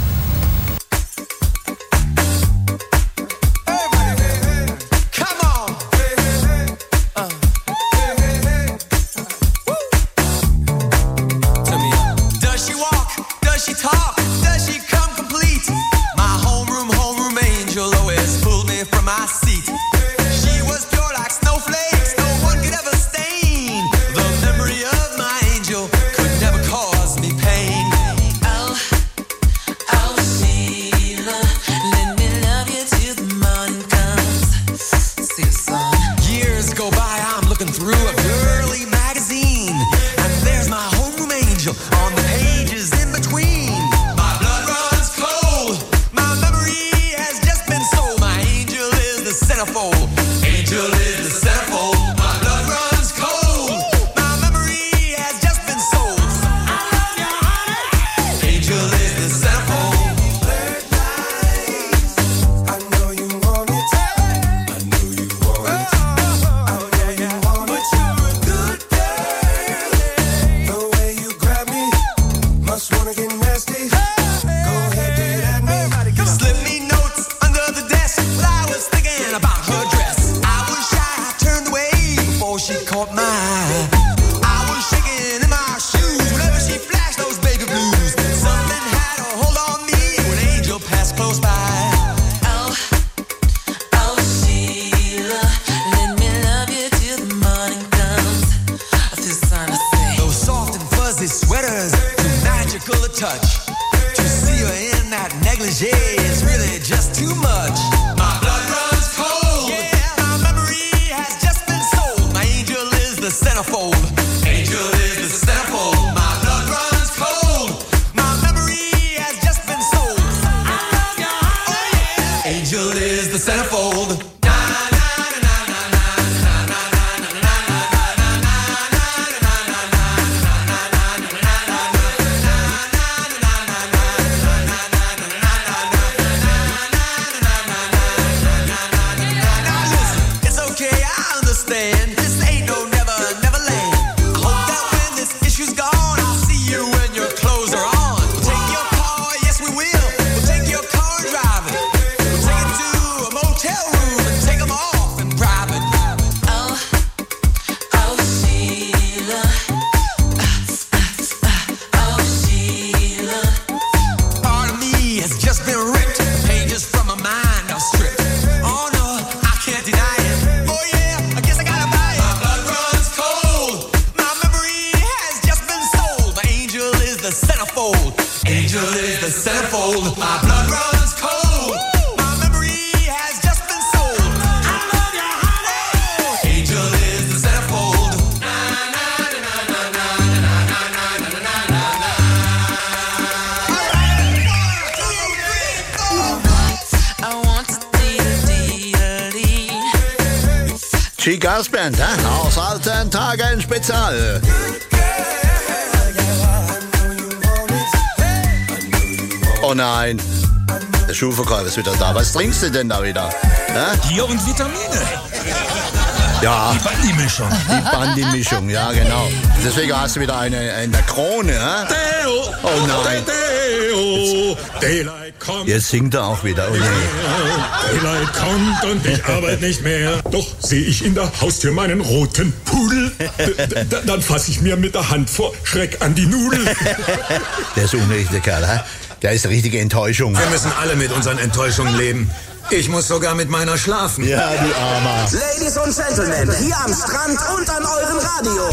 Gasband, hä? Aus alten Tagen Spezial. Oh nein, der Schuhverkäufer ist wieder da. Was trinkst du denn da wieder? Hä? Bier und Vitamine. Ja. Die Bandi-Mischung. Die Bandi-Mischung, ja genau. Deswegen hast du wieder eine in der Krone, hä? Deo, oh nein. Deo, Daylight kommt. Jetzt singt er auch wieder, oh nee. Daylight kommt und ich arbeite nicht mehr. Doch sehe ich in der Haustür meinen roten Pudel. D- d- dann fasse ich mir mit der Hand vor Schreck an die Nudel. Der ist unrecht, der Kerl, hä? Der ist eine richtige Enttäuschung. Wir müssen alle mit unseren Enttäuschungen leben. Ich muss sogar mit meiner schlafen. Ja, du Armer. Ladies und Gentlemen, hier am Strand und an eurem Radio.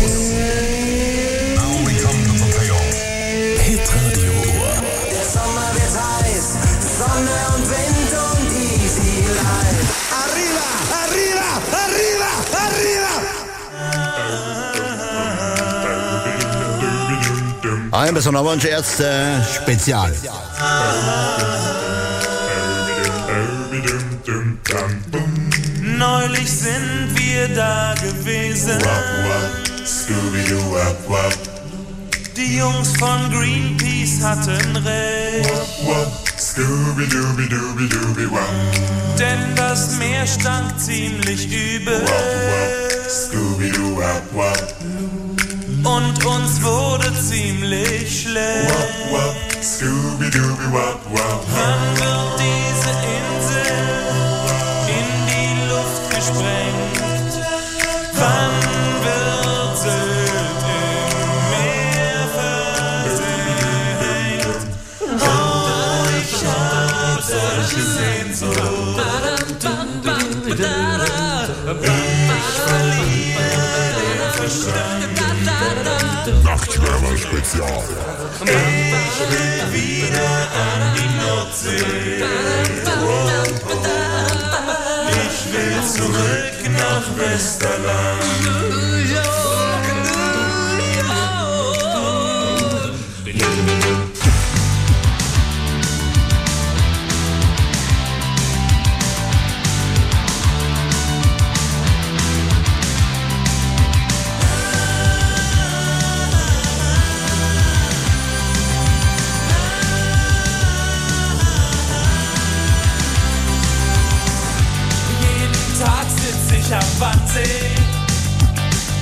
Hitradio Ohr. Der Sommer wird heiß, Sonne und Wind und easy life. Arriba, arriba, arriba, arriba. Ein besonderer Wunsch, Ärzte, Spezial. Neulich sind wir da gewesen. Die Jungs von Greenpeace hatten recht. Denn das Meer stank ziemlich übel. Und uns wurde ziemlich schlecht. Wann wird diese Insel in die Luft gesprengt? Wann wird Sylt im Meer versenkt? Oh, ich hab solche Sehnsucht. Ich verliere den Verstand. Nachtschwärmer Spezial. Ich will wieder an die Nordsee. Ich will zurück nach Westerland. Am Wannsee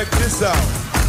check this out.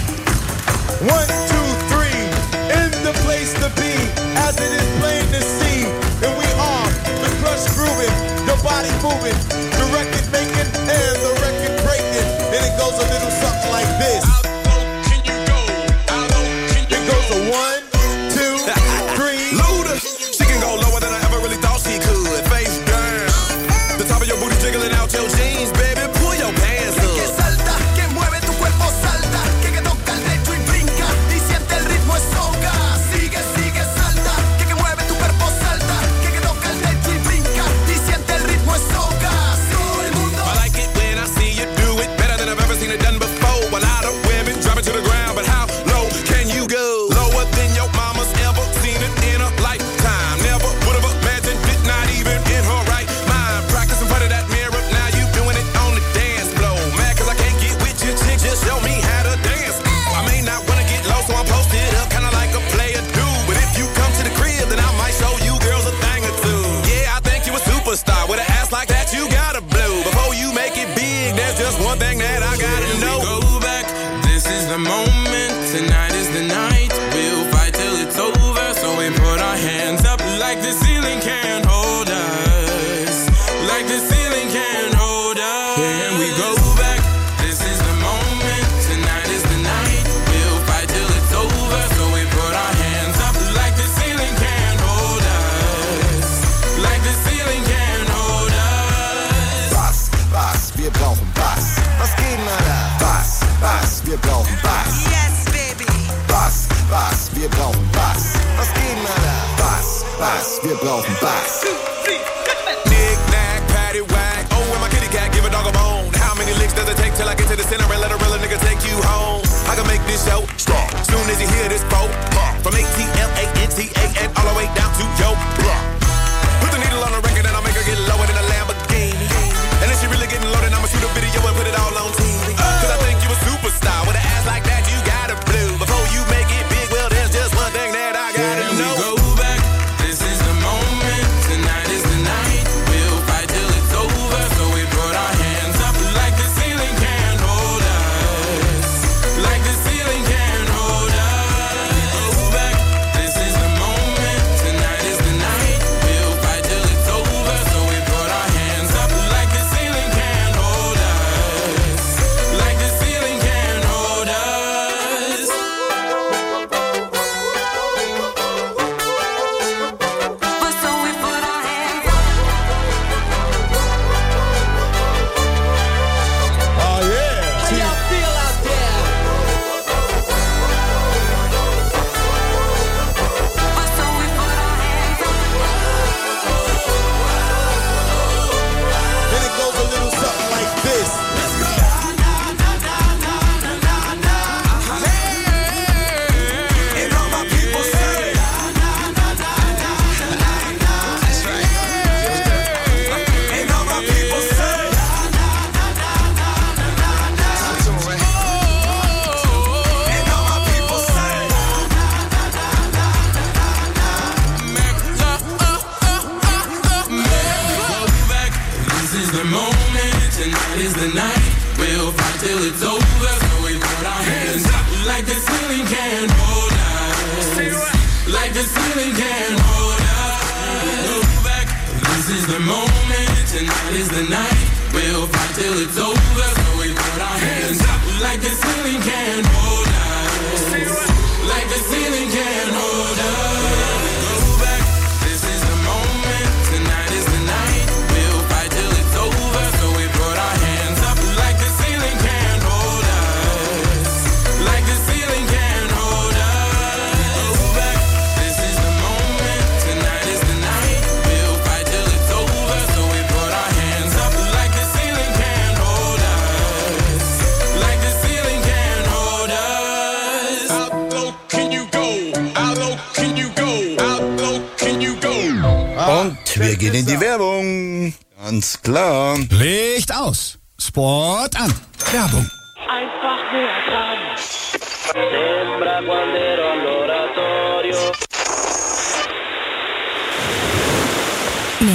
One, two, three, in the place to be, as it is plain to see. And we are the crush grooving, the body moving, the record making, and the record breaking. And it goes a little something like this. How low can you go? How low can you it goes a one, two, three. Luda, she can go lower than I ever really thought she could. Face down, the top of your booty jiggling out your jeans, baby. Pull your pants up. Que salta, que mueve tu cuerpo salta, que que toca el techo y brinca y siente el ritmo es soca. Sigue, sigue, salta, que que mueve tu cuerpo salta, que que toca el techo y brinca y siente el ritmo es soca. Todo el mundo. I like it when I see you do it better than I've ever seen it done before. A lot of women drop it to the ground, but how low can you go? Lower than your mama's ever seen it in a lifetime. Never would have imagined it, not even in her right mind. Practice in front of that mirror, now you doing it on the dance floor. Mad cause I can't get with your chick, just show me how to dance. I may not wanna get low, so I'm posted up, kinda like a player do. But if you come to the crib, then I might show you girls a thing or two. Yeah, I think you a superstar, with an ass like that, you gotta blow. Before you make it big, there's just one thing that I gotta know. Go back, this is the moment, tonight is the night. We'll fight till it's over, so we put our hands up like the ceiling can't hold us. Like the ceiling can't hold us. Can we go back? This is the moment, tonight is the night. We'll fight till it's over, so we put our hands up like the ceiling can't hold us. Like the ceiling can't hold us. Bass, Bass, wir brauchen Bass. Was geht denn da? Bass, Bass, wir brauchen Bass. Yes, baby. Bass, Bass, wir brauchen Bass. Was geht denn da? Bass, Bass, wir brauchen Bass. Knick, knack, patty, whack. Oh, and my kitty cat, give a dog a bone. How many licks does it take till I get to the center and let a real nigga take you home? I can make this show stop soon as you hear this quote. From A T L A N T A N all the way down to yo. Put the needle on the record and I'll make her get lower than a Lamborghini. And if she really getting low, then I'ma shoot a video and put it all on T V. Cause I think you a superstar. With an ass like that, you gotta blue. Before you make it big, well, there's just one thing that I gotta Can we know. go back? This is the moment, tonight is the night. We'll fight till it's over, so we put our hands up like the ceiling can't hold us. Like the ceiling can't hold us. Go back, this is the moment, tonight is the night. We'll fight till it's over, so we put our hands up like the ceiling can't hold us. Like the ceiling can't hold us. So we put our hands up. Oh yeah. How y'all feel out there? So we put our hands up. Then it goes a little something like this. And all my people say, and all my people say, and all my people say. This is the moment, tonight is the night. We'll fight till it's over, so we put our hands up like the ceiling can't hold us. Like the ceiling can't hold us. Go back. This is the moment, tonight is the night. We'll fight till it's over, so we put our hands up like the ceiling can't hold us. Like the ceiling can't hold us. Go back. This is the moment, tonight is the night. We'll fight till it's over, so we put our hands up like the ceiling can't hold us. Like the ceiling can't hold us. Go back. This is the moment, tonight is the night. We'll fight till it's over, so we put our hands up like the ceiling can't hold us. Like the ceiling can't hold us. How low can you go? How low can you go? How low can you go? Und wir gehen in die Werbung. Ganz klar. Licht aus. Sport an. Werbung. Einfach mehr dran. Sembra quando ero all'oratorio. Mit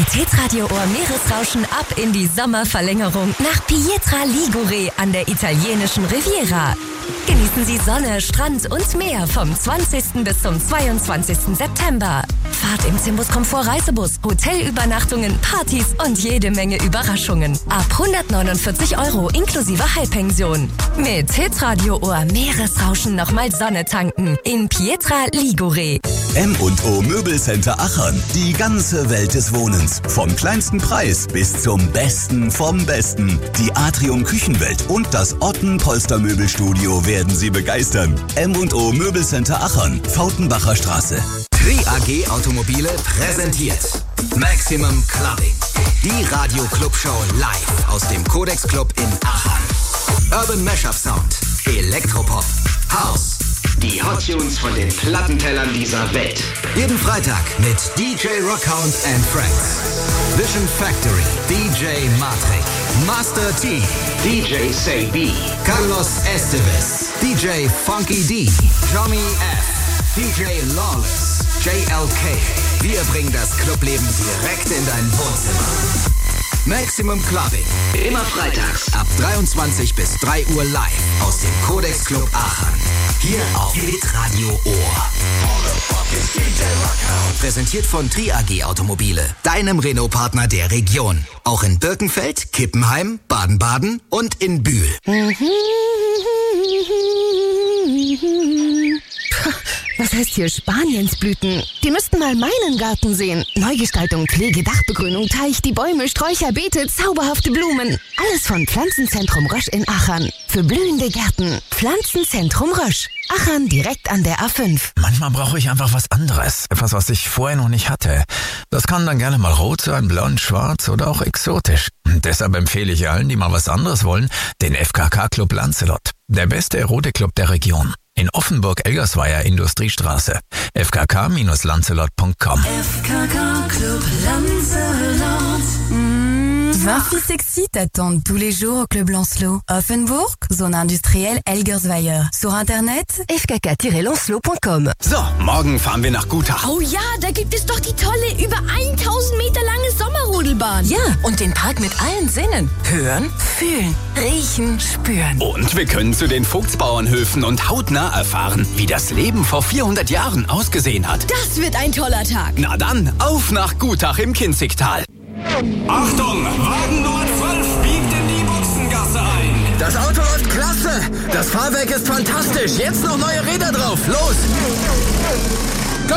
Hitradio Ohr Meeresrauschen ab in die Sommerverlängerung nach Pietra Ligure an der italienischen Riviera. Genießen Sie Sonne, Strand und Meer vom zwanzigsten bis zum zweiundzwanzigsten September. Fahrt im Zimbus Komfort Reisebus, Hotelübernachtungen, Partys und jede Menge Überraschungen. Ab hundertneunundvierzig Euro inklusive Halbpension. Mit Hitradio Ohr Meeresrauschen nochmal Sonne tanken in Pietra Ligure. M und O Möbelcenter Achern. Die ganze Welt des Wohnens. Vom kleinsten Preis bis zum Besten vom Besten. Die Atrium Küchenwelt und das Otten Polstermöbelstudio werden Sie begeistern. M und O Möbelcenter Achern. Fautenbacher Straße. Tri A G Automobile präsentiert Maximum Clubbing. Die Radio-Club-Show live aus dem Codex Club in Aachen. Urban Mashup Sound, Elektropop, House. Die Hot Tunes von den Plattentellern dieser Welt. Jeden Freitag mit D J Rockhound and Friends. Vision Factory, D J Matrix, Master T, D J Say B, Carlos Esteves, D J Funky D, Johnny F, D J Lawless, J L K. Wir bringen das Clubleben direkt in dein Wohnzimmer. Maximum Clubbing. Immer freitags ab dreiundzwanzig bis drei Uhr live aus dem Codex Club Aachen. Hier auf Hitradio Ohr. Präsentiert von Tri A G Automobile, deinem Renault-Partner der Region. Auch in Birkenfeld, Kippenheim, Baden-Baden und in Bühl. Was heißt hier Spaniensblüten? Die müssten mal meinen Garten sehen. Neugestaltung, Pflege, Dachbegrünung, Teich, die Bäume, Sträucher, Beete, zauberhafte Blumen. Alles von Pflanzenzentrum Rösch in Achern. Für blühende Gärten. Pflanzenzentrum Rösch. Achern direkt an der A fünf. Manchmal brauche ich einfach was anderes. Etwas, was ich vorher noch nicht hatte. Das kann dann gerne mal rot sein, blond, schwarz oder auch exotisch. Und deshalb empfehle ich allen, die mal was anderes wollen, den F K K Club Lancelot. Der beste Erotik-Club der Region. In Offenburg-Elgersweier Industriestraße. f k k Bindestrich lancelot punkt com. F K K Club Lancelot. vingt filles sexy t'attendent tous les jours au Club Lancelot. Offenburg, Zone industrielle Elgersweier. Sur Internet, f k k Bindestrich lancelot punkt com. So, morgen fahren wir nach Gutach. Oh ja, da gibt es doch die tolle, über tausend Meter lange Sommerrodelbahn. Ja, und den Park mit allen Sinnen. Hören, fühlen, riechen, spüren. Und wir können zu den Vogtsbauernhöfen und hautnah erfahren, wie das Leben vor vierhundert Jahren ausgesehen hat. Das wird ein toller Tag. Na dann, auf nach Gutach im Kinzigtal. Achtung, Wagen Nummer zwölf biegt in die Boxengasse ein. Das Auto läuft klasse. Das Fahrwerk ist fantastisch. Jetzt noch neue Räder drauf. Los! Go!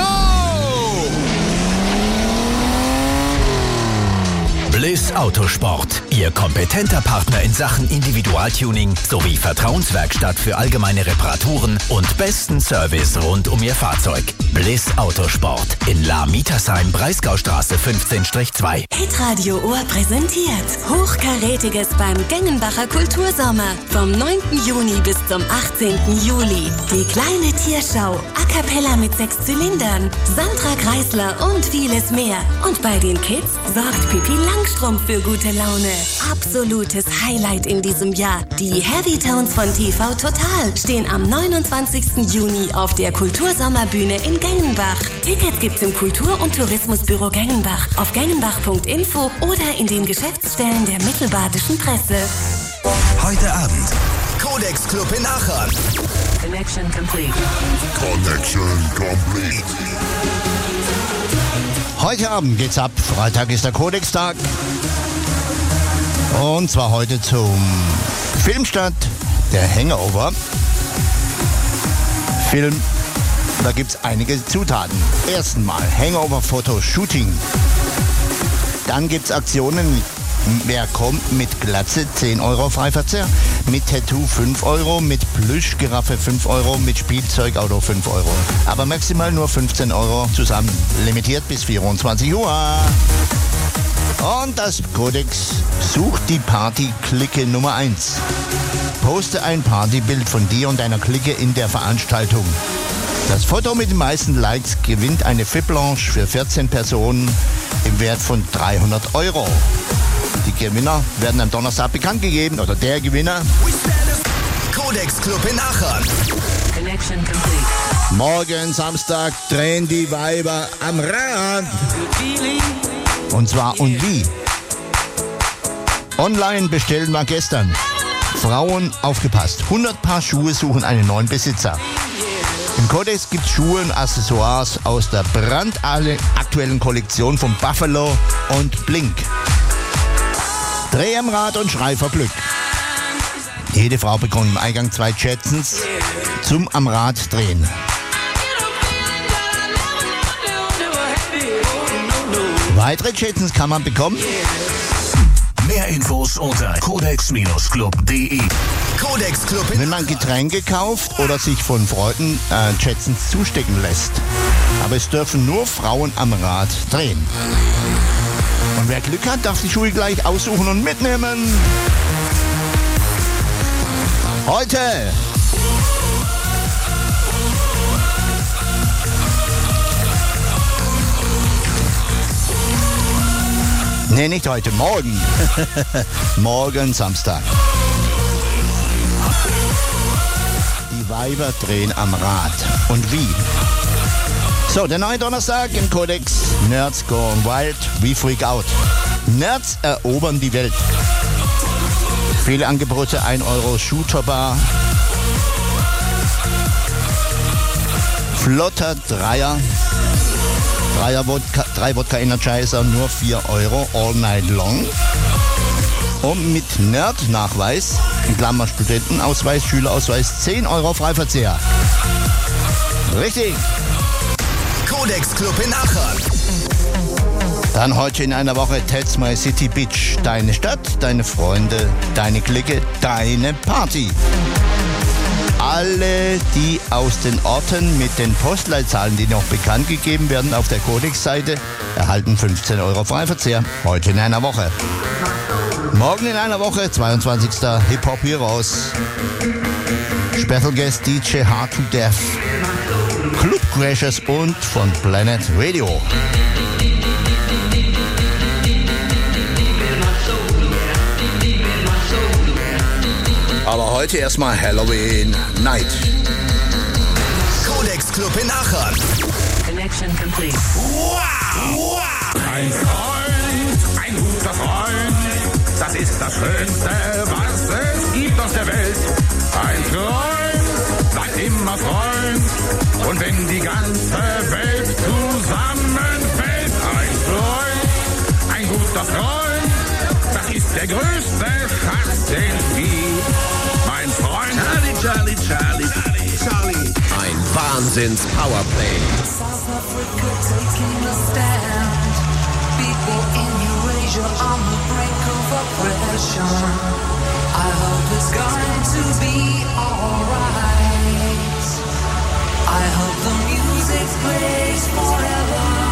Bliss Autosport. Ihr kompetenter Partner in Sachen Individualtuning sowie Vertrauenswerkstatt für allgemeine Reparaturen und besten Service rund um Ihr Fahrzeug. Bliss Autosport in La Mietersheim, Breisgaustraße fünfzehn zwei. Hitradio Ohr präsentiert Hochkarätiges beim Gengenbacher Kultursommer vom neunten Juni bis zum achtzehnten Juli. Die kleine Tierschau, A Cappella mit sechs Zylindern, Sandra Kreisler und vieles mehr. Und bei den Kids sorgt Pipi Langstrumpf für gute Laune. Absolutes Highlight in diesem Jahr. Die Heavy Tones von T V Total stehen am neunundzwanzigsten Juni auf der Kultursommerbühne in Gengenbach. Tickets gibt's im Kultur- und Tourismusbüro Gengenbach, auf gengenbach punkt info oder in den Geschäftsstellen der Mittelbadischen Presse. Heute Abend Codex Club in Aachen. Connection complete. Connection complete. Heute Abend geht's ab. Freitag ist der Codex-Tag. Und zwar heute zum Filmstart der Hangover. Film, da gibt's einige Zutaten. Erstens mal Hangover-Foto-Shooting. Dann gibt's Aktionen. Wer kommt mit Glatze zehn Euro Freiverzehr, mit Tattoo fünf Euro, mit Plüschgiraffe fünf Euro, mit Spielzeugauto fünf Euro. Aber maximal nur fünfzehn Euro zusammen. Limitiert bis vierundzwanzig Uhr. Und das Codex sucht die Party-Clique Nummer eins. Poste ein Partybild von dir und deiner Clique in der Veranstaltung. Das Foto mit den meisten Likes gewinnt eine V I P-Lounge für vierzehn Personen im Wert von dreihundert Euro. Die Gewinner werden am Donnerstag bekannt gegeben, oder der Gewinner. Codex Club in Aachen. Connection complete. Morgen Samstag drehen die Weiber am Rad. Und zwar und wie? Online bestellen wir gestern. Frauen, aufgepasst. hundert Paar Schuhe suchen einen neuen Besitzer. Im Codex gibt es Schuhe und Accessoires aus der brandaktuellen Kollektion von Buffalo und Blink. Dreh am Rad und schrei vor Glück. Jede Frau bekommt im Eingang zwei Jetsons zum am Rad drehen. Weitere Jetsons kann man bekommen. Mehr Infos unter codex club punkt de. Codex Club. Wenn man Getränke kauft oder sich von Freunden äh, Jetsons zustecken lässt. Aber es dürfen nur Frauen am Rad drehen. Und wer Glück hat, darf die Schuhe gleich aussuchen und mitnehmen. Heute. Nee, nicht heute, morgen. Morgen Samstag. Die Weiber drehen am Rad. Und wie? So, der neue Donnerstag im Codex. Nerds gone wild, we freak out. Nerds erobern die Welt. Viele Angebote, ein Euro Schuhtopper. Flotter Dreier. Dreier Wodka, drei Wodka Energizer, nur vier Euro, all night long. Und mit Nerd-Nachweis, in Klammer Studentenausweis, Schülerausweis, zehn Euro Freiverzehr. Richtig. Codex Club in Aachen. Dann heute in einer Woche That's My City Beach. Deine Stadt, deine Freunde, deine Clique, deine Party. Alle, die aus den Orten mit den Postleitzahlen, die noch bekannt gegeben werden auf der Codex-Seite, erhalten fünfzehn Euro Freiverzehr. Heute in einer Woche. Morgen in einer Woche, zweiundzwanzigster Hip-Hop Heroes. Special Guest D J Hard to Death. Club Crashers und von Planet Radio. Aber heute erstmal Halloween Night. Codex Club in Aachen. Connection complete. Wow, wow. Ein Freund, ein guter Freund, das ist das Schönste, was es gibt auf der Welt. Ein Freund bleibt immer Freund, und wenn die ganze Welt zusammenfällt. Ein Freund, ein guter Freund, das ist der größte Schatz, den es gibt. Mein Freund. Charlie, Charlie, Charlie, Charlie, Charlie. Ein Wahnsinns-Powerplay. South Africa taking a stand. People in Eurasia on the brink of oppression. I hope it's going to be alright. I hope the music plays forever.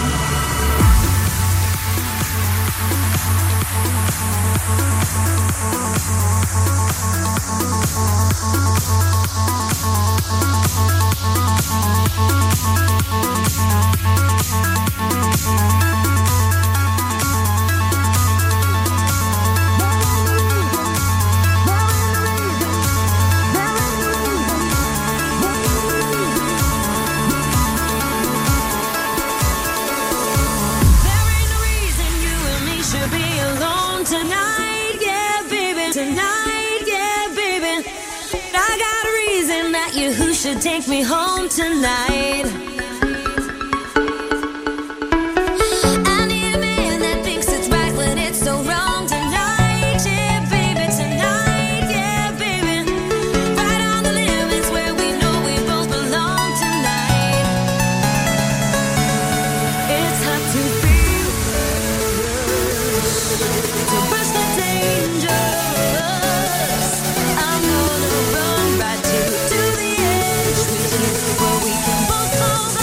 Who should take me home tonight? I need a man that thinks it's right when it's so wrong tonight. Yeah, baby, tonight. Yeah, baby. Right on the limits where we know we both belong tonight. It's hard to feel, to burst the dangerous. I'm gonna run right to, to the edge with you, where we can both hold on.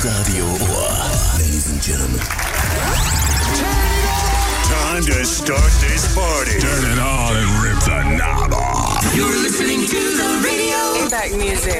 Radio Ohr. Ladies and Gentlemen. Time to start this party. Turn it on and rip the knob off. You're listening to the radio. Impact music.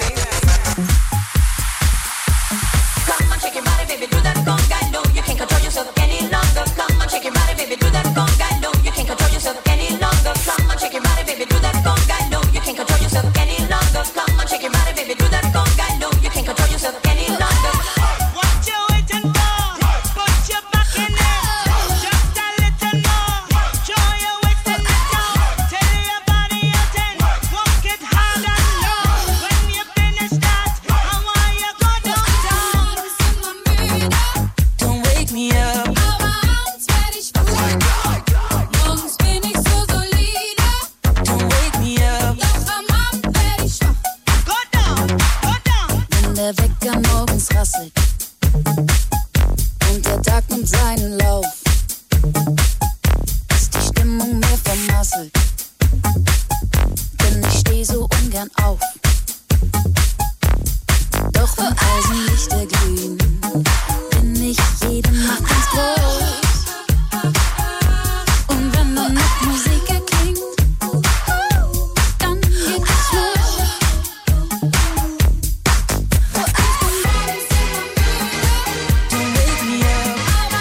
Come on, shake your body, baby, do that conga. No, you can't control yourself any longer. Come on, shake your body, baby, do that conga. No, you can't control yourself any longer. Come on, shake your body, baby, do that conga. No, you can't control yourself any longer. Come on, shake your body, baby, do that conga. No, you can't control yourself any longer. What you waiting for? Put your back in it. Just a little more. Show your waist and let go. Tell your body you're ten. Walk it hard and low. When you finish that, I want you go downtown. Don't wake me up. Morgens bin ich so solide. Don't wake me up. Doch am Abend werd ich schwach. Go down, go down. Wenn der Wecker morgens rasselt und der Tag nimmt seinen Lauf, ist die Stimmung mehr vermasselt, denn ich steh so ungern auf. Doch wenn Außenlichter glühen, bin ich jede Nacht ganz groß. Und wenn dann noch Musik erklingt, dann geht es los. Don't wake me up.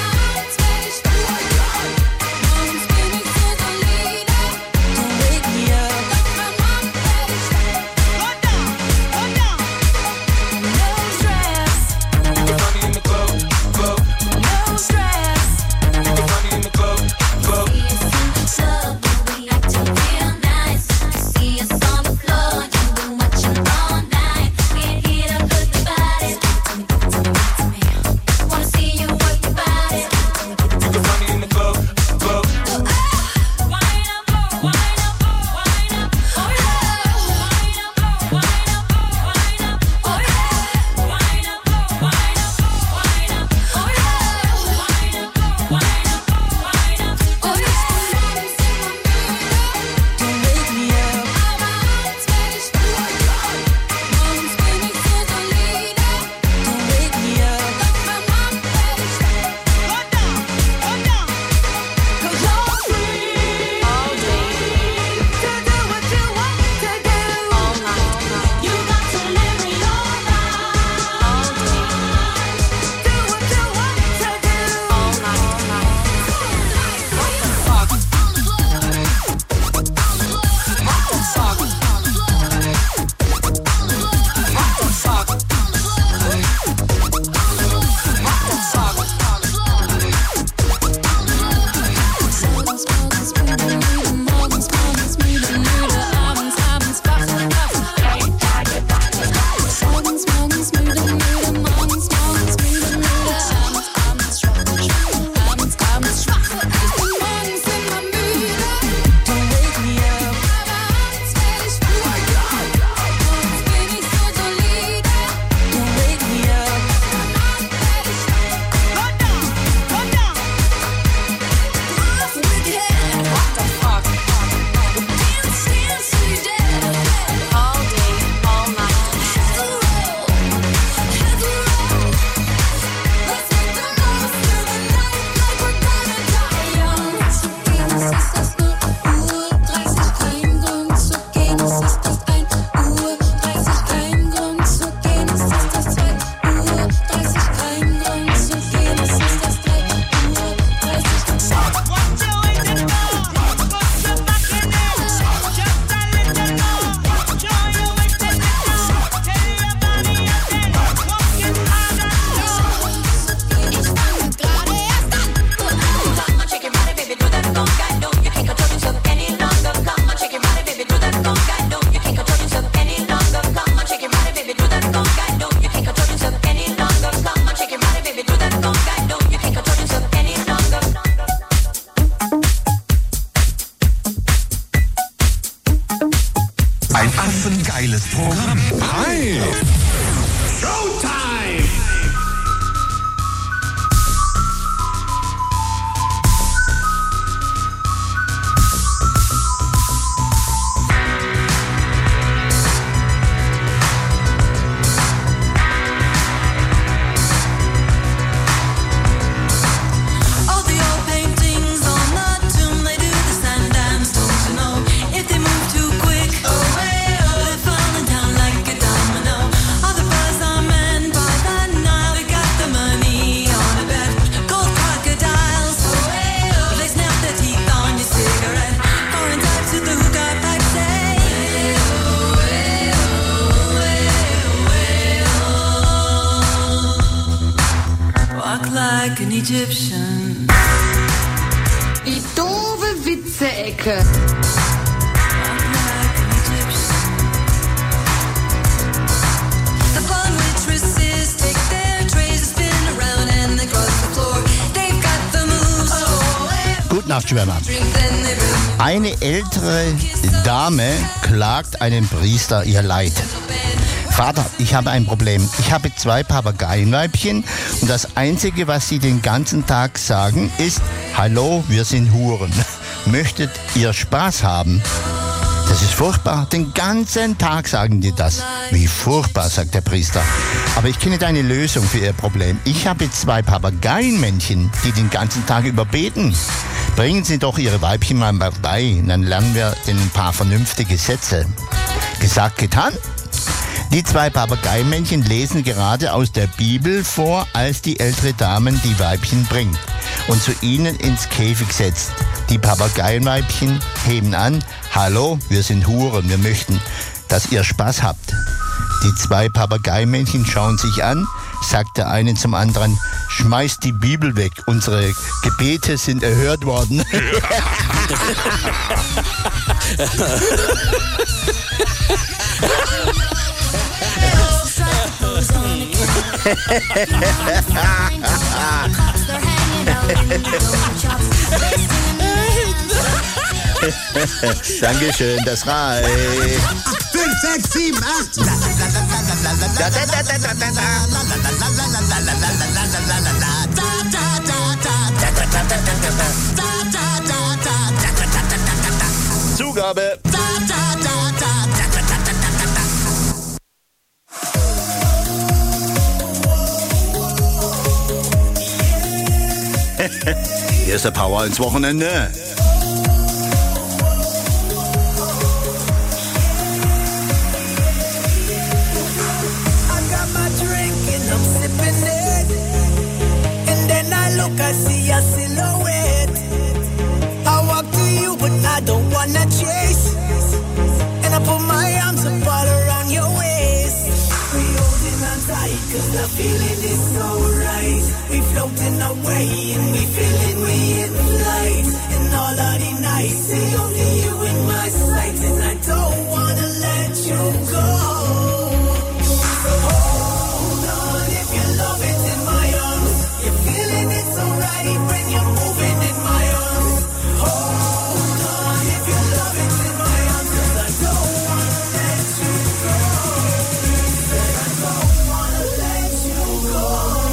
Morgens bin ich so solide. Don't wake me up. Doch am Abend werd ich schwach. Go down, go down. No stress. like an Egyptian. Die doofe Witze-Ecke. The fun which resist, take their trays, spin around and they cross the floor. They've got the moves. Oh, Gute Nacht, Schwärmer. Eine ältere Dame klagt einem Priester ihr Leid. Vater, ich habe ein Problem. Ich habe zwei Papageienweibchen und das Einzige, was sie den ganzen Tag sagen, ist: Hallo, wir sind Huren. Möchtet ihr Spaß haben? Das ist furchtbar. Den ganzen Tag sagen die das. Wie furchtbar, sagt der Priester. Aber ich kenne eine Lösung für ihr Problem. Ich habe zwei Papageienmännchen, die den ganzen Tag über beten. Bringen Sie doch Ihre Weibchen mal bei, dann lernen wir denen ein paar vernünftige Sätze. Gesagt, getan. Die zwei Papageienmännchen lesen gerade aus der Bibel vor, als die ältere Dame die Weibchen bringt und zu ihnen ins Käfig setzt. Die Papageienweibchen heben an: Hallo, wir sind Huren, wir möchten, dass ihr Spaß habt. Die zwei Papageienmännchen schauen sich an, sagt der eine zum anderen: Schmeißt die Bibel weg, unsere Gebete sind erhört worden. Dankeschön, das reicht. fünf, sechs, sieben, acht. Zugabe. Hier ist der Power ins Wochenende. I see a silhouette. I walk to you, but I don't wanna chase. And I put my arms up all around your waist. We holding on tight, cause the feeling is so right. We floating away and we feeling we in flight. And all of the nights, see only you in my sight. And I don't wanna let you go. So hold on if you love it in my arms. You're feeling it so right when you're moving in my arms. Hold on if you love it in my arms. Cause I don't wanna let you go. Said I don't wanna let you go.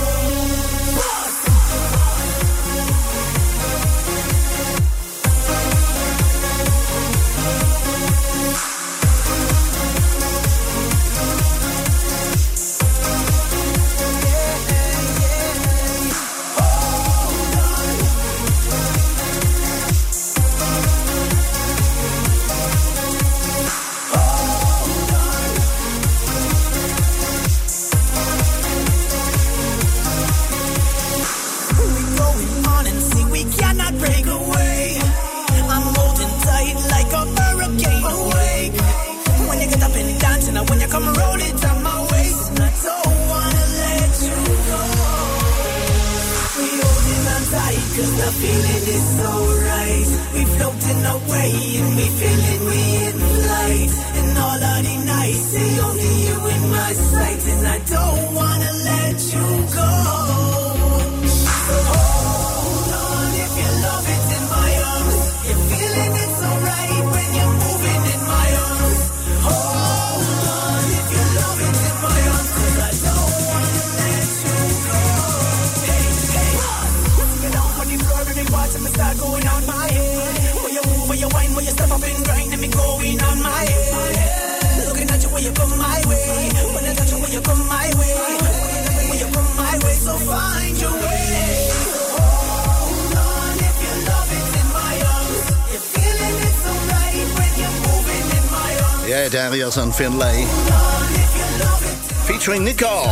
Cause the feeling is so right. We floating away and we feeling we in flight. And all of the nights, see only you in my sight. And I don't wanna let you go. So hold on if you love it in my arms. You're feeling it so right when you're moving in my arms. Hold on if you love it in my arms. Cause I don't wanna let you go. Hey, hey, get off on the floor and me watch me start going on my head. When you move, when you whine, when you step up and grind and me going on my head. Looking at you when you come my way. When I touch you when you come my way. When you come my way, so find your way. Hold on if you love it in my arms. You're feeling it so right when you're moving in my arms. Yeah, Darius and Finlay. Featuring Nicole.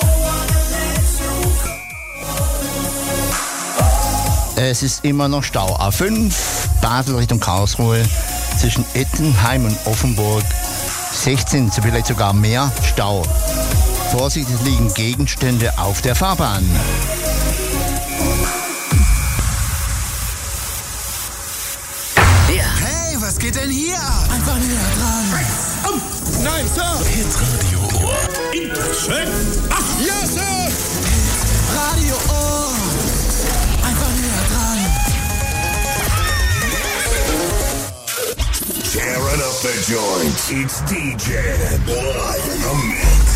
Es ist immer noch Stau. A fünf, Basel Richtung Karlsruhe, zwischen Ettenheim und Offenburg. sechzehn, vielleicht sogar mehr Stau. Vorsicht, es liegen Gegenstände auf der Fahrbahn. Nein, Sir! Hitradio Ohr. Check. Ach, Ja, Sir! Radio Ohr. Einfach näher dran. Tearing up the joints. It's D J live in the mix.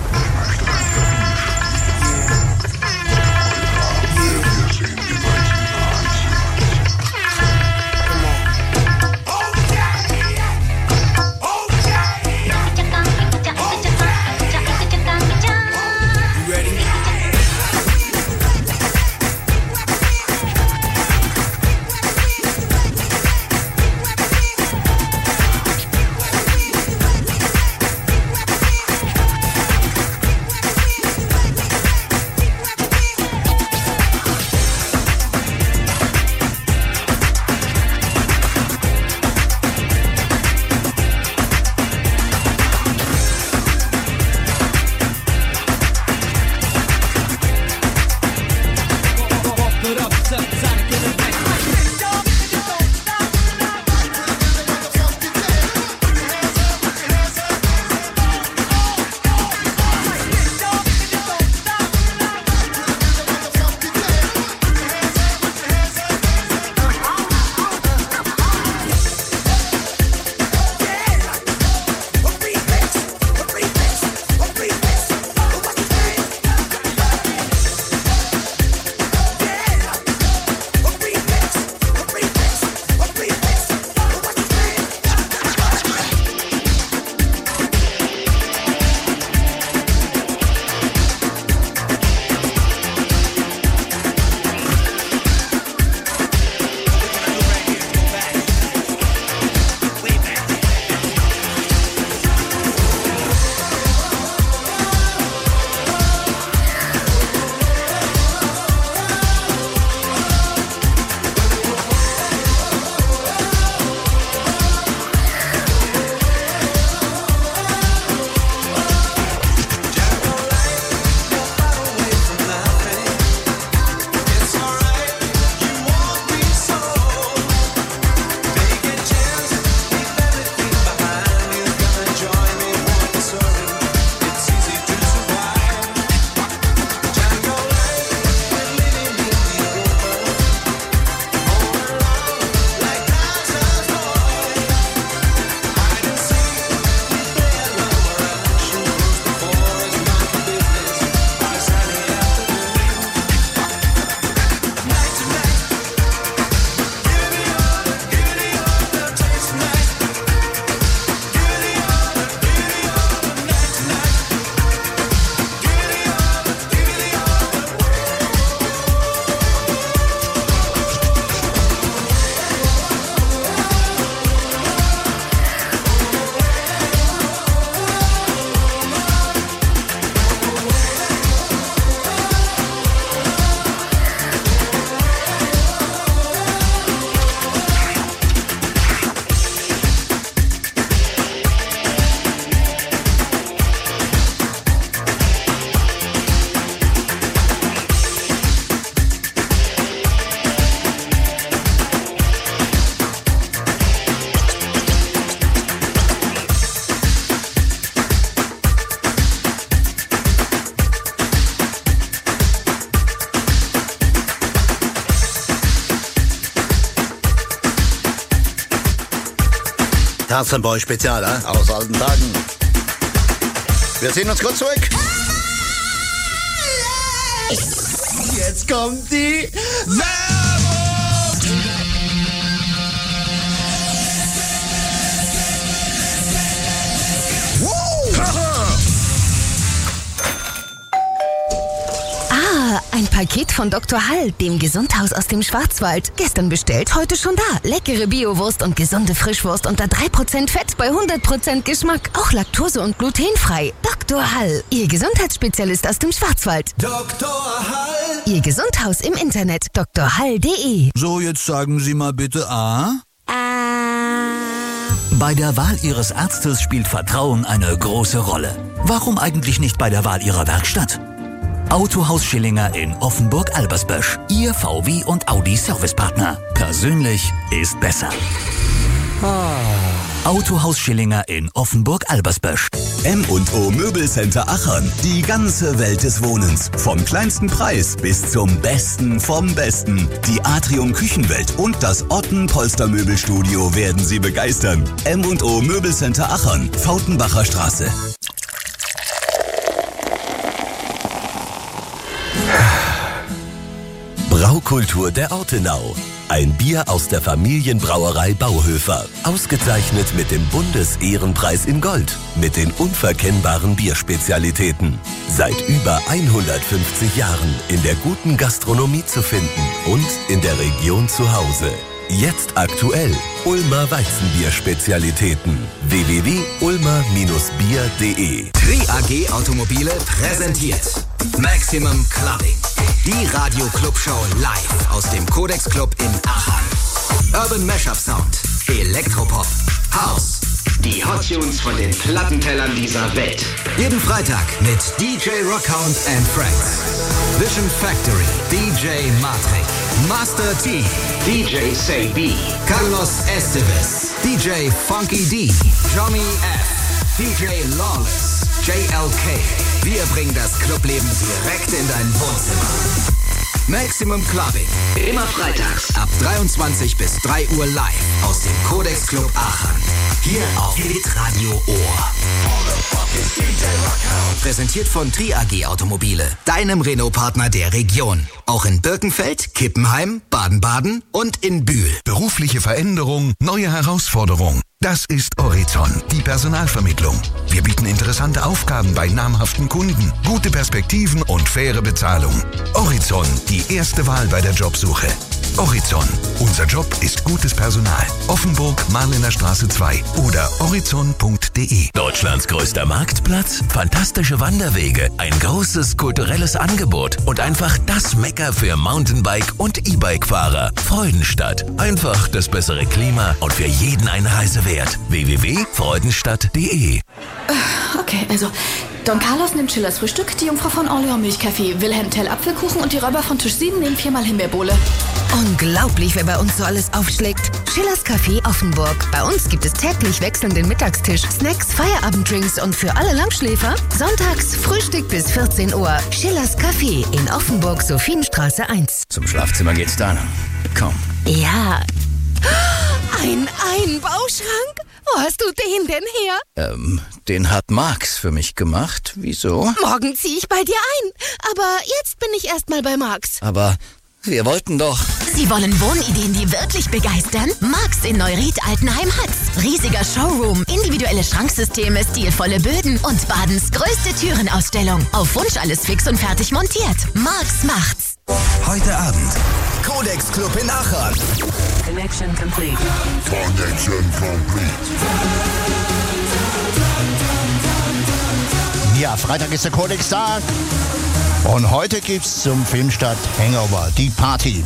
Tarzan Boy Spezial, äh? Aus alten Tagen. Wir ziehen uns kurz zurück. Jetzt kommt die Werbung! Ah, ein Paket von Doktor Hall, dem Gesundhaus aus dem Schwarzwald. Gestern bestellt, heute schon da. Leckere Biowurst und gesunde Frischwurst unter drei Prozent Fett bei hundert Prozent Geschmack. Auch laktose- und glutenfrei. Doktor Hall, Ihr Gesundheitsspezialist aus dem Schwarzwald. Doktor Hall. Ihr Gesundhaus im Internet, d r hall punkt d e. So, jetzt sagen Sie mal bitte A. Bei der Wahl Ihres Arztes spielt Vertrauen eine große Rolle. Warum eigentlich nicht bei der Wahl Ihrer Werkstatt? Autohaus Schillinger in Offenburg-Albersbösch. Ihr V W und Audi Servicepartner. Persönlich ist besser. Ah. Autohaus Schillinger in Offenburg-Albersbösch. M und O Möbelcenter Achern. Die ganze Welt des Wohnens. Vom kleinsten Preis bis zum Besten vom Besten. Die Atrium Küchenwelt und das Otten Polstermöbelstudio werden Sie begeistern. M und O Möbelcenter Achern. Fautenbacher Straße. Braukultur der Ortenau. Ein Bier aus der Familienbrauerei Bauhöfer. Ausgezeichnet mit dem Bundesehrenpreis in Gold. Mit den unverkennbaren Bierspezialitäten. Seit über hundertfünfzig Jahren in der guten Gastronomie zu finden und in der Region zu Hause. Jetzt aktuell Ulmer Weizenbier-Spezialitäten. w w w punkt ulmer bier punkt d e. Tri A G Automobile präsentiert Maximum Clubbing. Die Radio-Club-Show live aus dem Codex Club in Aachen. Urban Mashup Sound, Elektropop, House, die Hot Tunes von den Plattentellern dieser Welt. Jeden Freitag mit D J Rockhound and Friends. Vision Factory, D J Matrix, Master T, D J Say B, Carlos Esteves, D J Funky D, Johnny F, D J Lawless, J L K. Wir bringen das Clubleben direkt in dein Wohnzimmer. Maximum Clubbing. Immer freitags ab dreiundzwanzig bis drei Uhr live aus dem Codex Club Aachen. Hier auf Hitradio Ohr. Präsentiert von Tri A G Automobile, deinem Renault-Partner der Region. Auch in Birkenfeld, Kippenheim, Baden-Baden und in Bühl. Berufliche Veränderung, neue Herausforderung. Das ist Horizon, die Personalvermittlung. Wir bieten interessante Aufgaben bei namhaften Kunden, gute Perspektiven und faire Bezahlung. Horizon, die erste Wahl bei der Jobsuche. Horizon, unser Job ist gutes Personal. Offenburg, Marlener Straße zwei oder horizon punkt d e. Deutschlands größter Marktplatz, fantastische Wanderwege, ein großes kulturelles Angebot und einfach das Mekka für Mountainbike- und E-Bike-Fahrer. Freudenstadt, einfach das bessere Klima und für jeden eine Reise wert. w w w punkt freudenstadt punkt d e. Okay, also Don Carlos nimmt Schillers Frühstück, die Jungfrau von Orleans Milchkaffee, Wilhelm Tell Apfelkuchen und die Räuber von Tisch sieben nehmen viermal Himbeerbohle. Unglaublich, wer bei uns so alles aufschlägt. Schillers Café Offenburg. Bei uns gibt es täglich wechselnden Mittagstisch, Snacks, Feierabenddrinks und für alle Langschläfer sonntags Frühstück bis vierzehn Uhr. Schillers Café in Offenburg, Sophienstraße eins. Zum Schlafzimmer geht's dann. Komm. Ja. Ein Einbauschrank? Wo hast du den denn her? Ähm, den hat Max für mich gemacht. Wieso? Morgen ziehe ich bei dir ein. Aber jetzt bin ich erstmal bei Max. Aber wir wollten doch... Sie wollen Wohnideen, die wirklich begeistern? Max in Neuried-Altenheim hat's. Riesiger Showroom, individuelle Schranksysteme, stilvolle Böden und Badens größte Türenausstellung. Auf Wunsch alles fix und fertig montiert. Max macht's. Heute Abend Codex Club in Aachen. Connection complete. Connection complete. Ja, Freitag ist der Codex-Tag. Und heute gibt's zum Filmstart Hangover, die Party.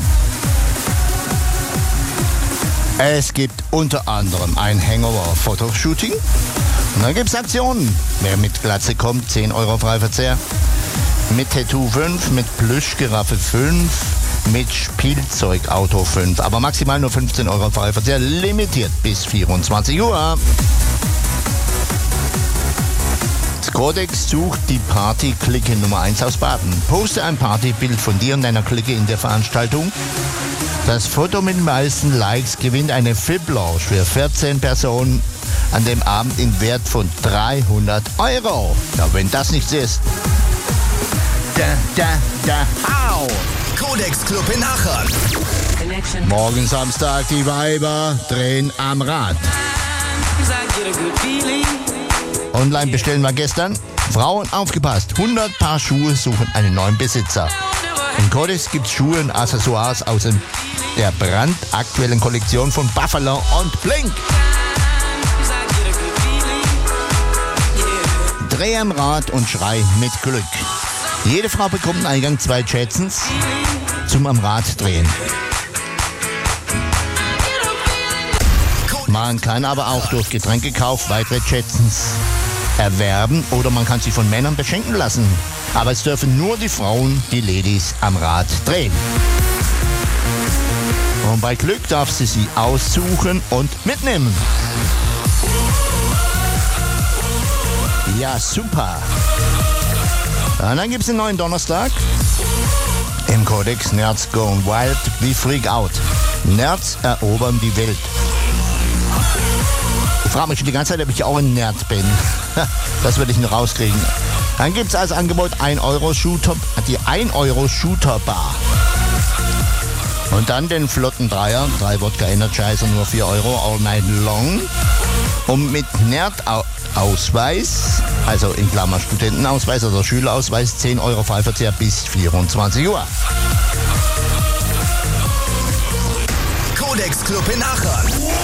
Es gibt unter anderem ein Hangover-Fotoshooting. Und dann gibt's Aktionen. Wer mit Glatze kommt, zehn Euro Freiverzehr. Mit Tattoo fünf, mit Plüschgiraffe fünf, mit Spielzeugauto fünf. Aber maximal nur fünfzehn Euro Freiverzehr, limitiert bis vierundzwanzig Uhr. Codex sucht die Party-Clique Nummer eins aus Baden. Poste ein Partybild von dir und deiner Clique in der Veranstaltung. Das Foto mit den meisten Likes gewinnt eine V I P-Lounge für vierzehn Personen an dem Abend im Wert von dreihundert Euro. Ja, wenn das nichts ist. Da, da, da, au! Codex Club in Aachen. Morgen Samstag, die Weiber drehen am Rad. Online bestellen wir gestern. Frauen, aufgepasst. hundert Paar Schuhe suchen einen neuen Besitzer. Im Codex gibt es Schuhe und Accessoires aus der brandaktuellen Kollektion von Buffalo und Blink. Dreh am Rad und schrei mit Glück. Jede Frau bekommt einen Eingang zwei Jetsons zum am Rad drehen. Man kann aber auch durch Getränkekauf weitere Jetsons erwerben oder man kann sie von Männern beschenken lassen. Aber es dürfen nur die Frauen, die Ladies, am Rad drehen. Und bei Glück darf sie sie aussuchen und mitnehmen. Ja, super. Und dann gibt es einen neuen Donnerstag. Im Codex Nerds Gone Wild wie Freak Out. Nerds erobern die Welt. Ich frage mich schon die ganze Zeit, ob ich auch ein Nerd bin. Das werde ich noch rauskriegen. Dann gibt es als Angebot ein Euro Shooter, die ein Euro Shooter Bar. Und dann den flotten Dreier, drei Wodka Energizer, nur vier Euro, all night long. Und mit Nerd-Ausweis, also in Klammer Studentenausweis oder Schülerausweis, zehn Euro Freiverzehr bis vierundzwanzig Uhr. Codex Club in Aachen.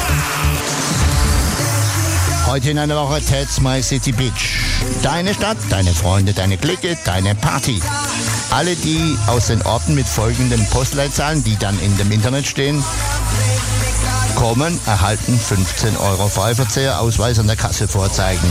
Heute in einer Woche Ted's My City Beach. Deine Stadt, deine Freunde, deine Clique, deine Party. Alle, die aus den Orten mit folgenden Postleitzahlen, die dann in dem Internet stehen, kommen, erhalten fünfzehn Euro Freiverzehr, Ausweis an der Kasse vorzeigen.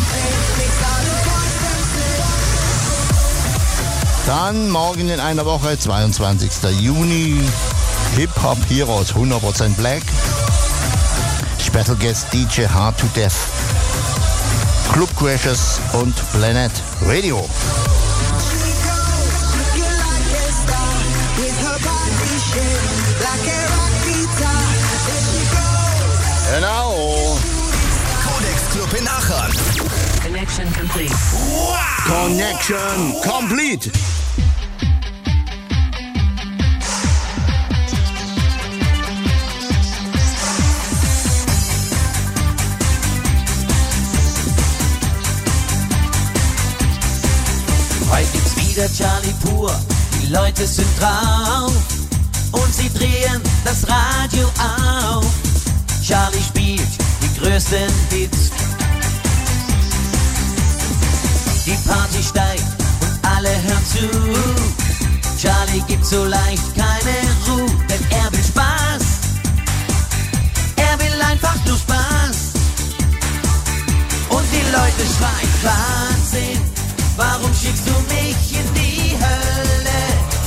Dann morgen in einer Woche, zweiundzwanzigsten Juni, Hip-Hop Heroes hundert Prozent Black. Special Guest D J Hard to Death. Club Crashers und Planet Radio. Genau. Codex Club in Aachen. Connection complete. Wow. Connection complete. Heute gibt's wieder Charlie pur, die Leute sind drauf und sie drehen das Radio auf. Charlie spielt die größten Hits, die Party steigt und alle hören zu. Charlie gibt so leicht keine Ruhe, denn er will Spaß, er will einfach nur Spaß. Und die Leute schreien Wahnsinn, warum schickst du mich in die Hölle?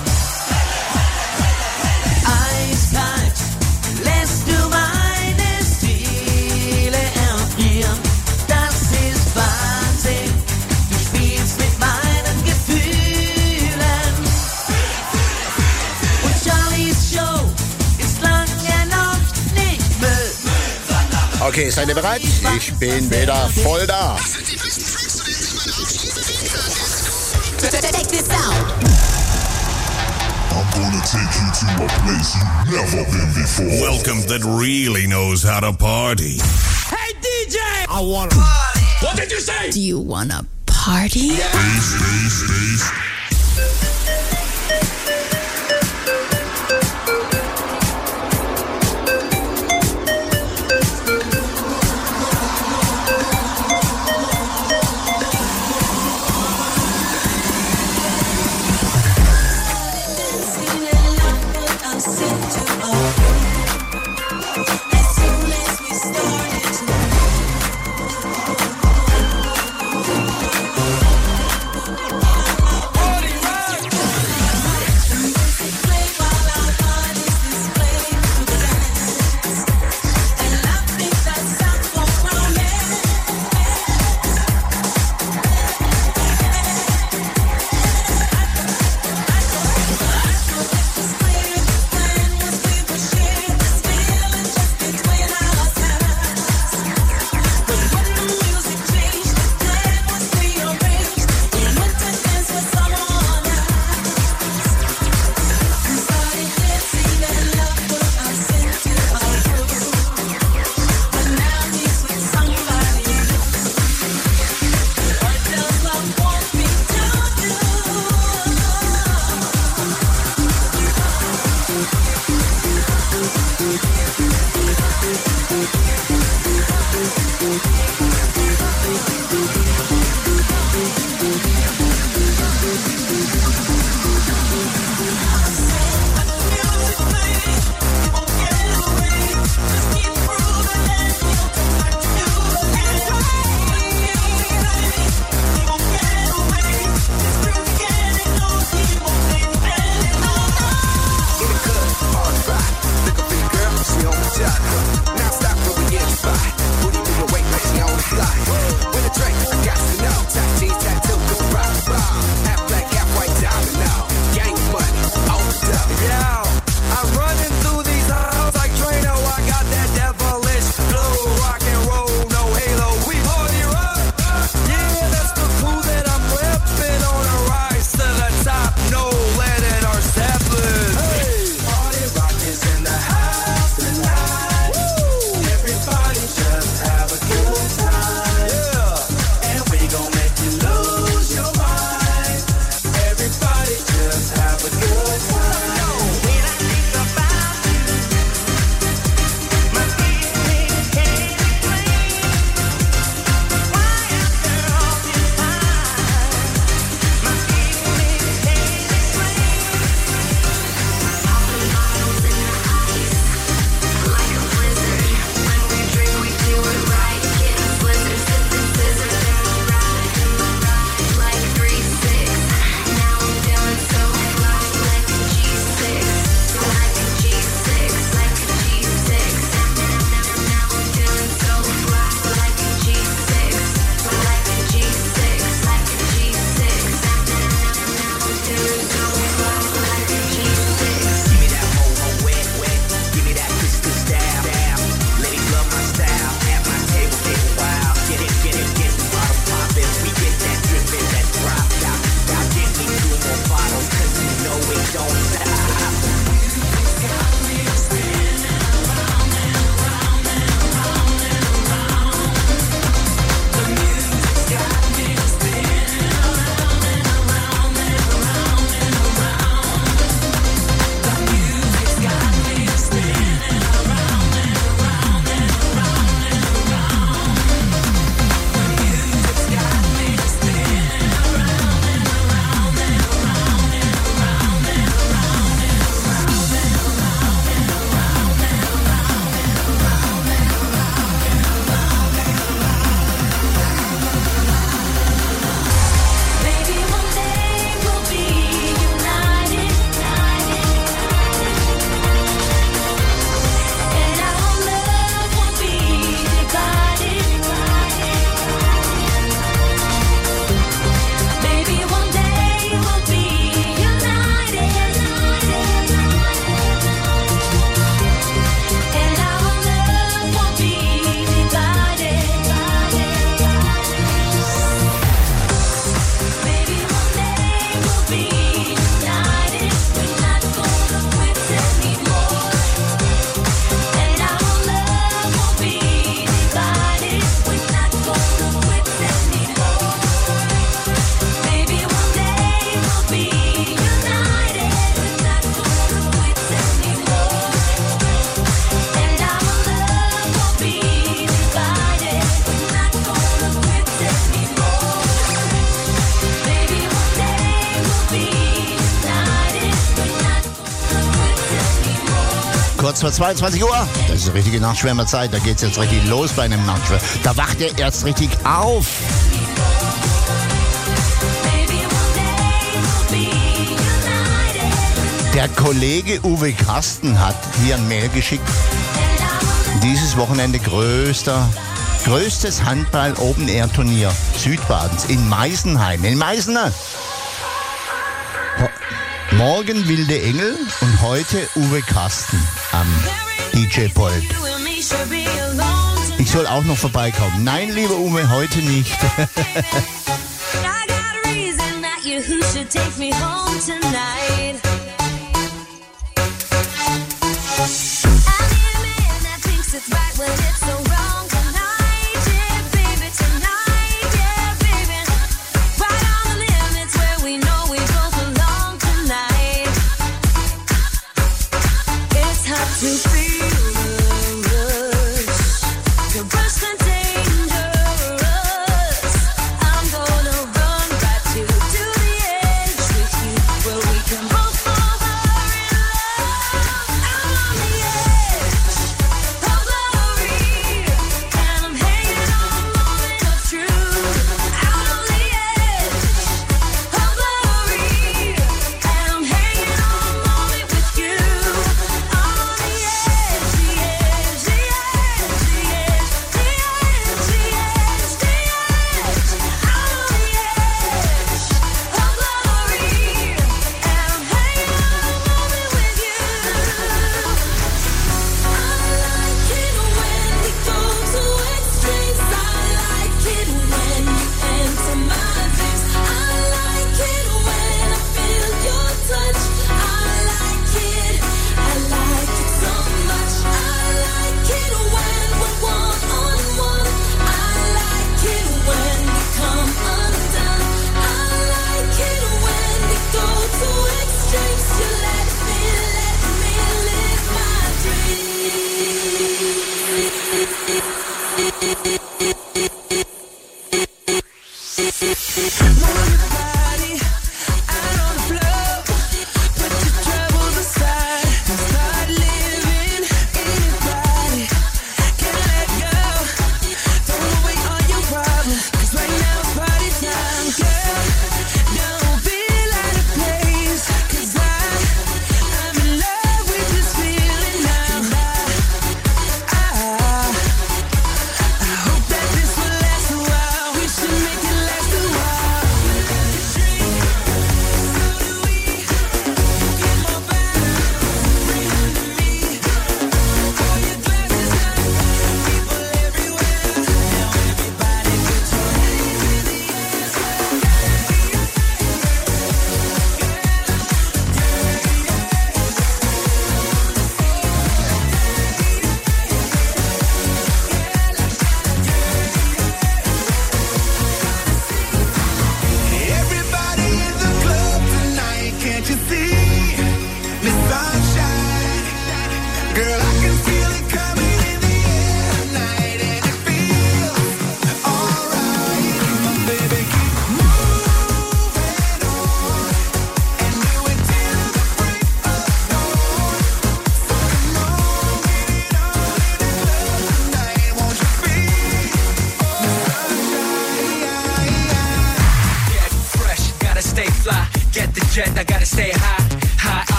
Eiskalt lässt du meine Seele erfrieren. Das ist Wahnsinn, du spielst mit meinen Gefühlen. Und Charlies Show ist lange noch nicht Müll. Okay, seid ihr bereit? Ich bin wieder voll da. Check this out. I'm gonna take you to a place you've never been before. Welcome that really knows how to party. Hey D J! I wanna party. What did you say? Do you wanna party? Bass, bass, bass. Oh! kurz vor zweiundzwanzig Uhr. Das ist die richtige Nachtschwärmerzeit. Da geht's jetzt richtig los bei einem Nachtschwärmer. Da wacht er erst richtig auf. Der Kollege Uwe Karsten hat hier ein Mail geschickt. Dieses Wochenende größter, größtes Handball-Open-Air-Turnier Südbadens in Meisenheim. In Meißen. Morgen Wilde Engel und heute Uwe Karsten am D J-Pult. Ich soll auch noch vorbeikommen. Nein, lieber Uwe, heute nicht.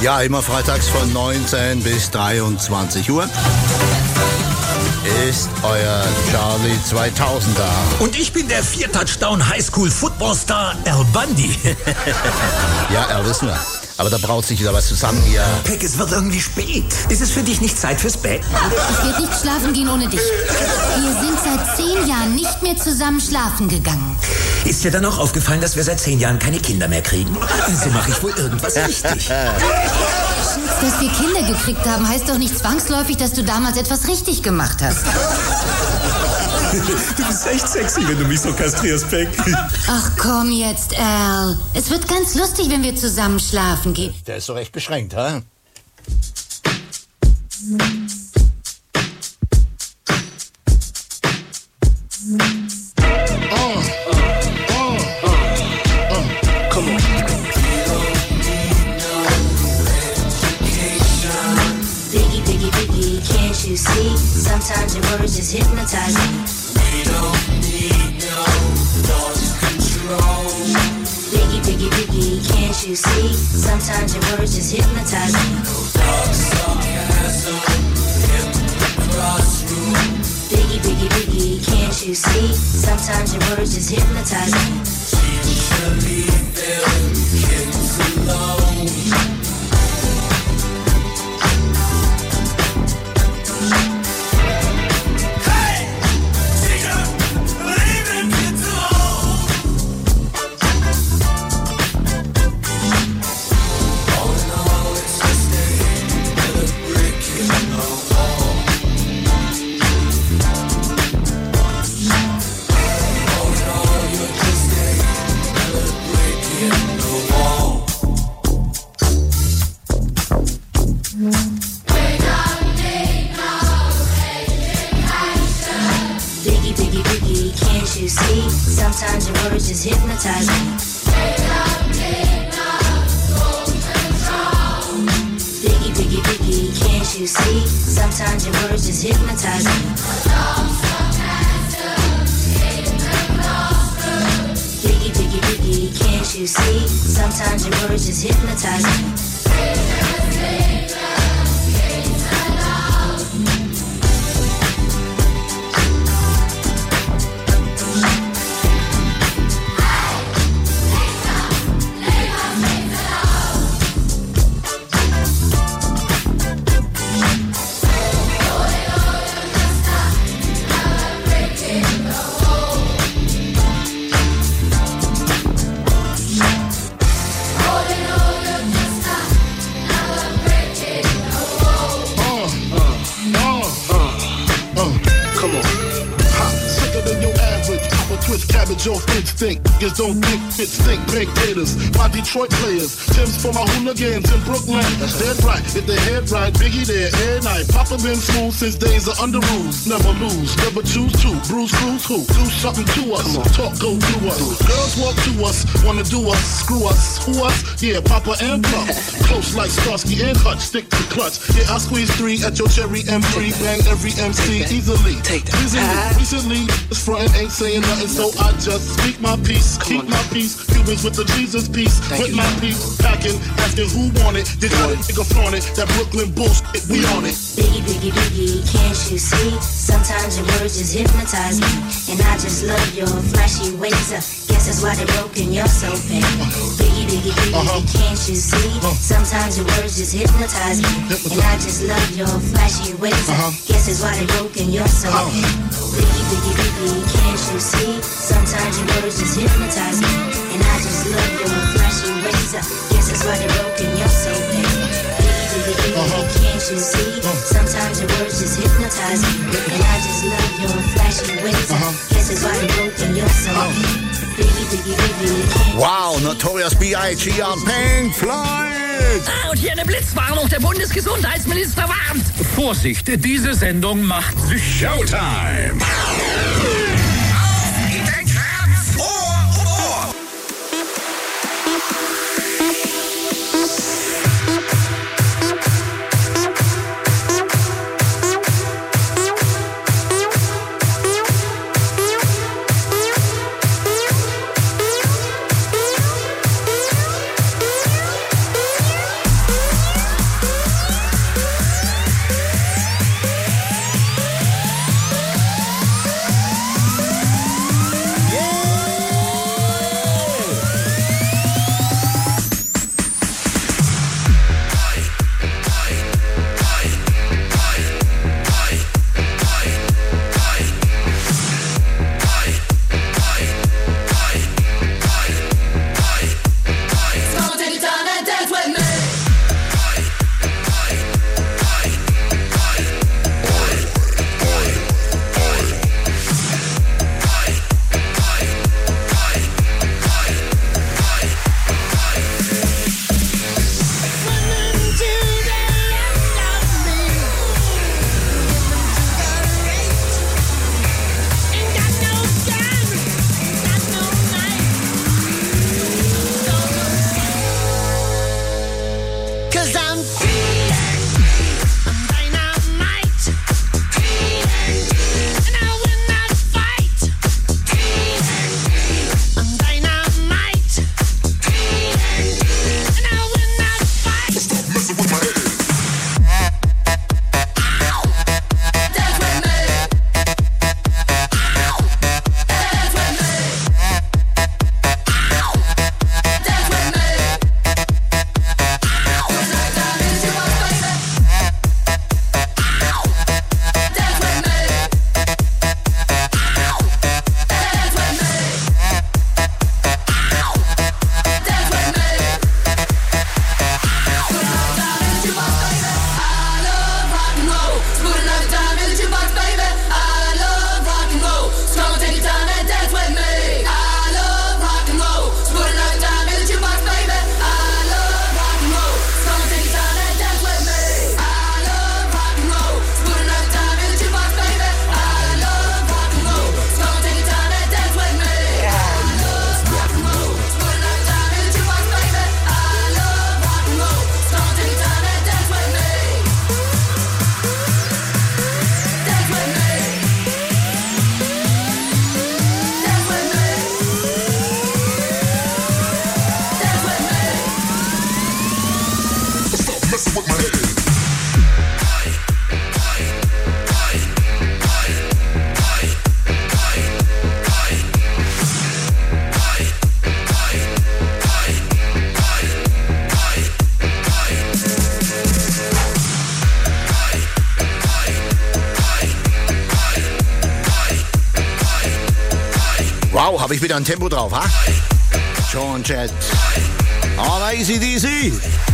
Ja, immer freitags von neunzehn bis dreiundzwanzig Uhr ist euer Charlie zweitausender. Und ich bin der Vier-Touchdown-Highschool-Football-Star Al Bundy. Ja, er wissen wir. Aber da braut sich wieder was zusammen hier. Peck, es wird irgendwie spät. Ist es für dich nicht Zeit fürs Bett? Ich werde nicht schlafen gehen ohne dich. Wir sind seit zehn Jahren nicht mehr zusammen schlafen gegangen. Ist dir dann auch aufgefallen, dass wir seit zehn Jahren keine Kinder mehr kriegen? Also mache ich wohl irgendwas richtig. Dass wir Kinder gekriegt haben, heißt doch nicht zwangsläufig, dass du damals etwas richtig gemacht hast. Du bist echt sexy, wenn du mich so kastrierst, Peck. Ach komm jetzt, Al. Es wird ganz lustig, wenn wir zusammen schlafen gehen. Der ist so recht beschränkt, hä? Uh, uh, uh, uh, come on. Biggie, biggie, biggie, can't you see? Sometimes your words just hypnotize me. We don't need no thought control. Biggie, biggie, biggie, can't you see? Sometimes your words just hypnotize me. No dark sarcasm in the classroom. Biggie, biggie, biggie, can't you see? Sometimes your words just hypnotize me. Teacher, leave them kids alone. Sometimes your words just hypnotize me. Biggie, biggie, biggie, can't you see? Sometimes your words just hypnotize me. Biggie, biggie, biggie, can't you see? Sometimes your words just hypnotize me. Off instinct, niggas don't think fit stink, big haters. My Detroit players, Tim's for my hooligans in Brooklyn. That's dead right, hit the head right, Biggie there, air night. Papa been smooth since days of under rules. Never lose, never choose to. Bruce Cruz who? Do something to us. Talk go through us. Girls walk to us, wanna do us, screw us. Who us? Yeah, Papa and Puff. Close like Starsky and Hutch, stick to clutch. Yeah, I squeeze three at your cherry M three, bang every M C easily. Take that. Recently, recently, this frontin' ain't saying nothing, so I just speak my peace, keep my peace. Cubans with the Jesus peace, with my peace. Packing, asking who want it. Did you nigga flaunt it? That Brooklyn bullshit, we on it. Biggie, biggie, biggie, can't you see? Sometimes your words just hypnotize me. And I just love your flashy ways. Uh, guess that's why they broke and you're so big. Biggie, biggie, biggie, uh-huh. Can't you see? Sometimes your words just hypnotize me. And I just love your flashy ways. Uh, uh-huh. Guess that's why they broke and you're so big. Biggie, biggie, biggie, can't you see? Sometimes your words just hypnotize me. And I just love your flashy ways. Uh, guess that's why they broke and you're so big. Uh-huh. Can't you see? Sometimes your words just hypnotize me. And I just love your flashy ways. Uh-huh. Guess that's why you're broken, you're so biggie, biggie, biggie. Wow, Notorious B I G on Pink Floyd. Ah, und hier eine Blitzwarnung. Der Bundesgesundheitsminister warnt. Vorsicht, diese Sendung macht sich Showtime. Oh, habe ich wieder ein Tempo drauf, ha? John Jett. Aber A C D C.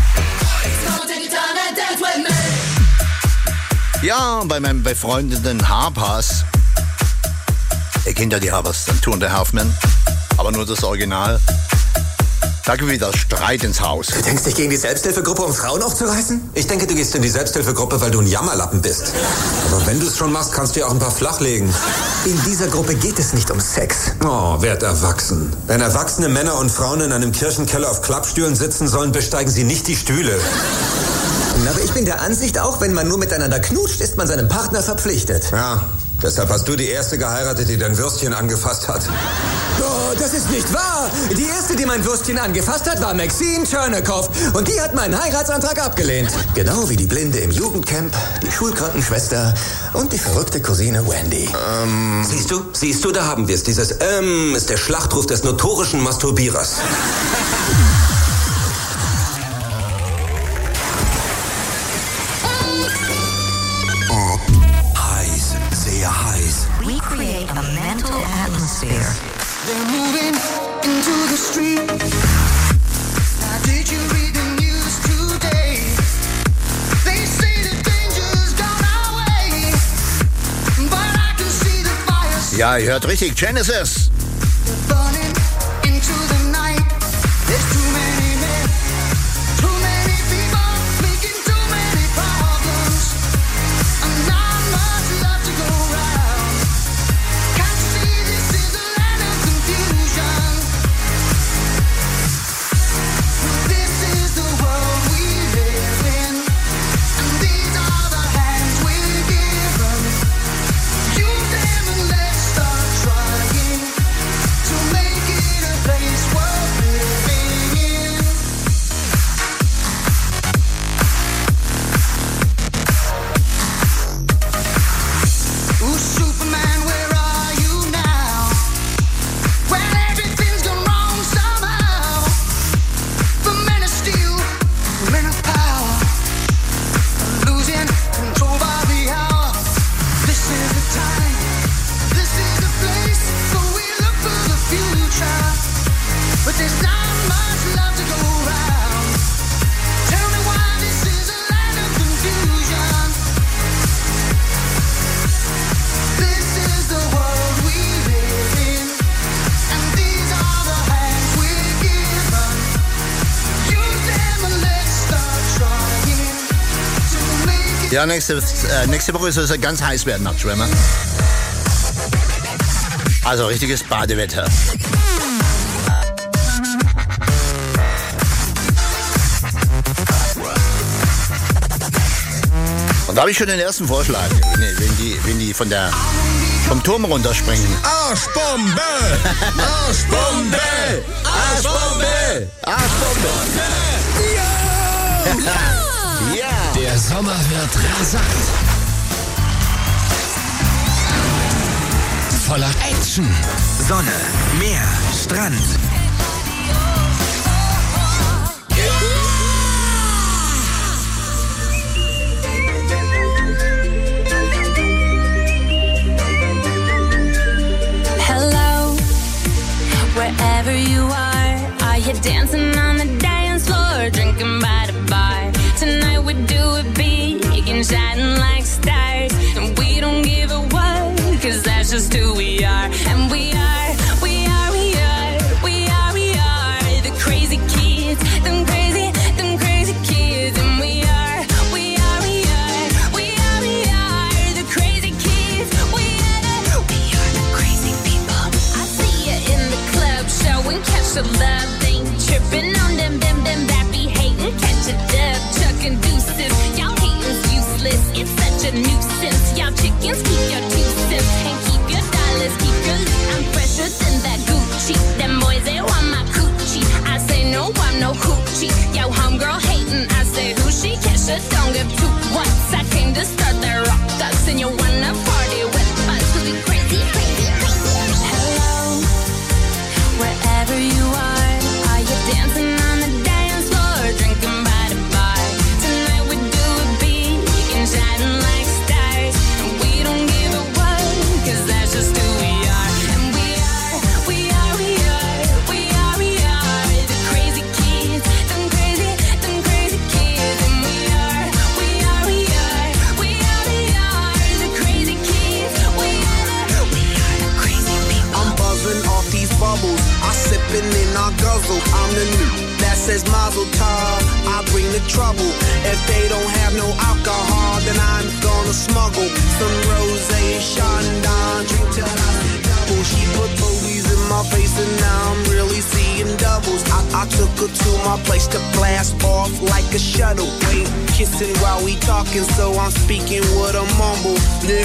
Ja, bei meinem befreundeten Harpers. Ihr kennt ja die Harpers, dann Tour der Halfman. Aber nur das Original. Da gibt wieder Streit ins Haus. Du denkst dich gegen die Selbsthilfegruppe, um Frauen aufzureißen? Ich denke, du gehst in die Selbsthilfegruppe, weil du ein Jammerlappen bist. Aber wenn du es schon machst, kannst du ja auch ein paar flachlegen. In dieser Gruppe geht es nicht um Sex. Oh, werd erwachsen. Wenn erwachsene Männer und Frauen in einem Kirchenkeller auf Klappstühlen sitzen sollen, besteigen sie nicht die Stühle. Aber ich bin der Ansicht, auch wenn man nur miteinander knutscht, ist man seinem Partner verpflichtet. Ja, deshalb hast du die erste geheiratet, die dein Würstchen angefasst hat. Oh, das ist nicht wahr! Die erste, die mein Würstchen angefasst hat, war Maxine Tschernikow. Und die hat meinen Heiratsantrag abgelehnt. Genau wie die Blinde im Jugendcamp, die Schulkrankenschwester und die verrückte Cousine Wendy. Ähm. Siehst du? Siehst du, da haben wir es. Dieses Ähm ist der Schlachtruf des notorischen Masturbierers. We create a mental atmosphere. They're moving into the street. Now did you read the news today? They say the danger's gone our way. But I can see the fire. Ja, ihr hört richtig, Genesis. They're burning into the night. There's too many men, too many people, making too many problems. And not much love to go around. Can't you see this is a land of confusion? This is the world we live in, and these are the hands we're given. Use them and let's start trying to make it a place worth living in. Ooh, Superman, where are you now? When everything's gone wrong somehow. The men of steel, the men of power, losing control by the hour. This is the time, this is the place, so we look for the future. But there's not much love to go around. Tell me why this is a land of confusion. This is the world we live in, and these are the hands we're given. Use them and let's start trying to make it. Ja, nächste, äh, nächste Woche soll es ganz heiß werden nach Schwimmer. Also richtiges Badewetter. Und da habe ich schon den ersten Vorschlag, wenn die, wenn die, wenn die von der, vom Turm runterspringen. Arschbombe! Arschbombe! Arschbombe! Arschbombe! Ja! Der Sommer wird rasant. Voller Action. Sonne, Meer, Strand. Hello, wherever you are, are you dancing on the dance floor, drinking by the bar? Tonight we do it big and shining like stars, and we don't give a what, cause that's just who we are. And we are, we are, we are, we are, we are the crazy kids, them crazy, them crazy kids. And we are, we are, we are, we are, we are the crazy kids. We are the, we are the crazy people. I see you in the club showing catch the love, ain't tripping on them, them, them that be hating, catch a dub, chucking deuces. Y'all hating's useless, it's such a nuisance. Y'all chickens keep your two cents and keep your dollars, keep your loot. I'm fresher than that Gucci. Them boys, they want my coochie. I say no, I'm no hoochie. Yo, homegirl hating, I say who she? Kesha, don't give two whats. I came to start the rock ducks, and you wanna party with us. We crazy, crazy, crazy. Hello, wherever you are, are you dancing on the dance floor, drinking by the bar? Tonight we do it big and shining like stars, and we don't give a what, cause that's just who we are. And we are, we smuggle some rosé, Chandon, drink till I see double. She put boobies in my face and now I'm really seeing doubles. I, I took her to my place to blast off like a shuttle. Wait, kissing while we talking, so I'm speaking with a mumble.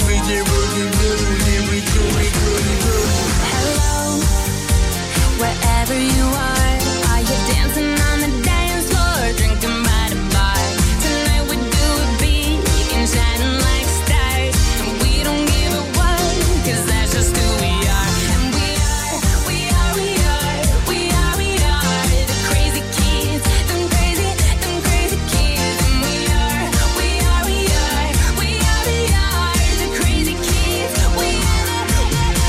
Hello, wherever you are, are you dancing on the dance floor, drinking by the bar? Tonight we do it big and shining like stars, and we don't give a what, 'cause that's just who we are. And we are, we are, we are, we are, we are the crazy kids, them crazy, them crazy kids. And we are, we are, we are, we are, we are the crazy kids. We are the,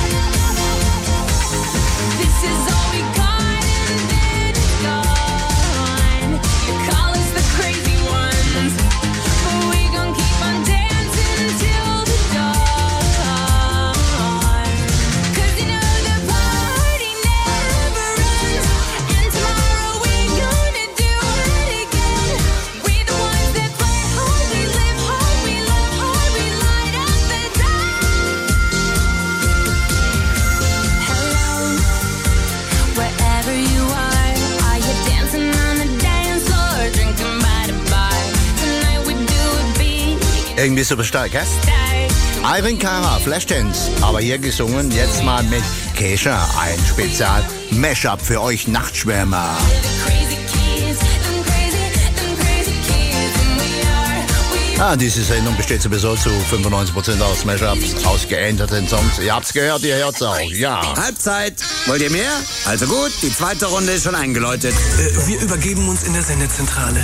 this is all we got and then it's gone. You call us the crazy ones, but we gon' keep on dancing till the dawn. 'Cause you know the party never ends, and tomorrow we gonna do it again. We're the ones that play hard, we live hard, we love hard, we light up the dark. Hello, wherever you are, are you dancing on the dance floor, drinking by the bar? Tonight we do it big. Irgendwie super stark, hä? Irene Cara, Flashdance, aber hier gesungen, jetzt mal mit Kesha, ein Spezial-Mashup für euch Nachtschwärmer. Ah, diese Sendung besteht sowieso zu fünfundneunzig Prozent aus Mashups, aus geänderten Songs. Ihr habt's gehört, ihr hört's auch, ja. Halbzeit. Wollt ihr mehr? Also gut, die zweite Runde ist schon eingeläutet. Äh, wir übergeben uns in der Sendezentrale.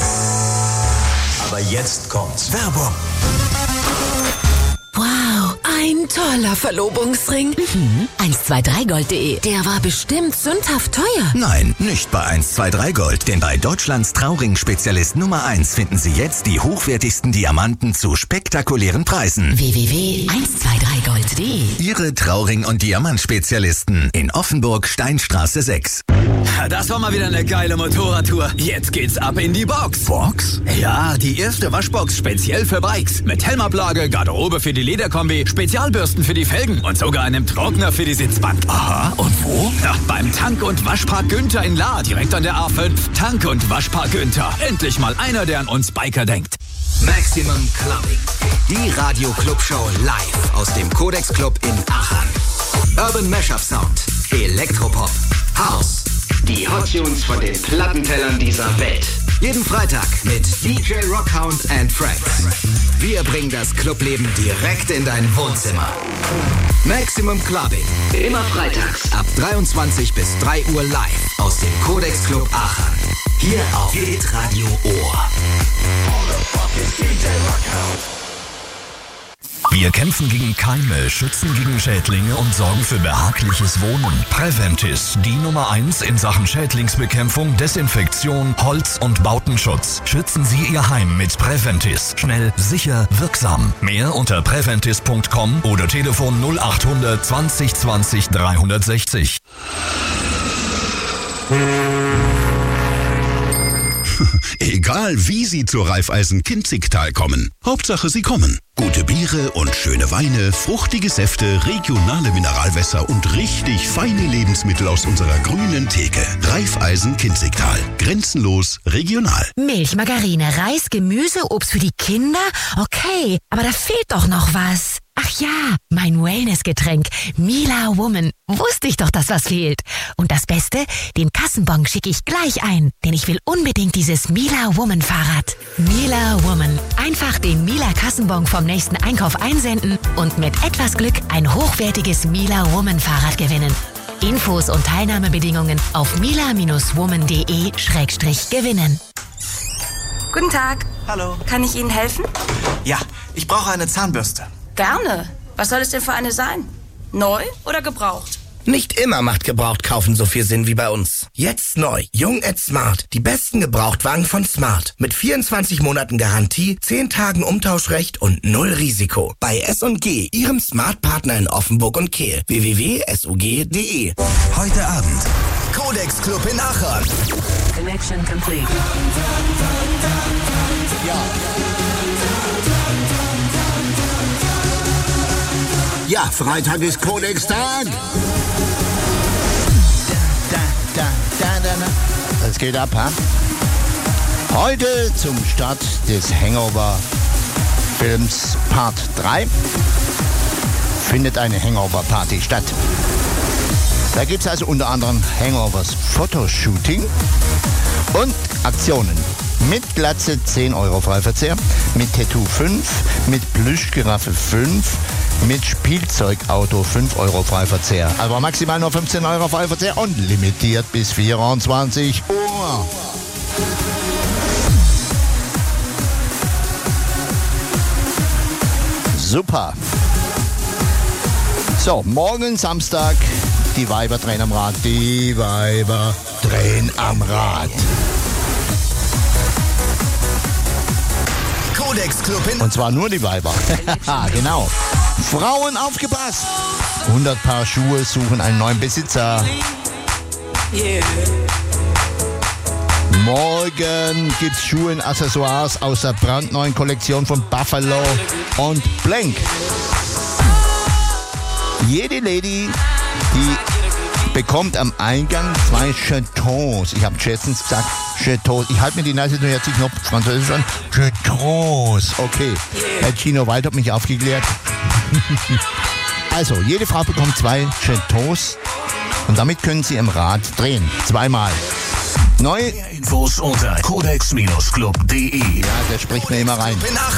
Aber jetzt kommt's. Werbung. Wow, ein toller Verlobungsring. Mhm. eins zwei drei gold punkt de. Der war bestimmt sündhaft teuer. Nein, nicht bei eins zwei drei Gold, denn bei Deutschlands Trauring-Spezialist Nummer eins finden Sie jetzt die hochwertigsten Diamanten zu spektakulären Preisen. w w w punkt eins zwei drei gold punkt de. Ihre Trauring- und Diamantspezialisten in Offenburg, Steinstraße sechs. Das war mal wieder eine geile Motorradtour. Jetzt geht's ab in die Box. Box? Ja, die erste Waschbox speziell für Bikes. Mit Helmablage, Garderobe für die Lederkombi, Spezialbürsten für die Felgen und sogar einem Trockner für die Sitzbank. Aha, und wo? Ja, beim Tank- und Waschpark Günther in Lahr, direkt an der A fünf. Tank- und Waschpark Günther. Endlich mal einer, der an uns Biker denkt. Maximum Clubbing. Die Radio-Club-Show live aus dem Codex Club in Aachen. Urban Mashup Sound. Elektropop. House. Die Hot Tunes von den Plattentellern dieser Welt. Jeden Freitag mit D J Rockhound and Friends. Wir bringen das Clubleben direkt in dein Wohnzimmer. Maximum Clubbing. Immer freitags ab dreiundzwanzig bis drei Uhr live aus dem Codex Club Aachen. Hier auf Hitradio Ohr. Wir kämpfen gegen Keime, schützen gegen Schädlinge und sorgen für behagliches Wohnen. Preventis, die Nummer eins in Sachen Schädlingsbekämpfung, Desinfektion, Holz- und Bautenschutz. Schützen Sie Ihr Heim mit Preventis. Schnell, sicher, wirksam. Mehr unter preventis punkt com oder Telefon null achthundert zwanzig zwanzig dreihundertsechzig. Egal wie Sie zur Raiffeisen Kinzigtal kommen, Hauptsache Sie kommen. Gute Biere und schöne Weine, fruchtige Säfte, regionale Mineralwässer und richtig feine Lebensmittel aus unserer grünen Theke. Raiffeisen Kinzigtal. Grenzenlos regional. Milch, Margarine, Reis, Gemüse, Obst für die Kinder? Okay, aber da fehlt doch noch was. Ach ja, mein Wellnessgetränk, Mila Woman. Wusste ich doch, dass was fehlt. Und das Beste, den Kassenbon schicke ich gleich ein, denn ich will unbedingt dieses Mila Woman Fahrrad. Mila Woman. Einfach den Mila Kassenbon vom nächsten Einkauf einsenden und mit etwas Glück ein hochwertiges Mila Woman Fahrrad gewinnen. Infos und Teilnahmebedingungen auf mila Bindestrich woman punkt de Schrägstrich gewinnen. Guten Tag. Hallo. Kann ich Ihnen helfen? Ja, ich brauche eine Zahnbürste. Gerne. Was soll es denn für eine sein? Neu oder gebraucht? Nicht immer macht gebraucht kaufen so viel Sinn wie bei uns. Jetzt neu. Jung at Smart. Die besten Gebrauchtwagen von Smart. Mit vierundzwanzig Monaten Garantie, zehn Tagen Umtauschrecht und null Risiko. Bei S und G, Ihrem Smart-Partner in Offenburg und Kehl. w w w punkt s u g punkt de. Heute Abend. Codex Club in Aachen. Connection complete. Ja, Freitag ist Codex-Tag. Da, da, da, da, da. Das geht ab, ha? Heute zum Start des Hangover-Films Part drei findet eine Hangover-Party statt. Da gibt es also unter anderem Hangovers Fotoshooting und Aktionen. Mit Glatze zehn Euro Freiverzehr, mit Tattoo fünf, mit Plüschgiraffe fünf, mit Spielzeugauto fünf Euro Freiverzehr. Aber maximal nur fünfzehn Euro Freiverzehr und limitiert bis vierundzwanzig Uhr. Super. So, morgen Samstag, die Weiber drehen am Rad. Die Weiber drehen am Rad. Codex Club in... Und zwar nur die Weiber. Genau. Frauen, aufgepasst! hundert Paar Schuhe suchen einen neuen Besitzer. Morgen gibt's Schuhe und Accessoires aus der brandneuen Kollektion von Buffalo und Blank. Jede Lady, die bekommt am Eingang zwei Chetons. Ich habe letztens gesagt, Chetons. Ich halte mir die Nase nur jetzt noch Französisch an. Chetons. Okay. Herr Gino Wald hat mich aufgeklärt. Also, jede Frau bekommt zwei Chetons und damit können sie im Rad drehen. Zweimal. Neue Infos unter codex Club punkt de. Ja, der spricht mir immer rein.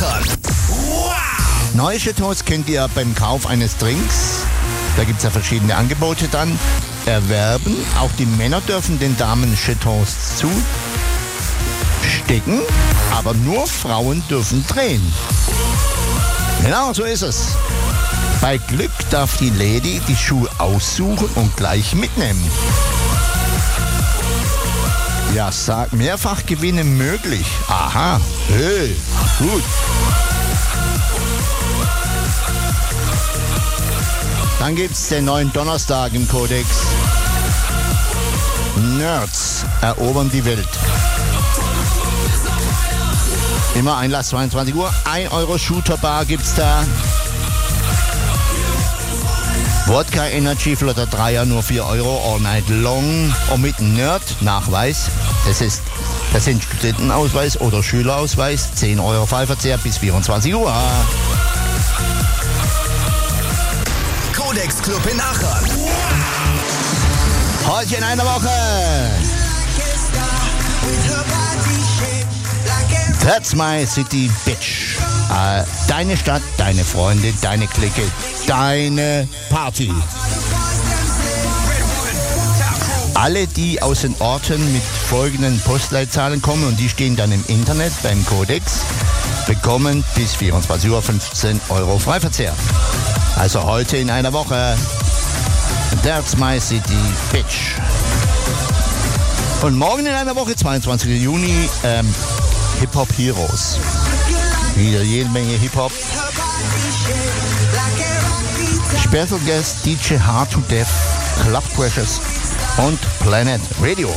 Neue Chetons könnt ihr beim Kauf eines Drinks, da gibt es ja verschiedene Angebote dann, erwerben. Auch die Männer dürfen den Damen Chetons zustecken, aber nur Frauen dürfen drehen. Genau, so ist es. Bei Glück darf die Lady die Schuhe aussuchen und gleich mitnehmen. Ja, sag, Mehrfachgewinne möglich. Aha, hey, gut. Dann gibt's den neuen Donnerstag im Codex. Nerds erobern die Welt. Immer Einlass zweiundzwanzig Uhr. ein Euro Shooter-Bar gibt's da. Wodka Energy Flotter Dreier nur vier Euro all night long. Und mit Nerd-Nachweis, das ist, das sind Studentenausweis oder Schülerausweis, zehn Euro Freiverzehr bis vierundzwanzig Uhr. Codex Club in Aachen. Heute in einer Woche. That's my city, bitch. Äh, deine Stadt, deine Freunde, deine Clique, deine Party. Alle, die aus den Orten mit folgenden Postleitzahlen kommen, und die stehen dann im Internet beim Codex, bekommen bis vierundzwanzig Uhr fünfzehn Euro Freiverzehr. Also heute in einer Woche. That's my city, bitch. Und morgen in einer Woche, zweiundzwanzigsten Juni, ähm, Hip-Hop Heroes. Wieder jede Menge Hip-Hop. Special Guest D J Hard to Death, Club Crashers und Planet Radio.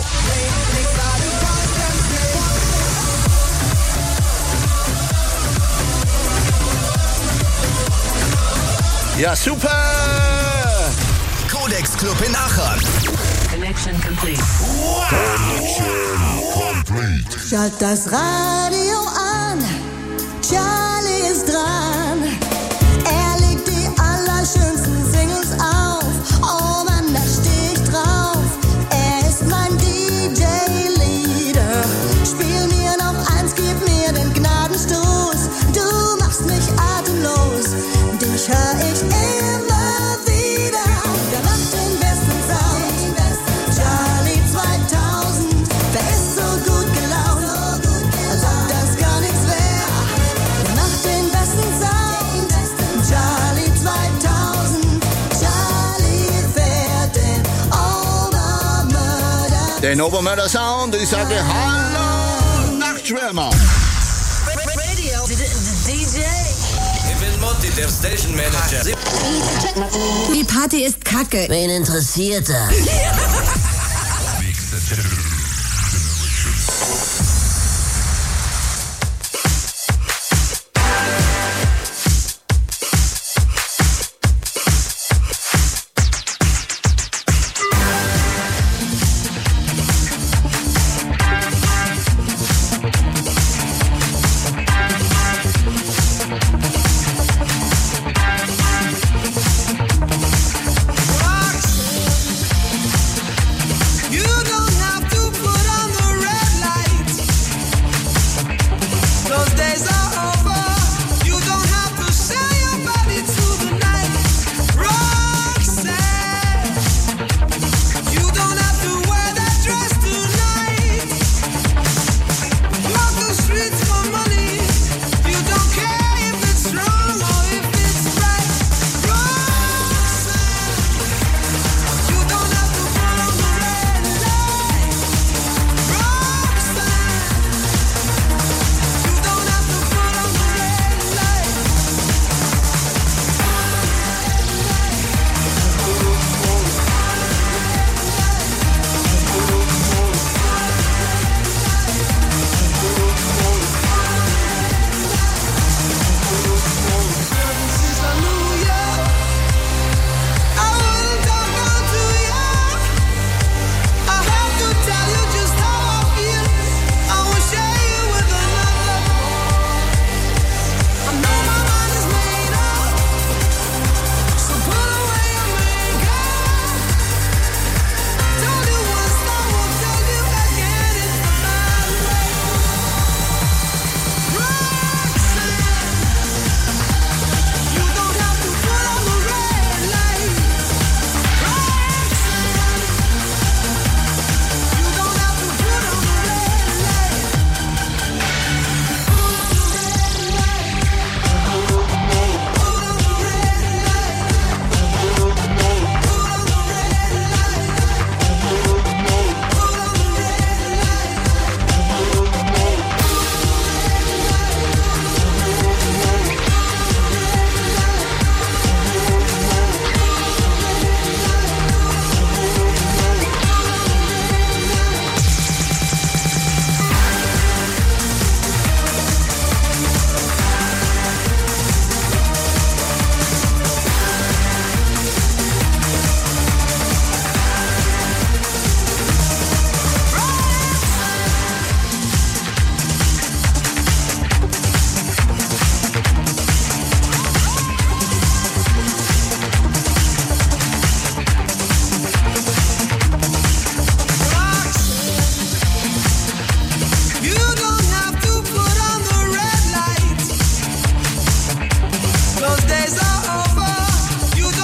Ja, super! Codex Club in Aachen. Connection complete. Connection complete. Schalt das Radio an, Charlie ist dran. Er legt die allerschönsten Singles auf. Oh Mann, da steh ich drauf. Er ist mein D J-Leader. Spiel mir noch eins, gib mir den Gnadenstoß. Du machst mich atemlos, dich hör ich immer wieder. Der macht den besten Sound, Charlie zweitausend. Der ist so gut gelaunt, als ob das gar nichts wär. Der macht den besten Sound, Charlie zweitausend. Charlie fährt den Obermörder. Den Obermörder Sound, ich sage Hallo, Nachtschwärmer. Radio. D J. Ich bin Motti, der Station Manager. Die Party ist kacke. Wen interessiert das?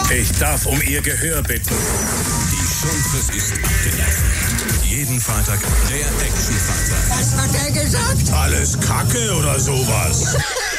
Ich darf um Ihr Gehör bitten. Die Schundfrist ist abgelaufen. Jeden Freitag der Actionvater. Was hat er gesagt? Alles Kacke oder sowas?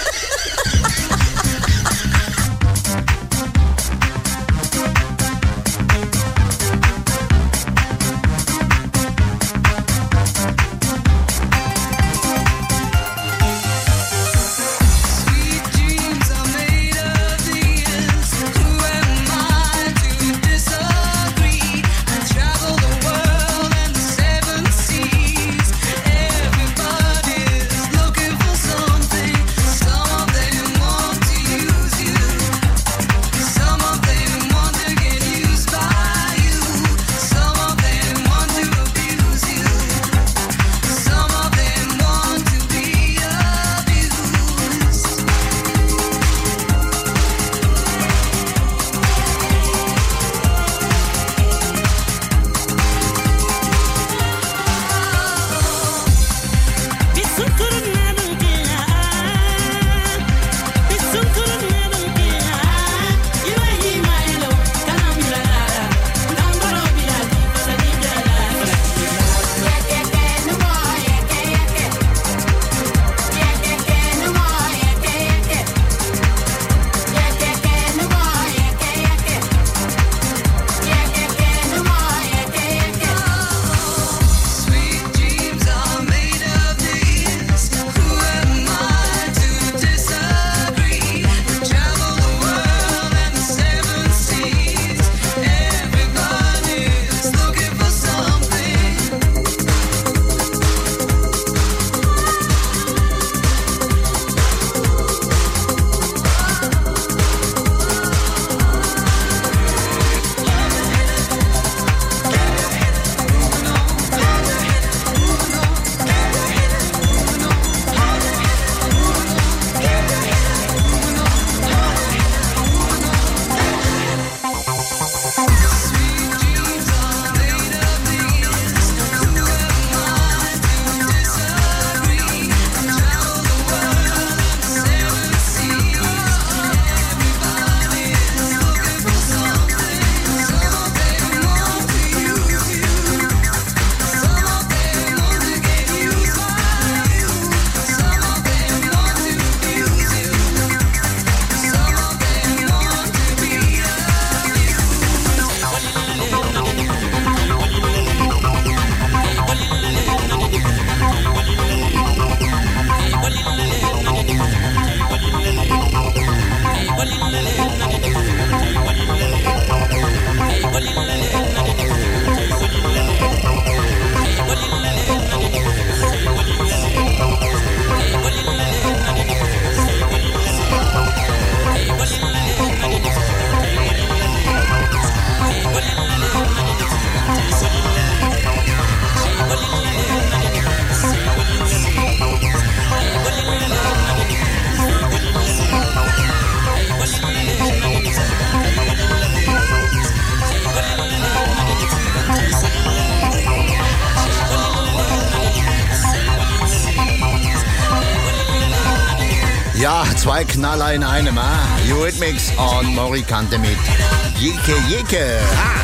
Ja, zwei Knaller in einem, ah. Eurythmics und Mori Kante mit Jeke Jeke. Ha!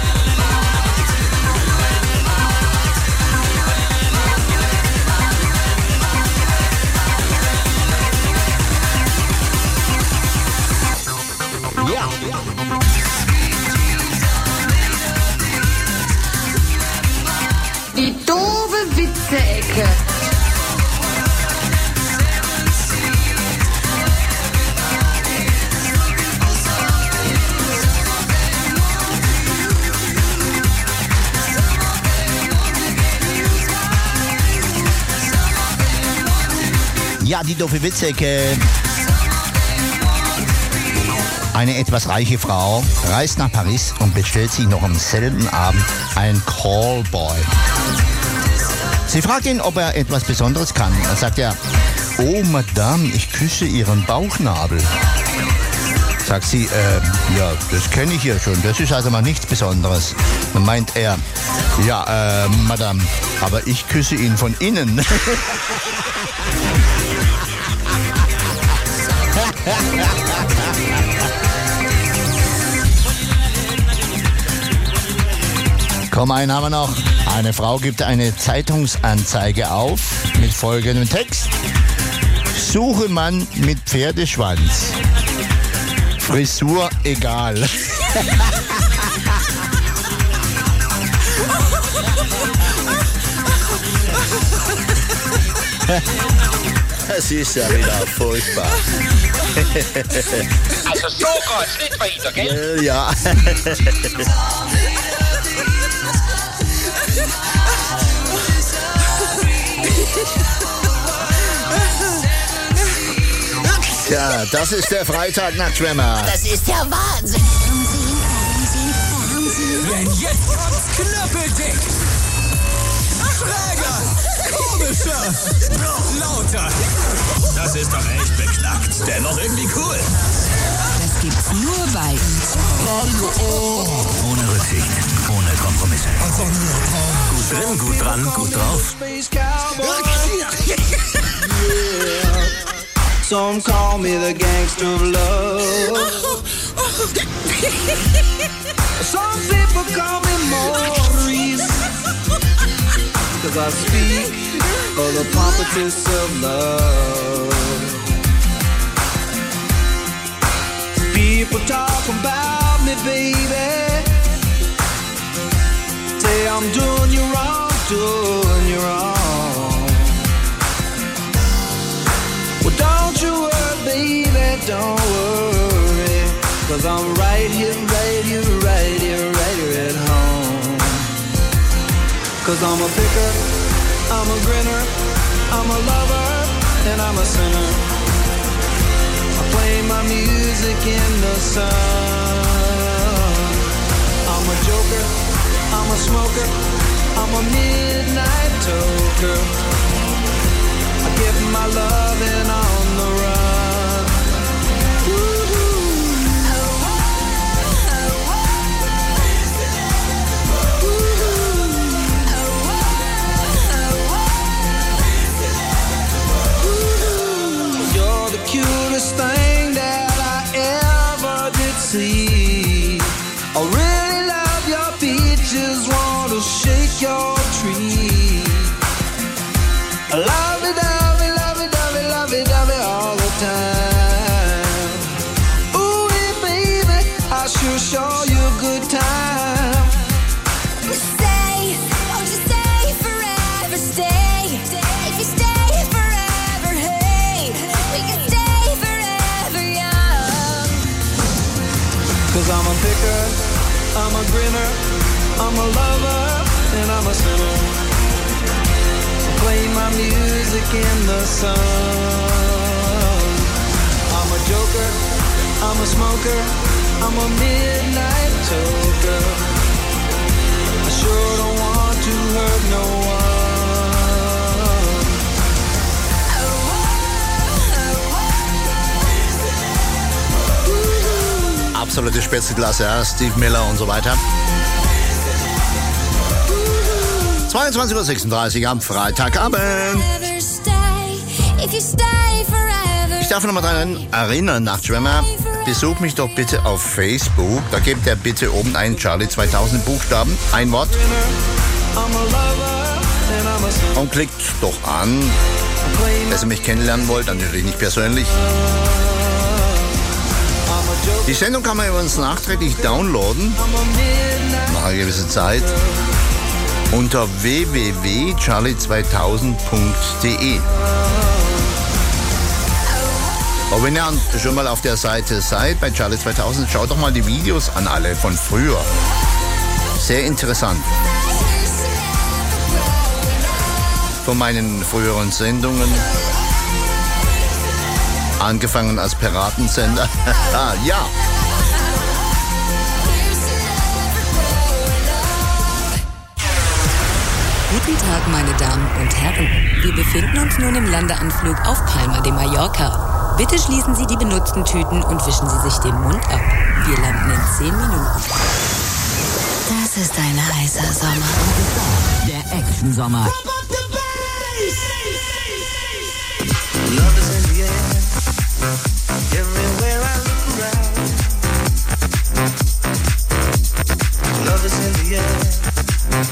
Ja. Die doofe Witze-Ecke. Ja, die doofe Witzecke. Eine etwas reiche Frau reist nach Paris und bestellt sich noch am selben Abend einen Callboy. Sie fragt ihn, ob er etwas Besonderes kann. Er sagt er, oh Madame, ich küsse Ihren Bauchnabel. Sagt sie, äh, ja, das kenne ich ja schon, das ist also mal nichts Besonderes. Dann meint er, ja, äh, Madame, aber ich küsse ihn von innen. Komm, einen haben wir noch. Eine Frau gibt eine Zeitungsanzeige auf mit folgendem Text. Suche Mann mit Pferdeschwanz. Frisur egal. Das ist ja wieder furchtbar. Also so geht's nicht weiter, gell? Ja. Ja, das ist der Freitag nach Schwemmer. Das ist ja Wahnsinn. Denn jetzt kommt's knüppeldick. Schräger. Komischer. Lauter. Das ist doch echt beknackt. Dennoch irgendwie cool. Das gibt's nur bei Radio O. Ohne Rücksicht, ohne Kompromisse. Gut drin, gut dran, gut drauf. Some call me the gangster of love. Some people call me Maurice, 'cause I speak of the pompous of love. People talk about me, baby. Say I'm doing you wrong, doing you wrong. Well, don't you worry, baby, don't worry, 'cause I'm right here, right here, right here, right here at home. 'Cause I'm a picker, I'm a grinner, I'm a lover, and I'm a sinner. I play my music in the sun. I'm a joker, I'm a smoker, I'm a midnight toker. I give my loving on the run. You're the cutest thing that I ever did see. I really love your features, want to shake your tree. I love it, love it, love it, love it, love it, love it all the time. Ooh, yeah, baby, I sure show you a good time. Stay, won't you stay forever, stay. If you stay forever, hey, we can stay forever young. 'Cause I'm a picker, I'm a grinner, I'm a lover, and I'm a sinner. Play my music in the sun. I'm a joker, I'm a smoker, I'm a midnight toker. I sure don't want to hurt no one. Absolute Spitzenklasse, ja? Steve Miller und so weiter. zweiundzwanzig Uhr sechsunddreißig am Freitagabend. Ich darf noch mal daran erinnern, Nachtschwimmer, besuch mich doch bitte auf Facebook. Da gebt ihr bitte oben ein Charlie zweitausend Buchstaben, ein Wort. Und klickt doch an, dass ihr mich kennenlernen wollt, dann natürlich nicht persönlich. Die Sendung kann man übrigens nachträglich downloaden, nach einer gewissen Zeit, unter w w w punkt charlie zweitausend punkt d e. Aber wenn ihr schon mal auf der Seite seid, bei Charlie zweitausend, schaut doch mal die Videos an, alle von früher. Sehr interessant. Von meinen früheren Sendungen. Angefangen als Piratensender. Ja. Guten Tag, meine Damen und Herren. Wir befinden uns nun im Landeanflug auf Palma de Mallorca. Bitte schließen Sie die benutzten Tüten und wischen Sie sich den Mund ab. Wir landen in zehn Minuten. Das ist ein heißer Sommer. Der Action-Sommer. Love is in the air. Everywhere I look around. Love is in the air.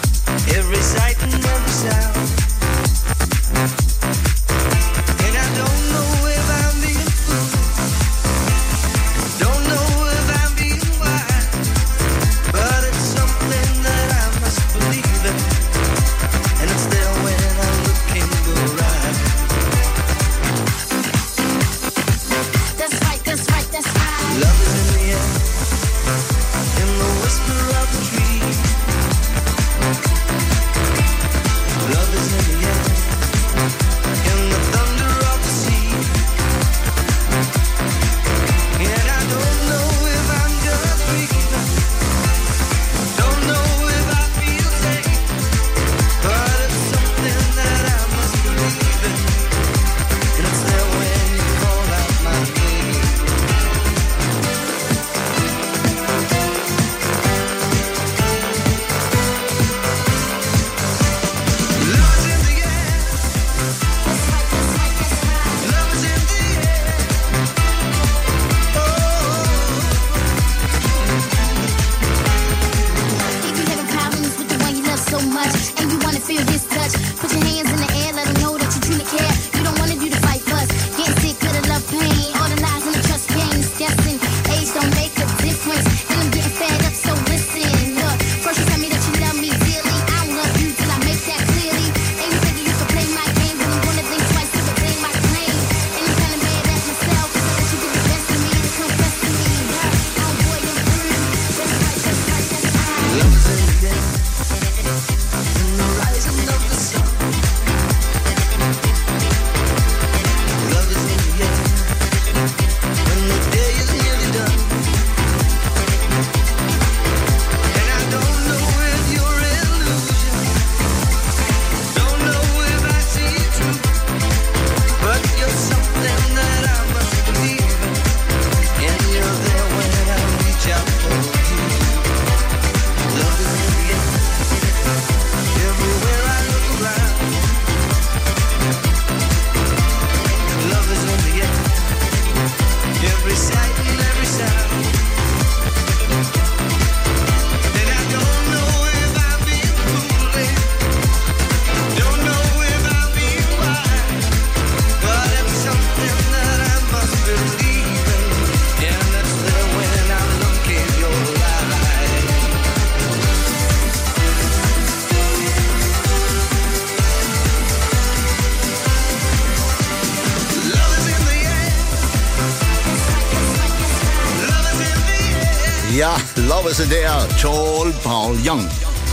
Ja, Love is in the Air, Joel Paul Young.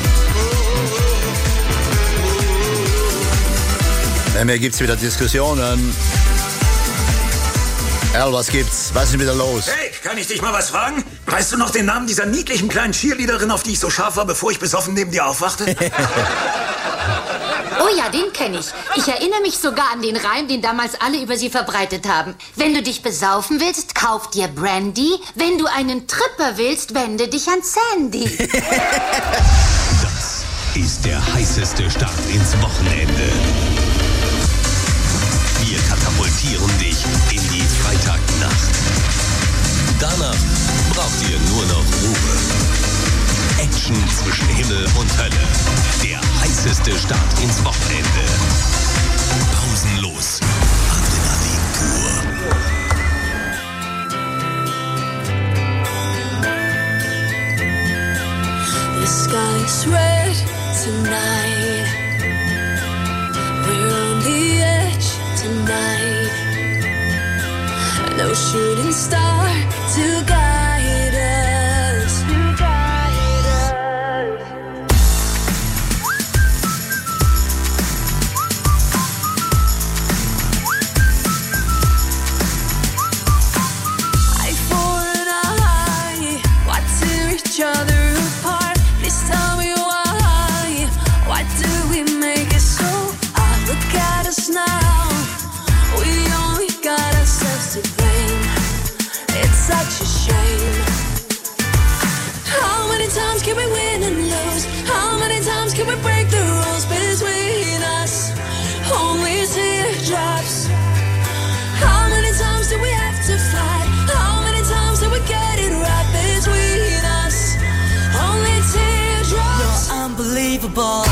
Bei mir gibt's wieder Diskussionen. Al, was gibt's? Was ist wieder los? Hey, kann ich dich mal was fragen? Weißt du noch den Namen dieser niedlichen kleinen Cheerleaderin, auf die ich so scharf war, bevor ich besoffen neben dir aufwachte? Oh ja, den kenne ich. Ich erinnere mich sogar an den Reim, den damals alle über sie verbreitet haben. Wenn du dich besaufen willst, kauf dir Brandy. Wenn du einen Tripper willst, wende dich an Sandy. Das ist der heißeste Start ins Wochenende. Wir katapultieren dich in die Freitagnacht. Danach braucht ihr nur noch Ruhe. Action zwischen Himmel und Hölle. Der heißeste Start ins Wochenende. Pausenlos. Adrenalin pur. The sky's red tonight. We're on the edge tonight. No shooting star to guide us. To guide us. Eye for an eye. Why tear each other apart? Please tell me why. Why do we make it so hard? Look at us now. We only got ourselves to blame. It's such a shame. How many times can we win and lose? How many times can we break the rules between us? Only teardrops. How many times do we have to fight? How many times do we get it right between us? Only teardrops. You're unbelievable.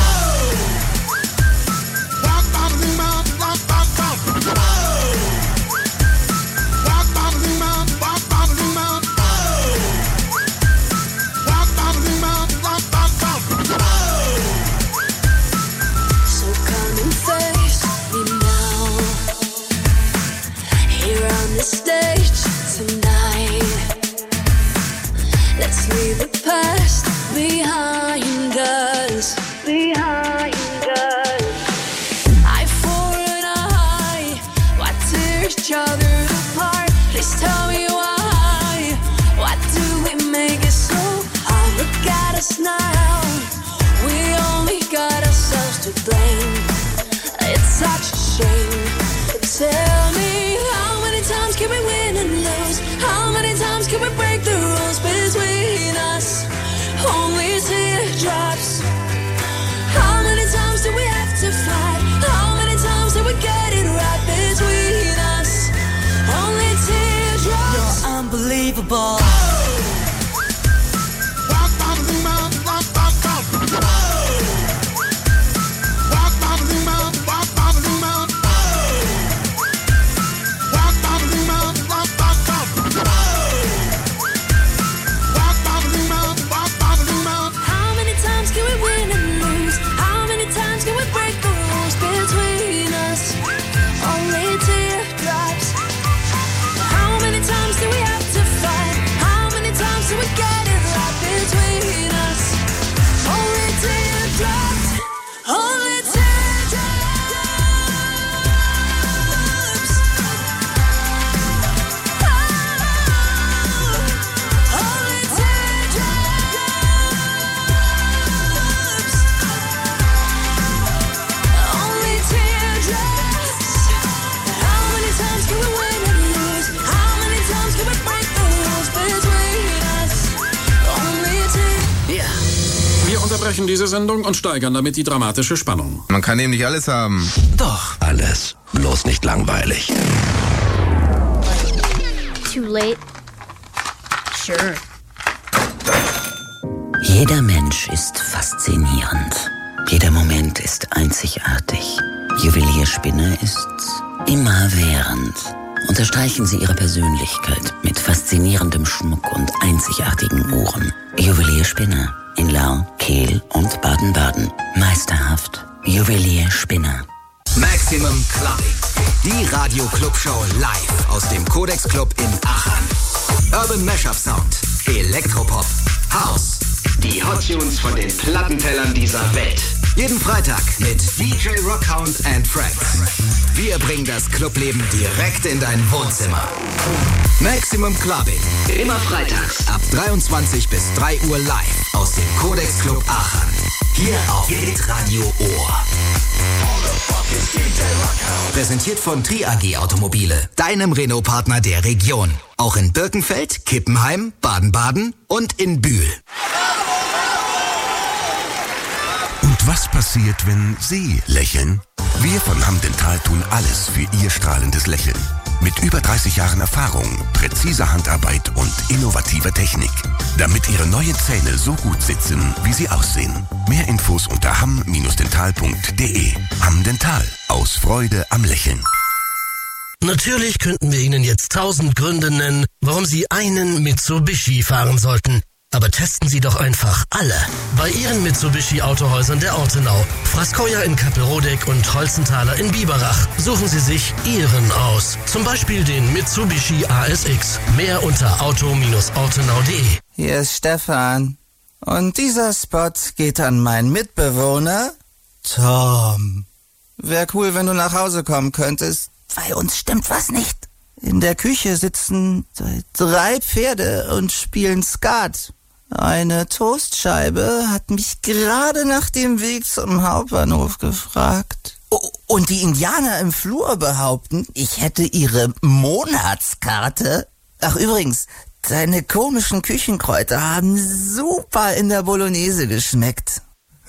So come and face me now. Here on the stage tonight. Let's leave the past behind us. Behind us. Eye for an eye. Why tear each other apart? Please tell me why. Why do we make it so hard? Look at us now. We only got ourselves to blame. It's such a shame. Tell me, how many times can we win and lose? How many times can we break the rules between us? Only teardrops. How many times do we have to fight? How many times do we get it right between us? Only teardrops. You're unbelievable. How many times can we win and lose? How many times can we break the rules between us? Only teardrops. How many times do we have to fight? How many times do we get it right between us? Only teardrops. Only teardrops. Only Only teardrops. How many times can we win and lose? How many times can we break the rules between us? Only teardrops. Ja. Wir unterbrechen diese Sendung und steigern damit die dramatische Spannung. Man kann eben nicht alles haben. Doch. Alles. Bloß nicht langweilig. Too late. Sure. Jeder Mensch ist faszinierend. Jeder Moment ist einzigartig. Juwelierspinner ist's immerwährend. Unterstreichen Sie Ihre Persönlichkeit mit faszinierendem Schmuck und einzigartigen Uhren. Juwelierspinner in Lau, Kehl und Baden-Baden. Meisterhaft. Juwelierspinner. Maximum Clubbing. Die Radio-Club-Show live aus dem Codex Club in Aachen. Urban Mashup Sound. Elektropop, House. Die Hot Tunes von den Plattentellern dieser Welt. Jeden Freitag mit D J Rockhound and Friends. Wir bringen das Clubleben direkt in dein Wohnzimmer. Maximum Clubbing. Immer freitags. Ab dreiundzwanzig bis drei Uhr live aus dem Codex Club Aachen. Hier auf Hitradio Ohr. Präsentiert von Tri A G Automobile, deinem Renault-Partner der Region. Auch in Birkenfeld, Kippenheim, Baden-Baden und in Bühl. Und was passiert, wenn Sie lächeln? Wir von Hamdental tun alles für Ihr strahlendes Lächeln. Mit über dreißig Jahren Erfahrung, präziser Handarbeit und innovativer Technik. Damit Ihre neuen Zähne so gut sitzen, wie sie aussehen. Mehr Infos unter ham dental punkt de. Hamdental. Aus Freude am Lächeln. Natürlich könnten wir Ihnen jetzt tausend Gründe nennen, warum Sie einen Mitsubishi fahren sollten. Aber testen Sie doch einfach alle. Bei Ihren Mitsubishi-Autohäusern der Ortenau, Fraskoja in Kappelrodeck und Holzenthaler in Biberach. Suchen Sie sich Ihren aus. Zum Beispiel den Mitsubishi A S X. Mehr unter auto Bindestrich ortenau punkt de. Hier ist Stefan. Und dieser Spot geht an meinen Mitbewohner Tom. Wäre cool, wenn du nach Hause kommen könntest. Bei uns stimmt was nicht. In der Küche sitzen drei Pferde und spielen Skat. Eine Toastscheibe hat mich gerade nach dem Weg zum Hauptbahnhof gefragt. Oh, und die Indianer im Flur behaupten, ich hätte ihre Monatskarte. Ach übrigens, deine komischen Küchenkräuter haben super in der Bolognese geschmeckt.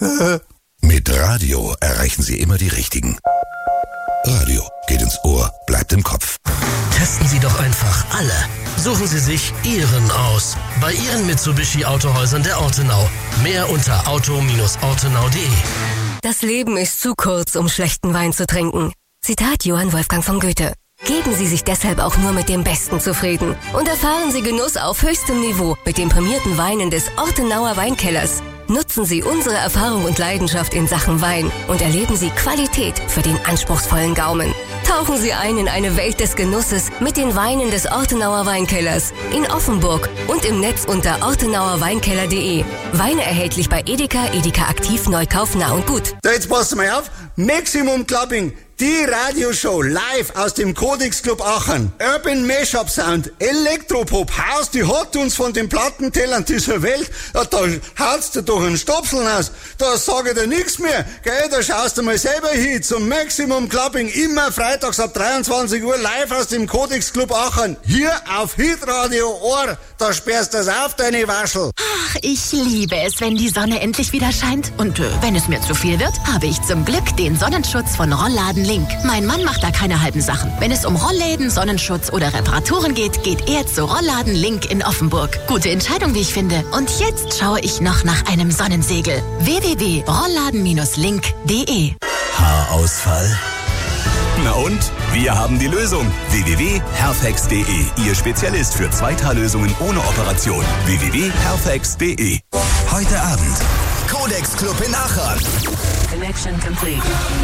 Mit Radio erreichen Sie immer die Richtigen. Radio geht ins Ohr, bleibt im Kopf. Testen Sie doch einfach alle. Suchen Sie sich Ihren aus. Bei Ihren Mitsubishi-Autohäusern der Ortenau. Mehr unter auto Bindestrich ortenau punkt de. Das Leben ist zu kurz, um schlechten Wein zu trinken. Zitat Johann Wolfgang von Goethe. Geben Sie sich deshalb auch nur mit dem Besten zufrieden und erfahren Sie Genuss auf höchstem Niveau mit den prämierten Weinen des Ortenauer Weinkellers. Nutzen Sie unsere Erfahrung und Leidenschaft in Sachen Wein und erleben Sie Qualität für den anspruchsvollen Gaumen. Tauchen Sie ein in eine Welt des Genusses mit den Weinen des Ortenauer Weinkellers in Offenburg und im Netz unter ortenauer weinkeller punkt de. Weine erhältlich bei Edeka, Edeka Aktiv, Neukauf, Nah und Gut. So, jetzt passt mal auf. Maximum Clubbing. Die Radioshow live aus dem Codex Club Aachen. Urban Mashup Sound, Elektropop, House, die Hot Tunes von den Plattentellern dieser Welt. Ja, da haut's dir doch einen Stopseln aus. Da sage ich dir nichts mehr. Gell, da schaust du mal selber hin zum Maximum Clubbing. Immer freitags ab dreiundzwanzig Uhr live aus dem Codex Club Aachen. Hier auf Hitradio Ohr. Da sperrst du's auf, deine Waschel. Ach, ich liebe es, wenn die Sonne endlich wieder scheint. Und äh, wenn es mir zu viel wird, habe ich zum Glück den Sonnenschutz von Rollladen Link. Mein Mann macht da keine halben Sachen. Wenn es um Rollläden, Sonnenschutz oder Reparaturen geht, geht er zu Rollladen Link in Offenburg. Gute Entscheidung, wie ich finde. Und jetzt schaue ich noch nach einem Sonnensegel. w w w punkt rollladen link punkt de. Haarausfall? Na und? Wir haben die Lösung. w w w punkt hairfacts punkt de. Ihr Spezialist für Zweithaarlösungen ohne Operation. w w w punkt hairfacts punkt de. Heute Abend. Codex Club in Aachen. Connection complete.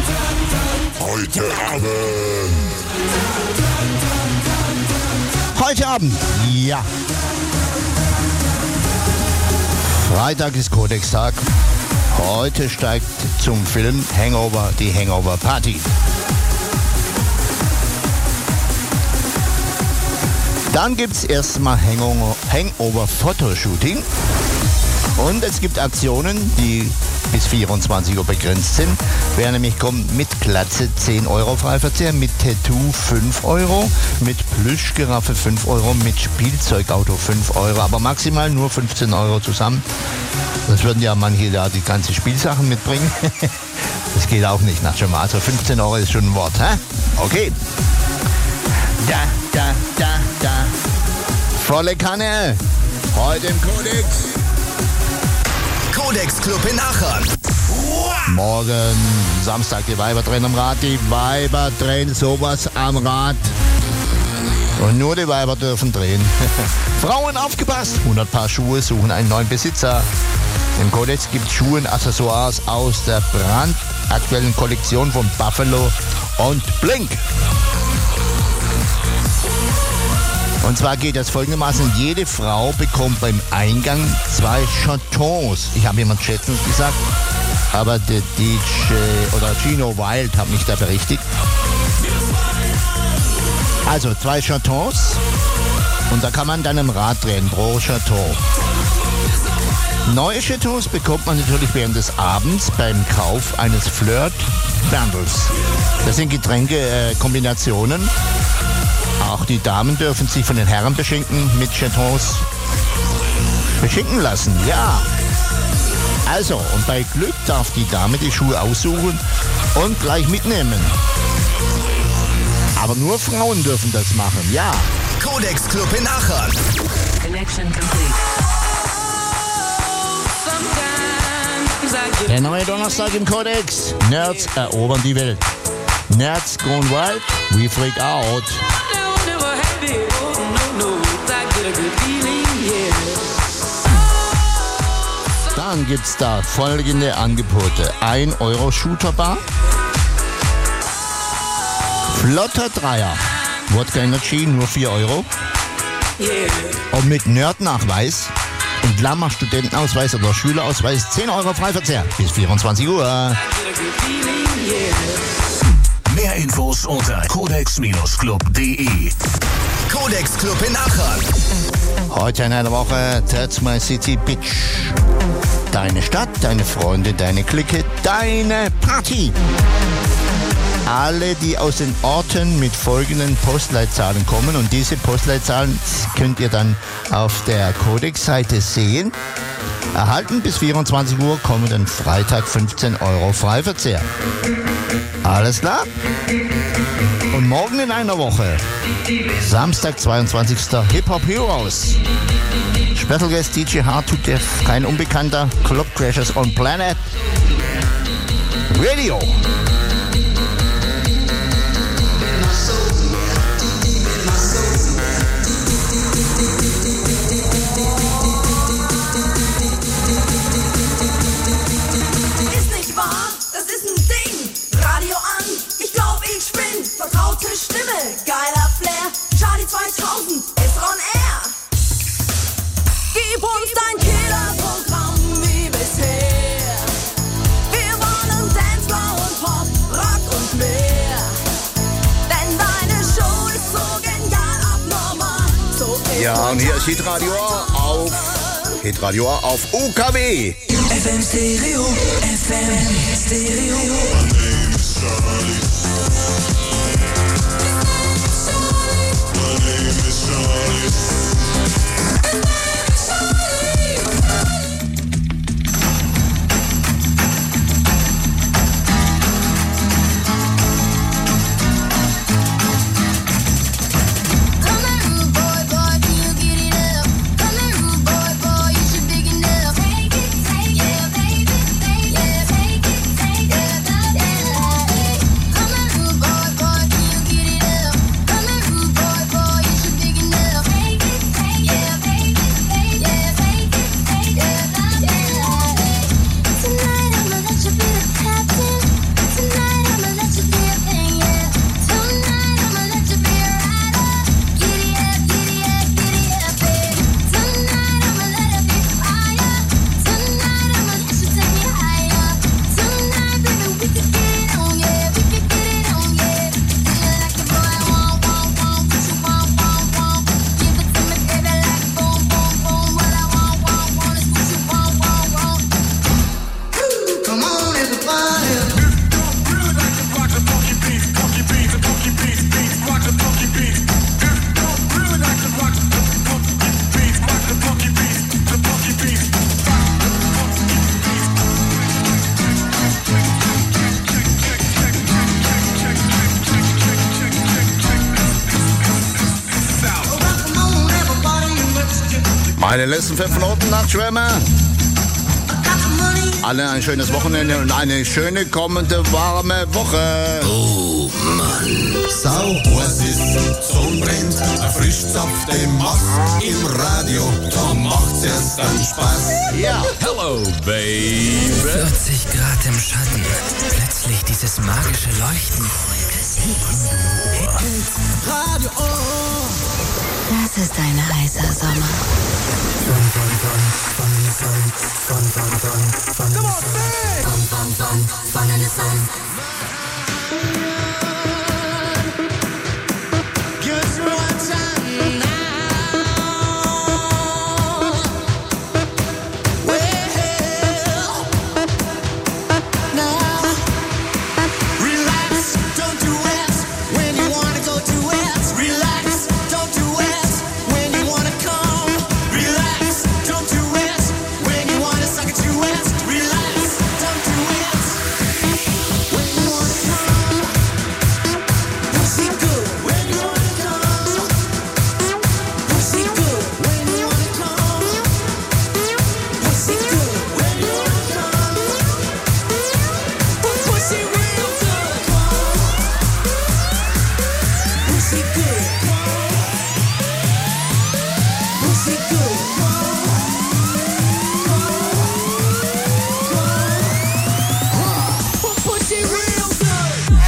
Heute Abend. Heute Abend, ja. Freitag ist Codex-Tag. Heute steigt zum Film Hangover die Hangover Party. Dann gibt es erstmal Hangover, Hangover Fotoshooting. Und es gibt Aktionen, die bis vierundzwanzig Uhr begrenzt sind. Wer nämlich kommt mit Glatze zehn Euro Freiverzehr, mit Tattoo fünf Euro, mit Plüschgiraffe fünf Euro, mit Spielzeugauto fünf Euro, aber maximal nur fünfzehn Euro zusammen. Das würden ja manche da die ganzen Spielsachen mitbringen. Das geht auch nicht nach Schema. Also fünfzehn Euro ist schon ein Wort, hä? Okay. Da, da, da, da. Volle Kanne. Heute im Codex. Codex Club in Aachen. Morgen, Samstag, die Weiber drehen am Rad. Die Weiber drehen sowas am Rad. Und nur die Weiber dürfen drehen. Frauen, aufgepasst! hundert Paar Schuhe suchen einen neuen Besitzer. Im Codex gibt es Schuhe und Accessoires aus der brandaktuellen Kollektion von Buffalo und Blink. Und zwar geht das folgendermaßen, jede Frau bekommt beim Eingang zwei Chatons. Ich habe jemand schätzend gesagt, aber der D J oder Gino Wild hat mich da berichtigt. Also zwei Chatons und da kann man dann im Rad drehen pro Chaton. Neue Chatons bekommt man natürlich während des Abends beim Kauf eines Flirt-Bundles. Das sind Getränkekombinationen. Äh, Auch die Damen dürfen sich von den Herren beschenken mit Chatons beschenken lassen. Ja. Also, und bei Glück darf die Dame die Schuhe aussuchen und gleich mitnehmen. Aber nur Frauen dürfen das machen, ja. Codex Club in Aachen. Connection complete. Der neue Donnerstag im Codex. Nerds erobern die Welt. Nerds gone wild, we freak out. Dann gibt's da folgende Angebote. ein Euro Shooterbar. Flotter Dreier. Wodka Energy nur vier Euro. Und mit Nerd-Nachweis und Lammer Studentenausweis oder Schülerausweis zehn Euro Freiverzehr bis vierundzwanzig Uhr. Mehr Infos unter codex club punkt de. Codex Club in Aachen. Heute in einer Woche That's My City Bitch. Deine Stadt, deine Freunde, deine Clique, deine Party. Alle, die aus den Orten mit folgenden Postleitzahlen kommen und diese Postleitzahlen könnt ihr dann auf der Codex-Seite sehen, erhalten bis vierundzwanzig Uhr kommenden Freitag fünfzehn Euro Freiverzehr. Alles klar? Und morgen in einer Woche, Samstag, zweiundzwanzigster Hip-Hop Heroes. Special Guest D J Hard to Death, kein Unbekannter, Club Crashers on Planet Radio. Ist nicht wahr? Das ist ein Ding. Radio an, ich glaub, ich spinn. Vertraute Stimme, geiler Flair. Charlie zweitausend ist on air. Gib uns dein Killerprogramm wie bisher. Wir wollen Dancefloor und Pop, Rock und mehr. Denn deine Show ist so genial abnormal. So Ja, und hier ist Hitradio auf Hitradio auf U K W. F M Stereo, F M Stereo. Meine letzten fünf Minuten Nachtschwärmer. Alle ein schönes Wochenende und eine schöne kommende warme Woche. Oh Mann. Sau, was ist? Sonn brennt, ein Frischzapf dem Mast im Radio. Da macht's erst dann Spaß. Ja. Hello, baby. vierzig Grad im Schatten. Plötzlich dieses magische Leuchten. Radio. Das ist ein heißer Sommer. Fun, fun, fun, fun in the sun. Fun, fun, fun, fun in the sun. Fun, fun, fun, fun in the sun. Give us one time now. Well, now, relax, don't do it when you wanna go do it. Relax, don't do it when you wanna come. Relax, don't do it when you wanna suck it to it. Relax, don't do it when you wanna come. Pussy good when you wanna come. Pussy good when you wanna come. Pussy good when you wanna come. Pussy real good. Pussy good. Pussy good. Pussy real good.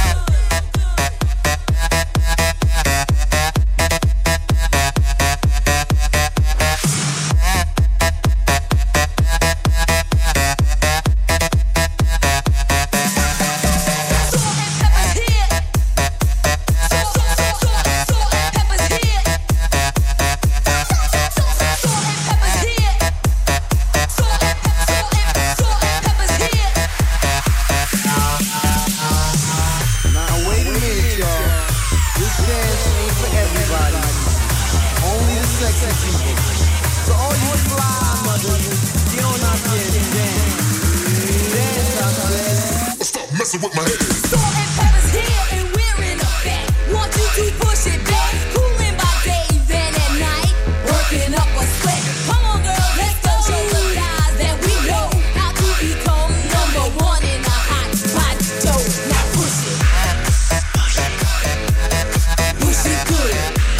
Now wait a minute, y'all. This dance ain't for everybody. Only the sexy people. So all you fly mothers, get on out there and dance. Dance out there. Stop messing with my head. Salt and pepper's here and we're in effect. Want you to push it back. Cooling by day, then at night. Working up a sweat. Come on, girl, let's go. Show the guys that we know how to become number one in the hot pot dough. Now push it. Push it good.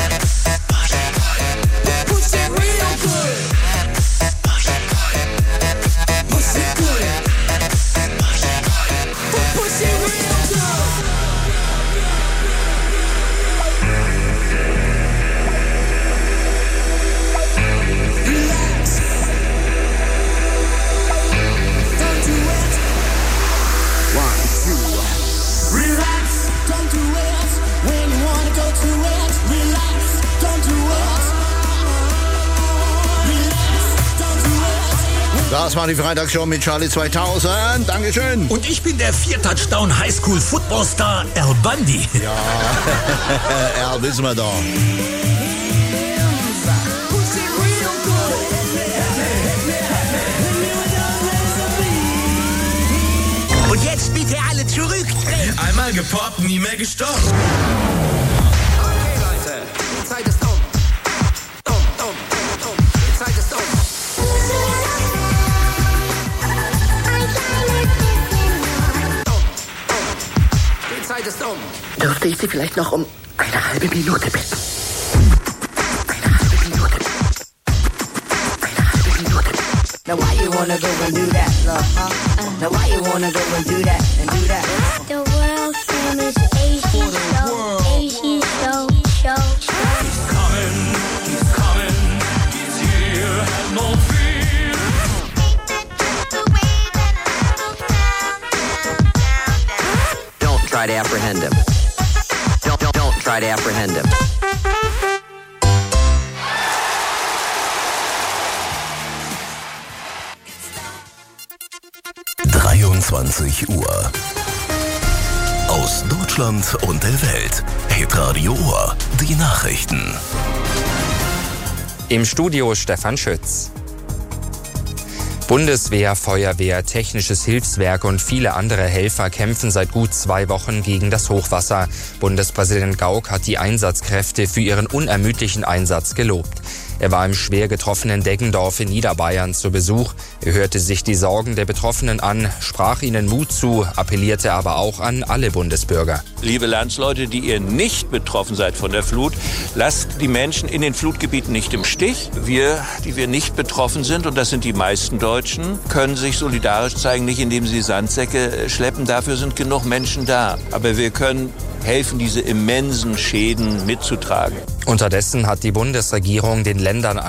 Push it real good. Push it good. Push it real good. Relax. Don't do it. One, two. Relax, don't do it when you wanna go to it. Relax, don't do it. Relax, don't do it. Das war die Freitagsshow mit Charlie zweitausend. Dankeschön. Und ich bin der vier-Touchdown Highschool Footballstar Al Bundy. Ja, Al, wissen wir doch. Und jetzt bitte alle zurück. Einmal gepoppt, nie mehr gestoppt. Okay, Leute, die Zeit ist um. Um, um, um. Die Zeit ist um. Die Zeit ist um. Dürfte ich Sie vielleicht noch um eine halbe Minute bitten? Now why you wanna go and do that, love, huh? Now why you wanna go and do that and do that? The world famous A C show, A C show, show, show. He's coming, he's coming, he's here, have no fear. Don't try to apprehend him. Don't, don't, don't try to apprehend him. dreiundzwanzig Uhr. Aus Deutschland und der Welt. Hitradio Ohr. Die Nachrichten. Im Studio Stefan Schütz. Bundeswehr, Feuerwehr, Technisches Hilfswerk und viele andere Helfer kämpfen seit gut zwei Wochen gegen das Hochwasser. Bundespräsident Gauck hat die Einsatzkräfte für ihren unermüdlichen Einsatz gelobt. Er war im schwer getroffenen Deggendorf in Niederbayern zu Besuch. Er hörte sich die Sorgen der Betroffenen an, sprach ihnen Mut zu, appellierte aber auch an alle Bundesbürger. Liebe Landsleute, die ihr nicht betroffen seid von der Flut, lasst die Menschen in den Flutgebieten nicht im Stich. Wir, die wir nicht betroffen sind, und das sind die meisten Deutschen, können sich solidarisch zeigen, nicht indem sie Sandsäcke schleppen. Dafür sind genug Menschen da. Aber wir können helfen, diese immensen Schäden mitzutragen. Unterdessen hat die Bundesregierung den Ländern